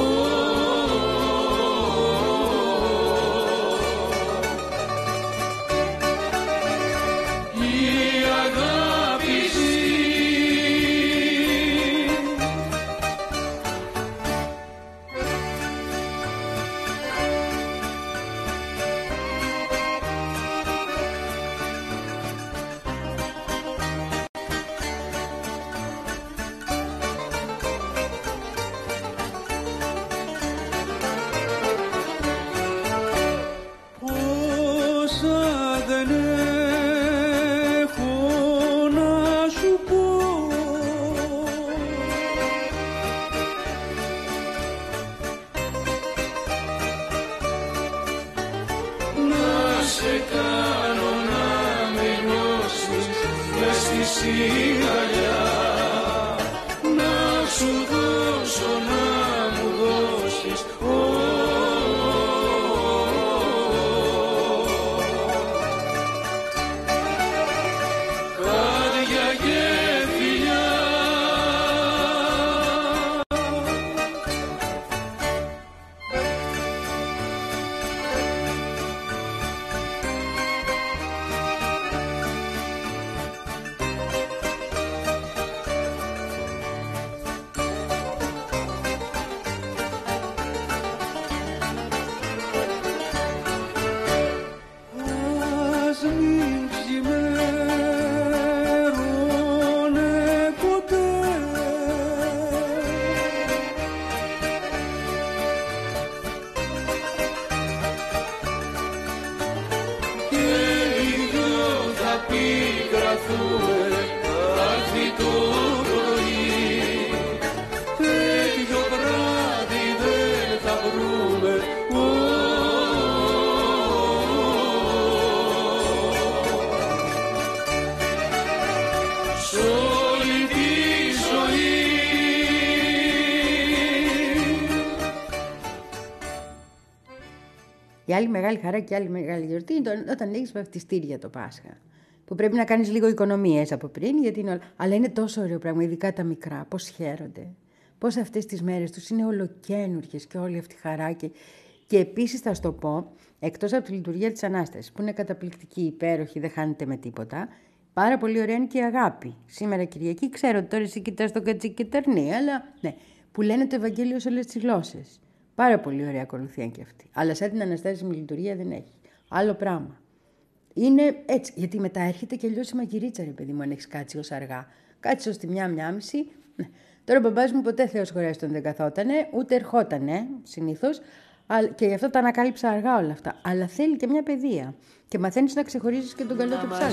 Η άλλη μεγάλη χαρά και η άλλη μεγάλη γιορτή είναι όταν έχεις βαφτιστήρια το Πάσχα. Που πρέπει να κάνεις λίγο οικονομίες από πριν, γιατί είναι όλα... αλλά είναι τόσο ωραίο πράγμα, ειδικά τα μικρά. Πώς χαίρονται. Πώς αυτές τις μέρες τους είναι ολοκαίνουργες και όλη αυτή η χαρά. Και, και επίσης θα σου το πω, εκτός από τη λειτουργία της Ανάστασης, που είναι καταπληκτική, υπέροχη, δεν χάνεται με τίποτα, πάρα πολύ ωραία είναι και η αγάπη. Σήμερα Κυριακή, ξέρω ότι τώρα εσύ κοιτάς το κατσίκι και τερνί, αλλά ναι, που λένε το Ευαγγέλιο σε όλες τις γλώσσες. Πάρα πολύ ωραία ακολουθία και αυτή. Αλλά σαν την αναστάσιμη λειτουργία δεν έχει. Άλλο πράγμα. Είναι έτσι. Γιατί μετά έρχεται και αλλιώς η μαγειρίτσα, ρε παιδί μου, αν έχεις κάτσει ως αργά. Κάτσε ως τη μια, μια μισή. Ναι. Τώρα ο μπαμπάς μου ποτέ Θεός χωρέστον δεν καθότανε, ούτε ερχότανε συνήθως. Και γι' αυτό τα ανακάλυψα αργά όλα αυτά. Αλλά θέλει και μια παιδεία. Και μαθαίνεις να ξεχωρίζεις και τον καλό του ψάλτη.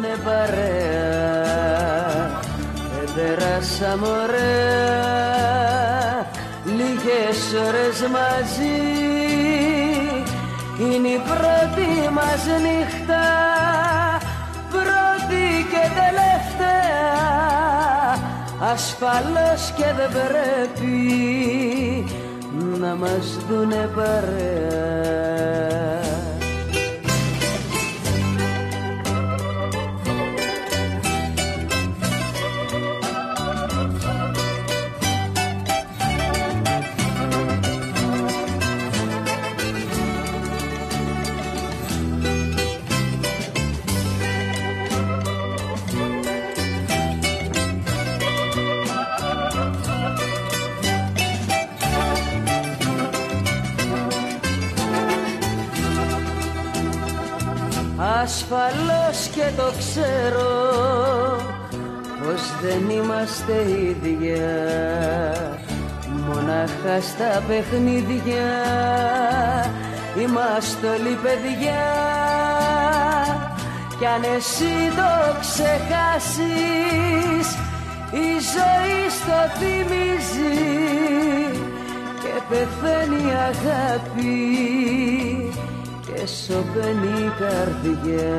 Περάσαμε ωραία λίγες ώρες μαζί. Είναι η πρώτη μας νύχτα, πρώτη και τελευταία. Ασφαλώς και δεν πρέπει να μας δουνε παρέα. Ασφαλώς και το ξέρω πως δεν είμαστε ίδια, μονάχα στα παιχνίδια είμαστε όλοι παιδιά. Κι αν εσύ το ξεχάσεις, η ζωή στο θυμίζει και πεθαίνει η αγάπη και σωπαίνει η καρδιά.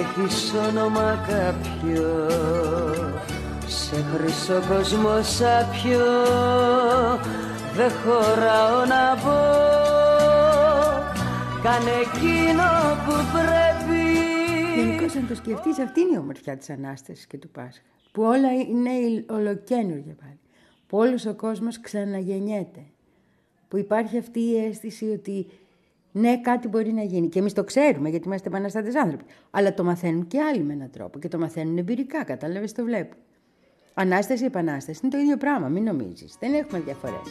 έχεις όνομα κάποιο, σε χρυσό κόσμο σάπιο δεν χωράω να πω. Κάνε εκείνο που πρέπει. Γενικώς αν το σκεφτείς, αυτή είναι η ομορφιά της Ανάστασης και του Πάσχα, που όλα είναι ολοκαίνουργια πάλι, που όλος ο κόσμος ξαναγεννιέται, που υπάρχει αυτή η αίσθηση ότι ναι, κάτι μπορεί να γίνει. Και εμείς το ξέρουμε, γιατί είμαστε επαναστάτες άνθρωποι. Αλλά το μαθαίνουν και άλλοι με έναν τρόπο. Και το μαθαίνουν εμπειρικά, κατάλαβες, το βλέπω. Ανάσταση, επανάσταση είναι το ίδιο πράγμα, μην νομίζεις. Δεν έχουμε διαφορές.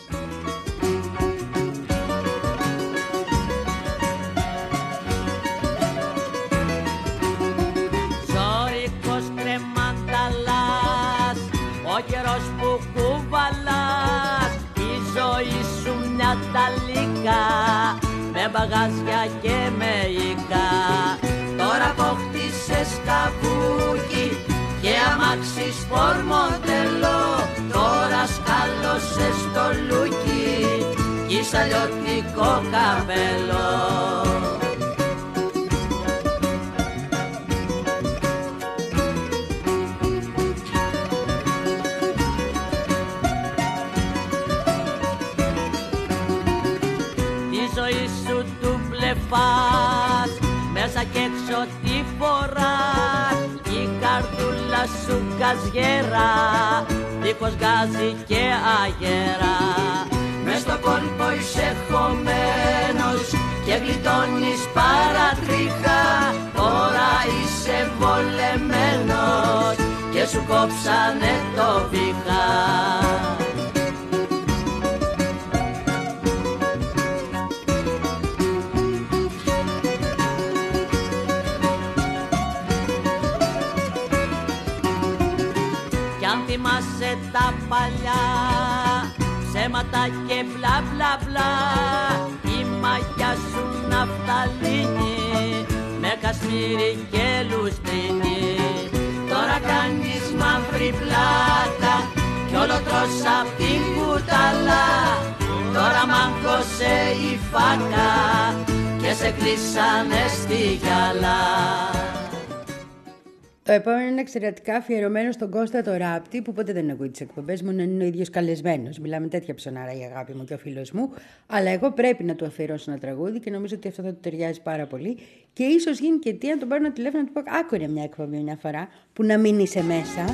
Ζώρικος κρεμανταλάς, ο καιρός που κουβαλάς, η ζωή σου μια ταλίκα, με μπαγάζια και με οικά. Τώρα αποκτήσες καβούκι και αμάξι σπορ μοντέλο. Τώρα σκάλωσες το λούκι κι σαλιωτικό καπέλο. Φας, μέσα κι έξω τι φοράς, η καρδούλα σου καζιέρα, δίχως γκάζι και αγέρα. Μες στο κόλπο είσαι χωμένος και γλιτώνεις παρατρίχα. Τώρα είσαι βολεμένος και σου κόψανε το βήχα. Θυμάσαι τα παλιά ψέματα και μπλα μπλα μπλα, η μαγιά σου ναυταλίνη με κασμίρι και λουστρίνη. Τώρα κάνεις μαύρη πλάκα κι όλο τρως απ' την κουταλά. Τώρα μάγκωσε η φάκα και σε κλείσανε στη γυαλά. Το επόμενο είναι εξαιρετικά αφιερωμένο στον Κώστα το Ράπτη, που ποτέ δεν ακούει τις εκπομπές μου, είναι ο ίδιος καλεσμένος. Μιλάμε τέτοια ψωνάρα η αγάπη μου και ο φίλος μου. Αλλά εγώ πρέπει να του αφιερώσω ένα τραγούδι και νομίζω ότι αυτό θα του ταιριάζει πάρα πολύ. Και ίσως γίνει και τι, αν τον πάρω ένα τηλέφωνο να του πω: άκουρε μια εκπομπή μια φορά, που να μην είσαι μέσα.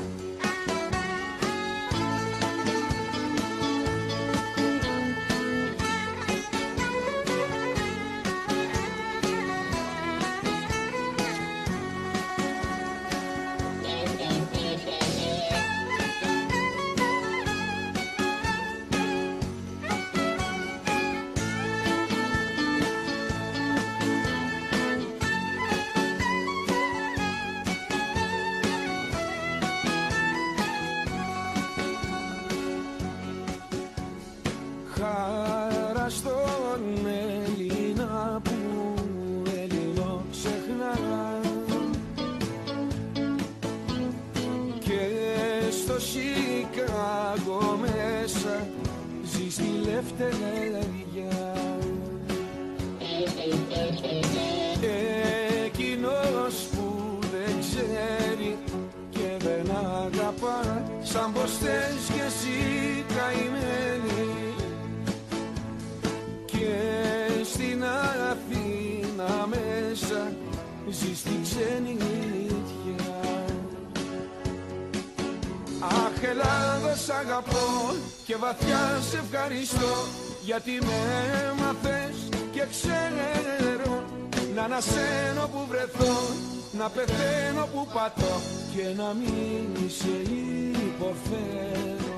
Γιατί με έμαθες και ξέρω να ανασένω που βρεθώ, να πεθαίνω που πατώ και να μην σε υποφέρω.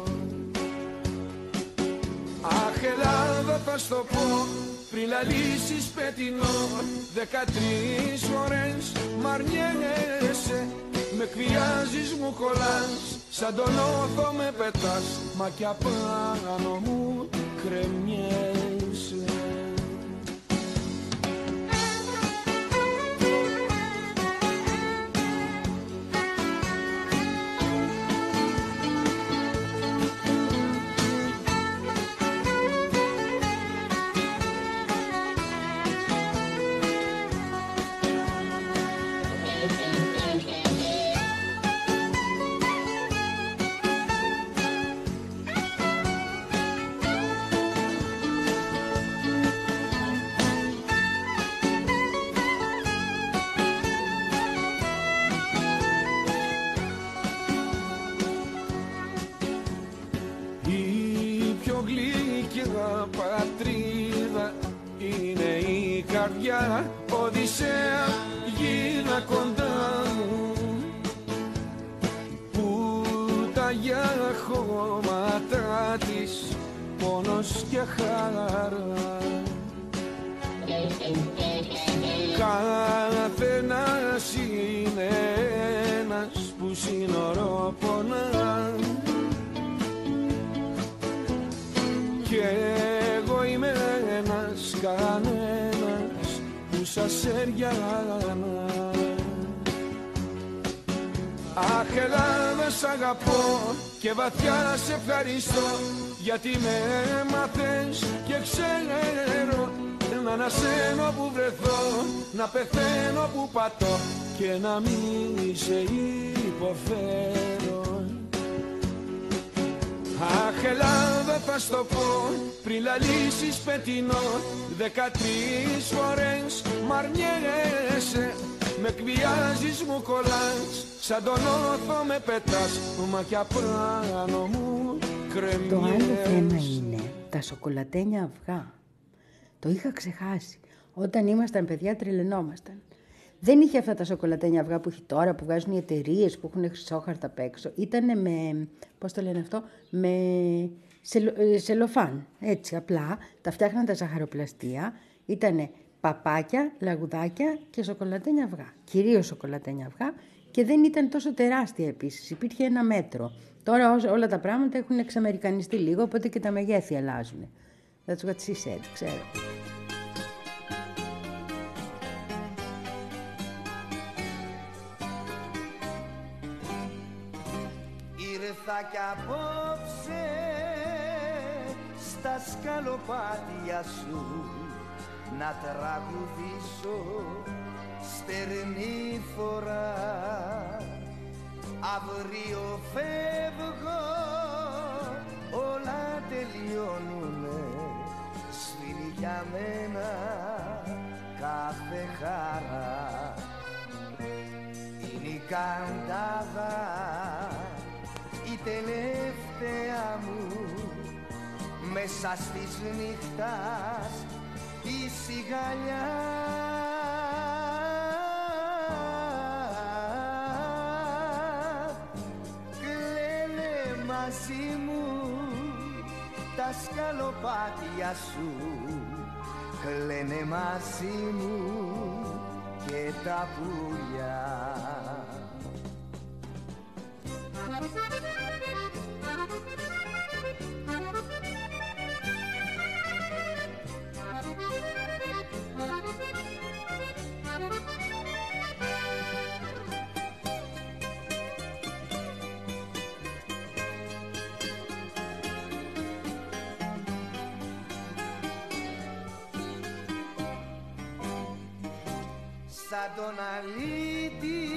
Αχ, Ελλάδα θα στο πω πριν λαλήσεις πετεινό, δεκατρείς φορές μ' αρνιέσαι, με εκβιάζεις, μου κολλάς, σαν τον όθο με πετάς, μα κι απάνω μου κρεμιέσαι. πιο γλυκιά πατρίδα είναι η καρδιά. Οδυσσέα γίνα κοντά μου, που τα για χώματα της πόνος και χαρά. Καθένας είναι ένας που σύνορο πονά, κι εγώ είμαι ένας κανένας που σας έριανα. Αχ, Ελλάδα, σ' αγαπώ και βαθιά σε ευχαριστώ, γιατί με έμαθες και ξέρω να ανασένω που βρεθώ, να πεθαίνω που πατώ και να μην σε υποφέρω. Αχ, Ελλάδα, θα στο πω πριν λαλήσεις πετεινό, δεκατρείς φορές μ' αρνιέσαι, με εκβιάζεις, μου κολλάς, σαν τον όθο με πετάς, μα κι απάνω μου κρεμιέσαι. Το άλλο θέμα είναι τα σοκολατένια αυγά. Το είχα ξεχάσει. Όταν ήμασταν παιδιά τρελαινόμασταν. Δεν είχε αυτά τα σοκολατένια αυγά που έχει τώρα, που βγάζουν οι εταιρείες που έχουν χρυσόχαρτα απ' έξω. Ήτανε με, πώς το λένε αυτό, με σελο, σελοφάν. Έτσι απλά, τα φτιάχναν τα ζαχαροπλαστεία. Ήτανε παπάκια, λαγουδάκια και σοκολατένια αυγά. Κυρίως σοκολατένια αυγά, και δεν ήταν τόσο τεράστια επίσης. Υπήρχε ένα μέτρο. Τώρα όλα τα πράγματα έχουν εξαμερικανιστεί λίγο, οπότε και τα μεγέθη αλλάζουν. That's what she said, ξέρω. Ήρθα κι απόψε στα σκαλοπάτια σου να τραγουδήσω στερνή φορά. Αύριο φεύγω, όλα τελειώνουνε, σφύρι για μένα κάθε χαρά. Είναι η καντάδα η τελευταία μου, μέσα στις νύχτας η σιγαλιά. Κλαίνε μαζί μου τα σκαλοπάτια σου, κλαίνε μαζί μου και τα πουλιά. Σαν τον αλήτη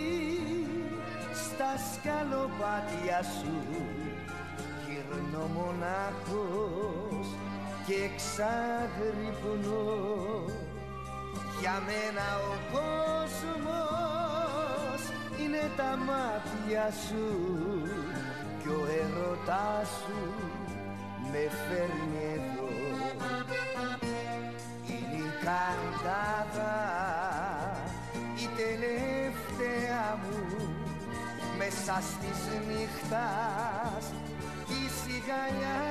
στα σκαλοπάτια σου γυρνώ μονάχος και ξαγρυπνώ. Για μένα ο κόσμος είναι τα μάτια σου κι ο έρωτάς σου με φέρνει εδώ. Είναι η καντάδα η τελευταία μου, μέσα στις νύχτας η σιγαλιά.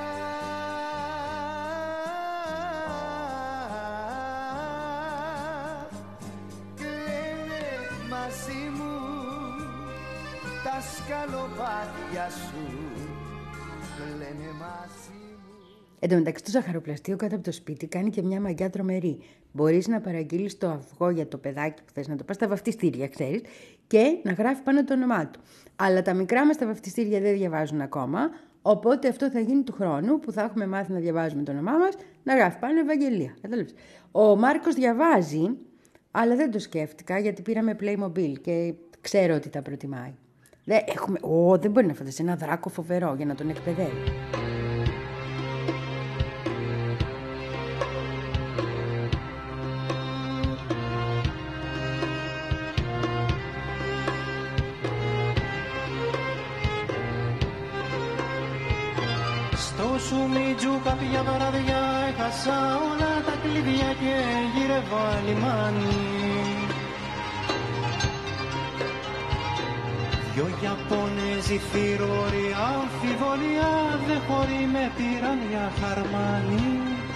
Κλαίνε μαζί μου τα σκαλοπάτια σου, κλαίνε μαζί. Εν τω μεταξύ, το ζαχαροπλαστείο κάτω από το σπίτι κάνει και μια μαγιά τρομερή. Μπορείς να παραγγείλεις το αυγό για το παιδάκι που θες να το πας στα βαφτιστήρια, ξέρεις, και να γράφει πάνω το όνομά του. Αλλά τα μικρά μας τα βαφτιστήρια δεν διαβάζουν ακόμα, οπότε αυτό θα γίνει του χρόνου που θα έχουμε μάθει να διαβάζουμε το όνομά μας, να γράφει πάνω Ευαγγελία. Κατάλαβες. Ο Μάρκος διαβάζει, αλλά δεν το σκέφτηκα γιατί πήραμε Playmobil και ξέρω ότι τα προτιμάει. Δεν, έχουμε... Ω, δεν μπορεί να φανταστεί ένα δράκο φοβερό για να τον εκπαιδεύει. Σουμιτζού κάποια βραδιά έχασα όλα τα κλειδιά και γύρευα λιμάνι. Δυο Ιαπώνεζοι θηρόροι, αμφιβολία δεν χωρεί, με πήραν για χαρμάνι.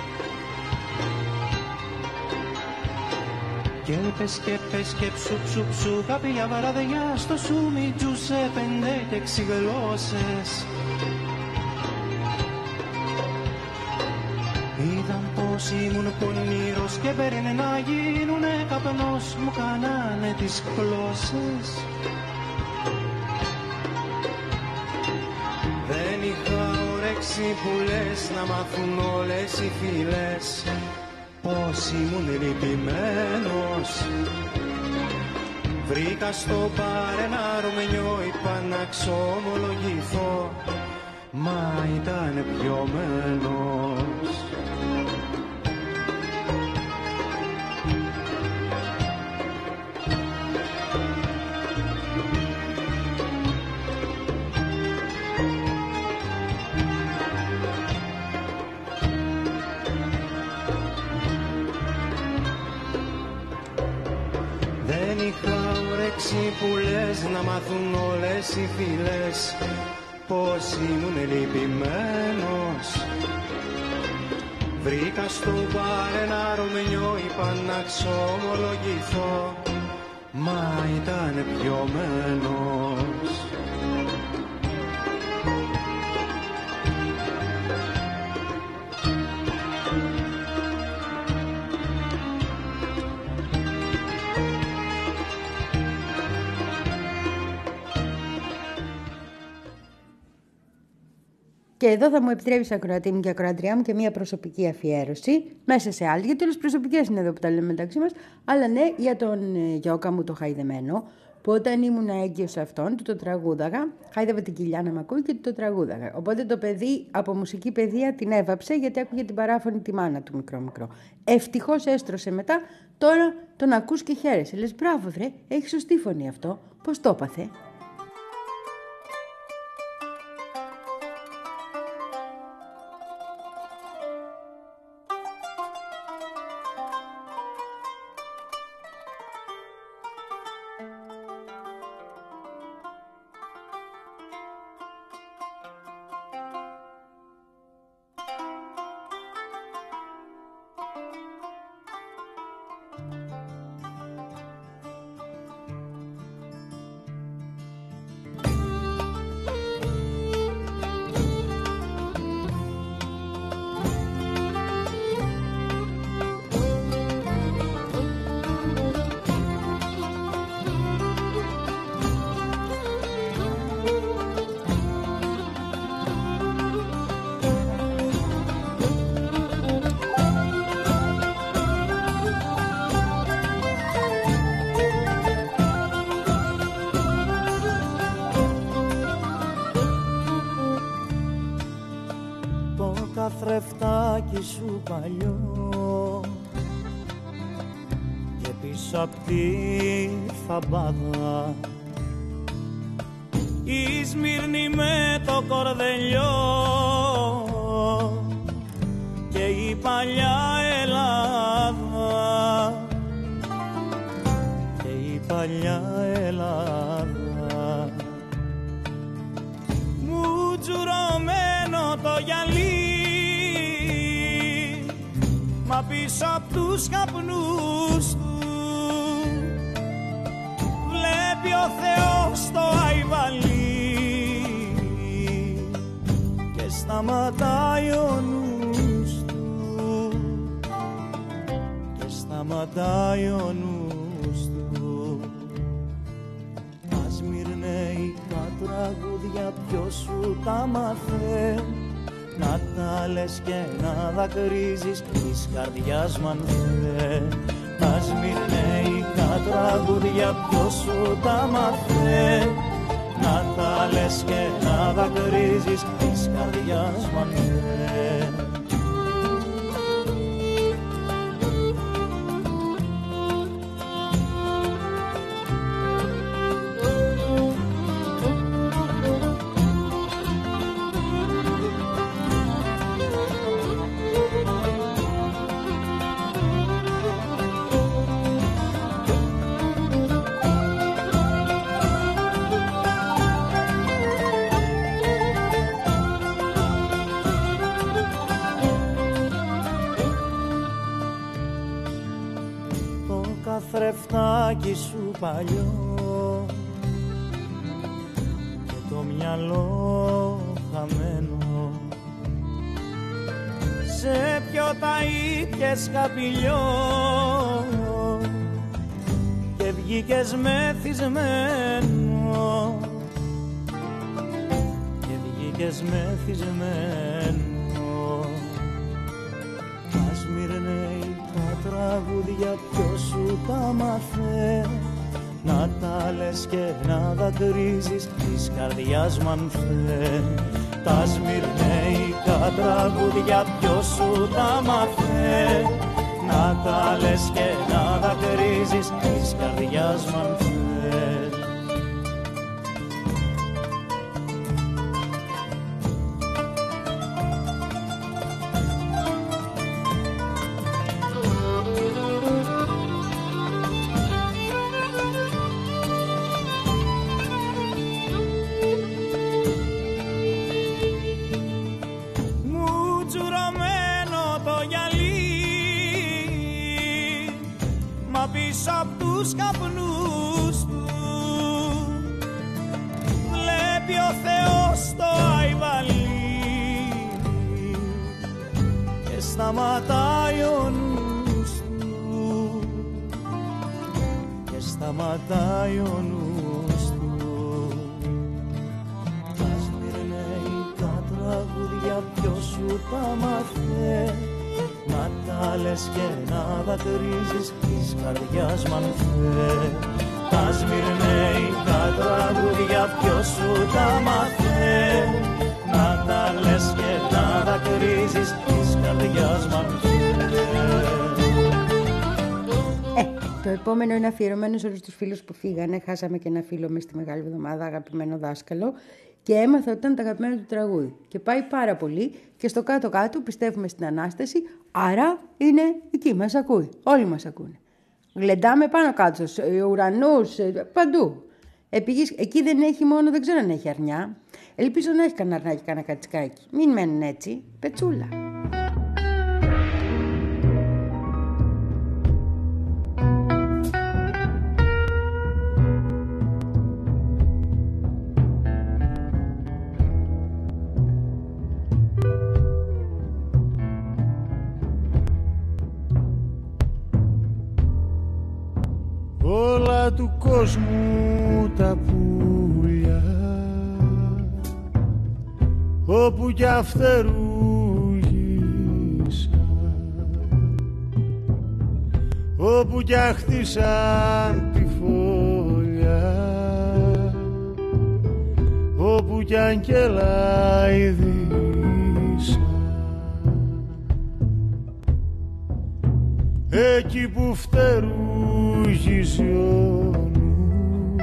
Και πες και πες και ψου ψου ψου κάποια βραδιά στο Σουμιτζού σε πέντε και έξι γλώσσες. Είδαν πως ήμουν πονήρος και παίρνε να γίνουνε καπνός, μου κάνανε τις γλώσσες. Δεν είχα όρεξη που λες να μάθουν όλες οι φίλες πως ήμουν λυπημένος. Βρήκα στο μπαρ ένα Ρουμενιό, είπα να ξομολογηθώ, μα ήταν πιωμένος. Που λες να μάθουν όλες οι φίλες πως ήμουν λυπημένος. Βρήκα στο μπαρ ένα Ρουμενιό, είπα να ξομολογηθώ, μα ήταν πιωμένος. Και εδώ θα μου επιτρέψεις, ακροατή μου και ακροατριά μου, και μια προσωπική αφιέρωση μέσα σε άλλη, γιατί όλες προσωπικές είναι εδώ που τα λέμε μεταξύ μας. Αλλά ναι, για τον Γιώκα μου το χαϊδεμένο, που όταν ήμουν έγκυος σε αυτόν, του το τραγούδαγα. Χάιδευα την κοιλιά να μ' ακούει και του το τραγούδαγα. Οπότε το παιδί από μουσική παιδεία την έβαψε, γιατί άκουγε την παράφωνη τη μάνα του μικρό-μικρό. Ευτυχώς έστρωσε μετά, τώρα τον ακούς και χαίρεσαι. Λες μπράβο, βρε, έχει σωστή φωνή αυτό. Πώς το έπαθε? Καθρεφτάκι σου παλιό και πίσω απ' τη φαμπάδα η Σμύρνη με το κορδελιό και η παλιά Ελλάδα και η παλιά Ελλάδα μου τζουρωμένο το γυαλί, μα πίσω απ' τους καπνούς του βλέπει ο Θεός το αϊβαλί και σταματάει ο νους του και σταματάει ο νους του. Ας μυρνέικα τραγούδια ποιος σου τα μάθε, να τα λες και να δακρύζεις της καρδιάς μ' αν θε. Ας μυρνέικα τραγούδια ποιος σου τα μάθε, να τα λες και να δακρύζεις της καρδιάς μ' αν θε. καθρεφτάκι σου παλιό και το μυαλό χαμένο. Σε ποιο τα ήπιες χαπηλιό και βγήκες μεθυσμένο και βγήκες μεθυσμένο. Ας μυρνέει τα τραγούδια ποιος σου τα μάθε, να τα λες και να δακρύζεις της καρδιάς μ' αν θε. Τα σμυρνέικα τραγούδια ποιος σου τα μάθε, να τα λες και να δακρύζεις της καρδιάς μ' αν θε. Σταματάει ο νους του και σταματάει ο νους του. Τα σμυρνέικα τραγούδια ποιος σου τα μάθε, να τα λες και να δακρύζεις της καρδιάς μ' αν θε. Τα σμυρνέικα τραγούδια ποιος σου τα μάθε, να τα λες και να δακρύζεις της καρδιάς μ' αν θε. Ε, το επόμενο είναι αφιερωμένο σε όλους τους φίλους που φύγανε. Χάσαμε και ένα φίλο μες στη Μεγάλη Εβδομάδα, αγαπημένο δάσκαλο, και έμαθα ότι ήταν το αγαπημένο του τραγούδι. Και πάει πάρα πολύ και στο κάτω-κάτω πιστεύουμε στην Ανάσταση, άρα είναι εκεί, μας ακούει. Όλοι μας ακούνε. Γλεντάμε πάνω κάτω, στους ουρανούς, παντού. Επίγεις, εκεί δεν έχει μόνο, δεν ξέρω αν έχει αρνιά. Ελπίζω να έχει κανένα αρνάκι, κανένα κατσικάκι. Μην μένουν έτσι, πετσούλα. Όλα του κόσμου τα πουλιά, όπου κι αφτερούγησα, όπου κι αχτίσαν τη φωλιά, όπου κι αγγέλα ειδήσα, εκεί που φτερούγησε ο νους,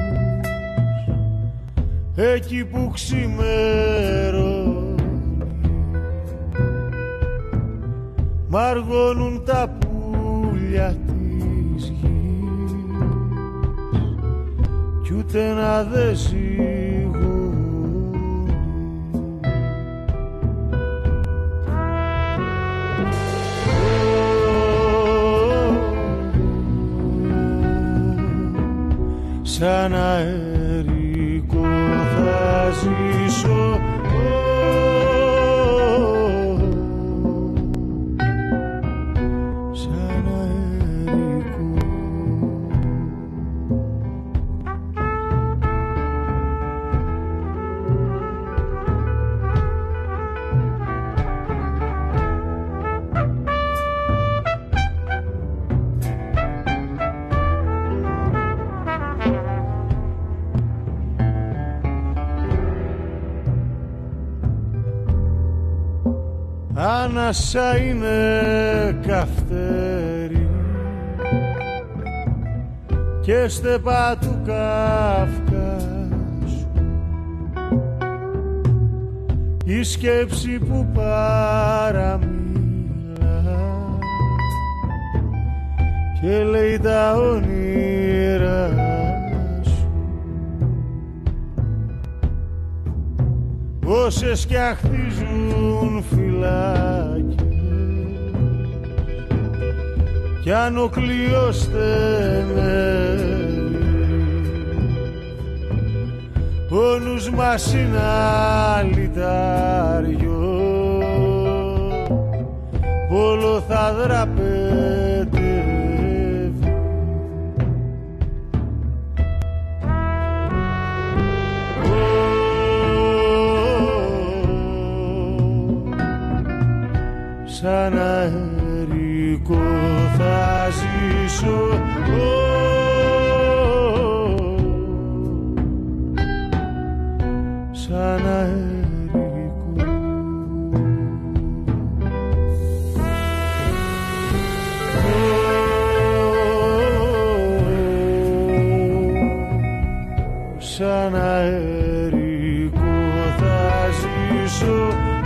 εκεί που ξημερώνει, μ' αργώνουν τα πουλιά της γης κι ούτε να δε ζυγώνει. Σαν αερικό θα ζήσω, σαν αερικό. Άνασα είναι καυτέρι και στεπά του Καυκάσου, η σκέψη που παραμίλα και λέει τα όνειρα σου, όσες κι αχτίζουν φυλάκια κι κι αν ο κλειός στενεύει, ο νους μας είναι αλυτάριο, όλο θα δραπετεύει. Σαν αερικό θα ζήσω, σαν αερικό. Σαν αερικό θα ζήσω,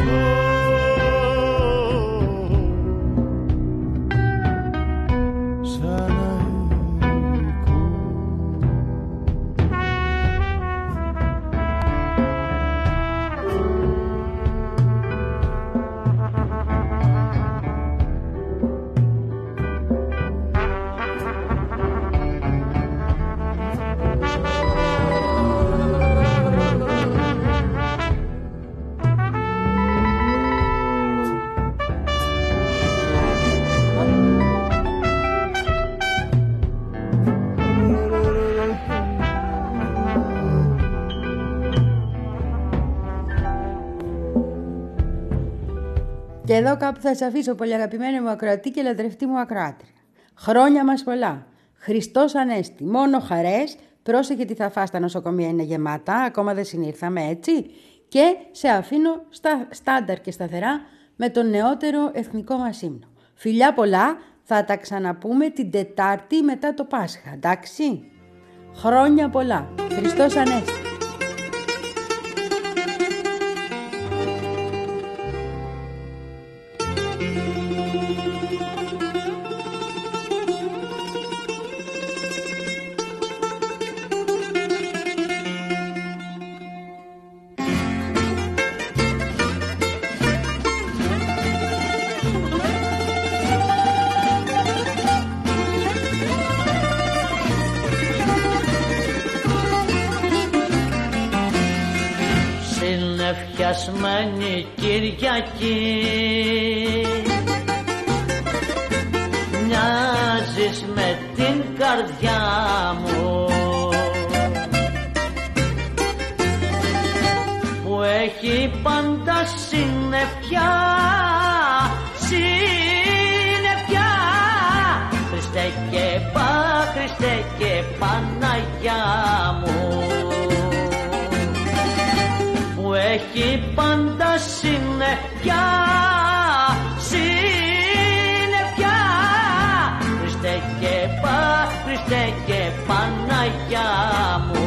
Και εδώ κάπου θα σε αφήσω, πολύ αγαπημένη μου ακροατή και λατρευτή μου ακροάτρια. Χρόνια μας πολλά. Χριστός Ανέστη. Μόνο χαρές. Πρόσεχε τι θα φας, τα νοσοκομεία είναι γεμάτα. Ακόμα δεν συνήρθαμε, έτσι. Και σε αφήνω στα στάνταρ και σταθερά με τον νεότερο εθνικό μας ύμνο. Φιλιά πολλά. Θα τα ξαναπούμε την Τετάρτη μετά το Πάσχα. Εντάξει. Χρόνια πολλά. Χριστός Ανέστη. Συνεφιασμένη Κυριακή, μοιάζεις με την καρδιά μου που έχει πάντα συννεφιά, συννεφιά. Χριστέ και Πα, Χριστέ και Παναγιά μου που έχει πάντα συννεφιά, συννεφιά. Χριστέ και Πα, Χριστέ και Παναγιά μου.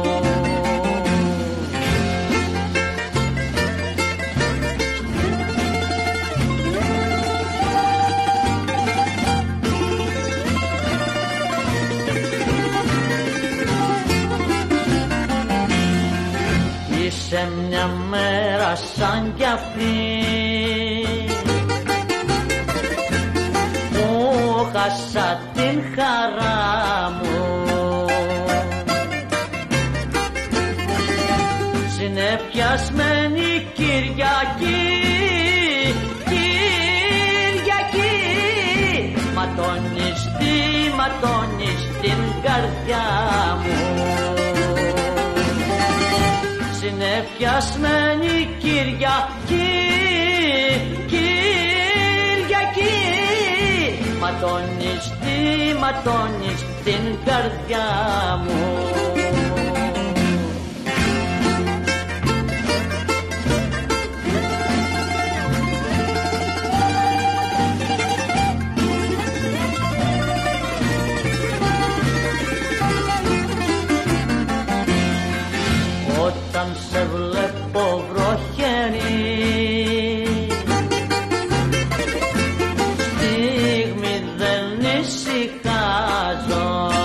Σε μια μέρα σαν κι αυτή που χάσα την χαρά μου, συνεφιασμένη Κυριακή, Κυριακή, ματώνεις τι, ματώνεις την καρδιά μου. Συνεφιασμένη Κυριακή, Κυριακή, ματώνεις τι, ματώνεις την καρδιά μου. Όταν σε βλέπω βροχερή, στιγμή δεν ησυχάζω,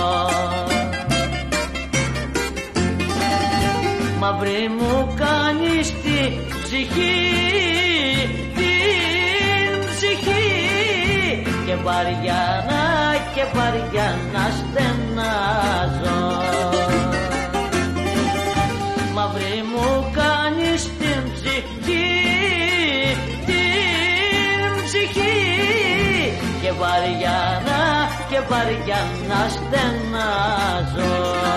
μαύρη μου κάνεις την ψυχή, την ψυχή και βαριά να και βαριά να στενάζω. Μαύρη μου κάνεις την ψυχή, την ψυχή και βαριά να, και βαριά να στενάζω.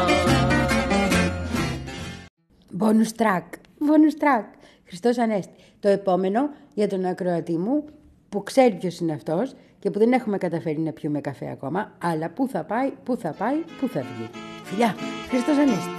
Bonus track, bonus track. Χριστός Ανέστη. Το επόμενο για τον ακροατή μου που ξέρει ποιος είναι αυτός και που δεν έχουμε καταφέρει να πιούμε καφέ ακόμα, αλλά πού θα πάει, πού θα πάει, πού θα βγει. Φιλιά, Χριστός Ανέστη.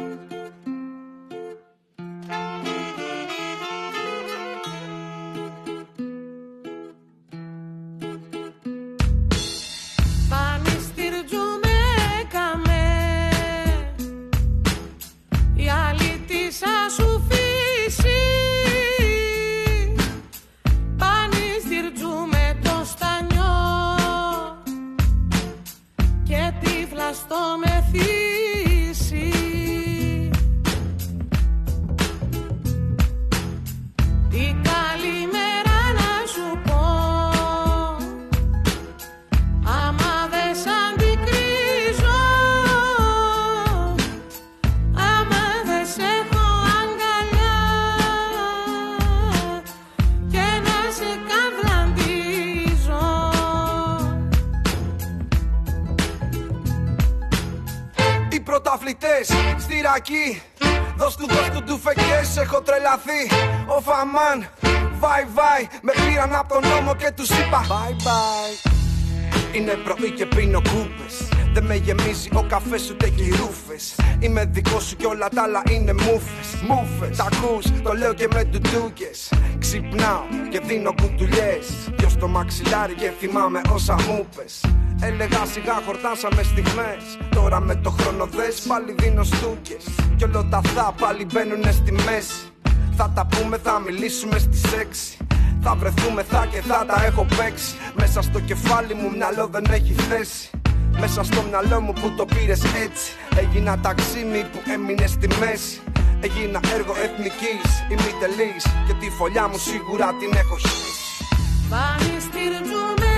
Δώσ' του, δώσ' του ντουφεκές, έχω τρελαθεί. Ο Φαμάν, βάι βάι, με πήραν από τον νόμο και τους είπα bye bye. Είναι πρωί και πίνω κούπες, δεν με γεμίζει ο καφές ούτε και οι ρούφες. Είμαι δικό σου κι όλα τα άλλα είναι μούφες. Μούφες, τα ακούς, το λέω και με ντουντούκες. Ξυπνάω και δίνω κουτουλιές, δυο στο μαξιλάρι και θυμάμαι όσα μου πες. Έλεγα σιγά χορτάσαμε στιγμές, τώρα με το χρόνο δες πάλι δίνω στούκες. Κι όλο τα θα πάλι μπαίνουνε στη μέση. Θα τα πούμε, θα μιλήσουμε στις έξι. Θα βρεθούμε θα και θα τα έχω παίξει. Μέσα στο κεφάλι μου μυαλό δεν έχει θέση. Μέσα στο μυαλό μου που το πήρες έτσι. Έγινα ταξίμι που έμεινε στη μέση. Έγινα έργο εθνικής, ημιτελής. Και τη φωλιά μου σίγουρα την έχω χύσει. Πάλι στηρτζούμε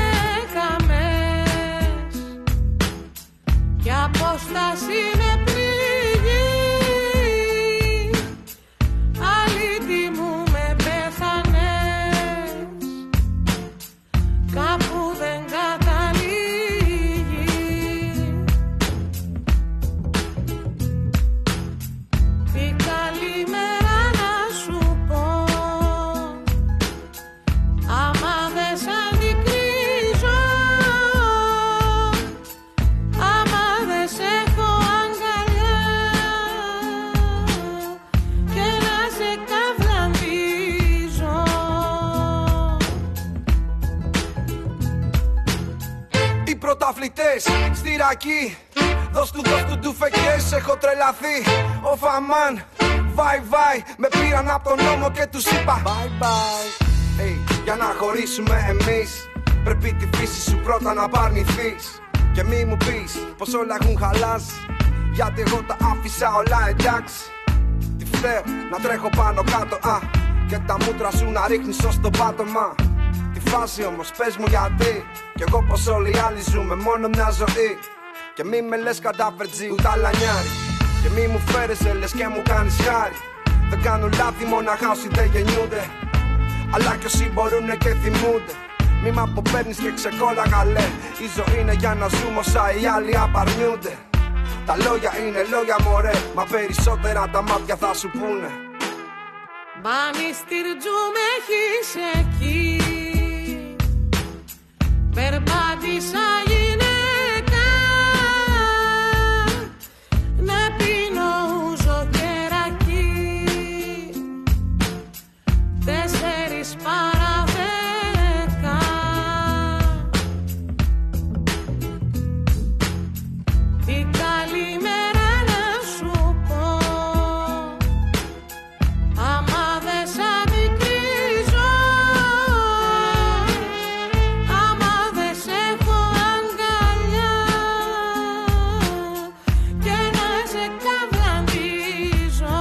καμές κι απόσταση με πληγή. Αλήτη μου με πέθανες, κάπου δεν καταλήγει. Τι καλημέρα να σου πω, άμα δεν σ' αντικρίζω, άμα δεν σ' έχω αγκαλιά και να σε καυλαντίζω. Οι πρωταθλητές στη ρακή, δώσ' του, δώσ' του ντουφεκές, έχω τρελαθεί. Ο Φαμάν, βάι βάι, με πήραν από τον νόμο και τους είπα bye bye. Hey, για να χωρίσουμε εμείς, πρέπει τη φύση σου πρώτα να παρνηθείς. Και μη μου πεις πως όλα έχουν χαλάσει, γιατί εγώ τα άφησα όλα εντάξει. Τι φταίω να τρέχω πάνω κάτω, α, και τα μούτρα σου να ρίχνεις ως το πάτωμα. Τη φάση όμως πες μου γιατί, κι εγώ πως όλοι οι άλλοι ζούμε μόνο μια ζωή. Και μη με λες κατάφερτζι ούτε αλανιάρι, και μη μου φέρεσαι λες και μου κάνεις χάρη. Δεν κάνουν λάθη μοναχά όσοι δεν γεννιούνται, αλλά κι όσοι μπορούνε και θυμούνται. Μη μ' αποπαίρνεις και ξεκόλαγα λέ, η ζωή είναι για να ζούμε όσα οι άλλοι απαρνιούνται. Τα λόγια είναι λόγια μωρέ, μα περισσότερα τα μάτια θα σου πούνε. Μπάνι στυρτζού με έχεις εκεί, περπάτησα γυναίκα, να πίνω ούζο και ρακί, τέσσερις παρά δέκα. Τι καλημέρα να σου πω, άμα δεν σ' αντικρίζω, άμα δεν σ' έχω αγκαλιά και να σε καυλαντίζω.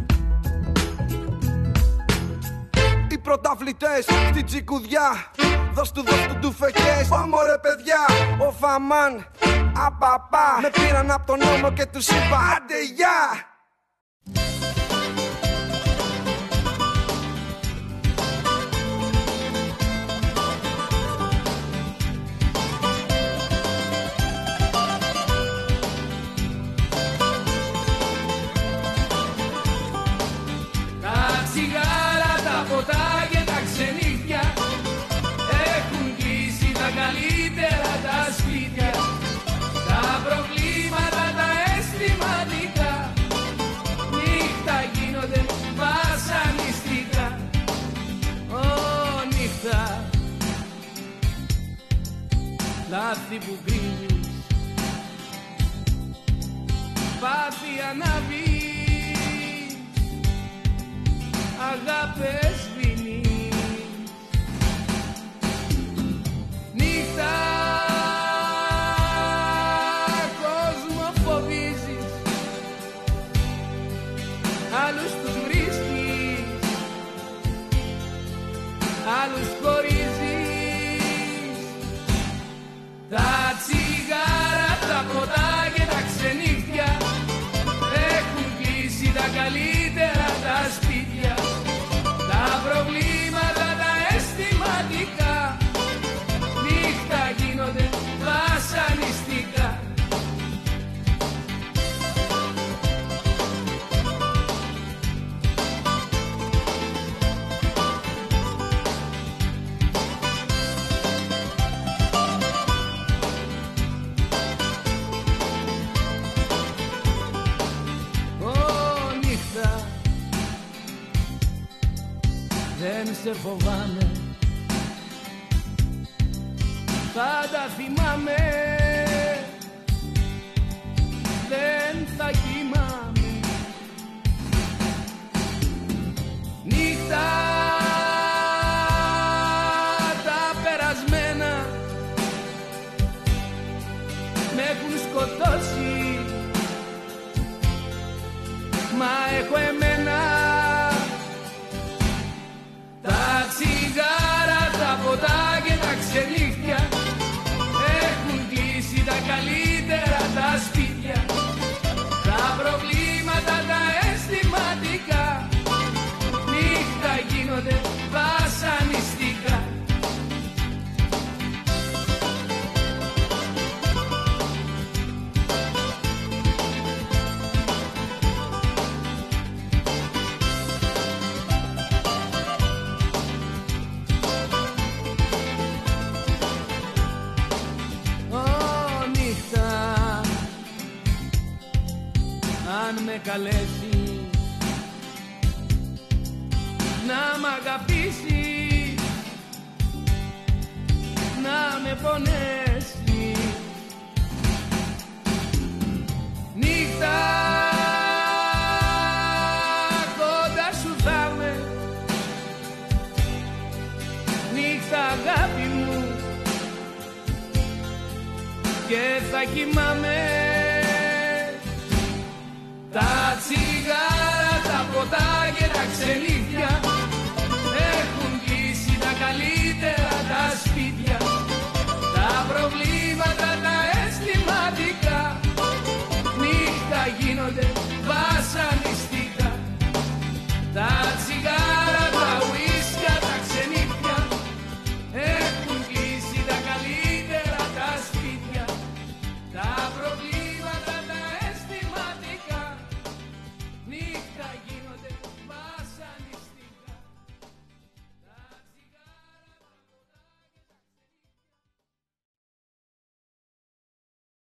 Οι πρωταθλητές στην τσικουδιά, Δώσ' του, δώσ' του ντουφεκές. Όμορε παιδιά, ο Φαμάν, απαπά. Με πήραν απ' τον νόμο και τους είπα άντε γεια. Τσιγάρα, τα ποτά και τα ξενύχια έχουν κλείσει τα καλύτερα τα σπίτια. Τα προβλήματα τα αισθηματικά νύχτα γίνονται βασανιστικά. Ω νύχτα, λάθη που κρύβεις, πάθη αναβείς, αγάπες βίνεις. Νύχτα, κόσμο φοβίζεις, άλλους τους βρίσκεις, άλλους χωρίζεις. Τα τσιγάρα, τα ποτά και τα ξενύχια έχουν κλείσει τα καλύτερα τα σπίτια. Τα προβλήματα τα αισθηματικά νύχτα γίνονται βασανιστικά. Δεν σε φοβάμαι, θα τα θυμάμαι, δεν θα κοιμάμαι. Νύχτα, τα περασμένα με έχουν σκοτώσει, μα έχω εμένα. Τα τσιγάρα, τα ποτά και τα ξενύχια έχουν κλείσει τα καλύτερα τα σπίτια. Τα προβλήματα τα αισθηματικά νύχτα γίνονται βασανιστικά. Αν με καλέσεις να μ' αγαπήσεις, να με πονέσεις, νύχτα κοντά σου θα με, νύχτα αγάπη μου και θα κοιμάμαι. Τα τσιγάρα, τα ποτά και τα ξενύχια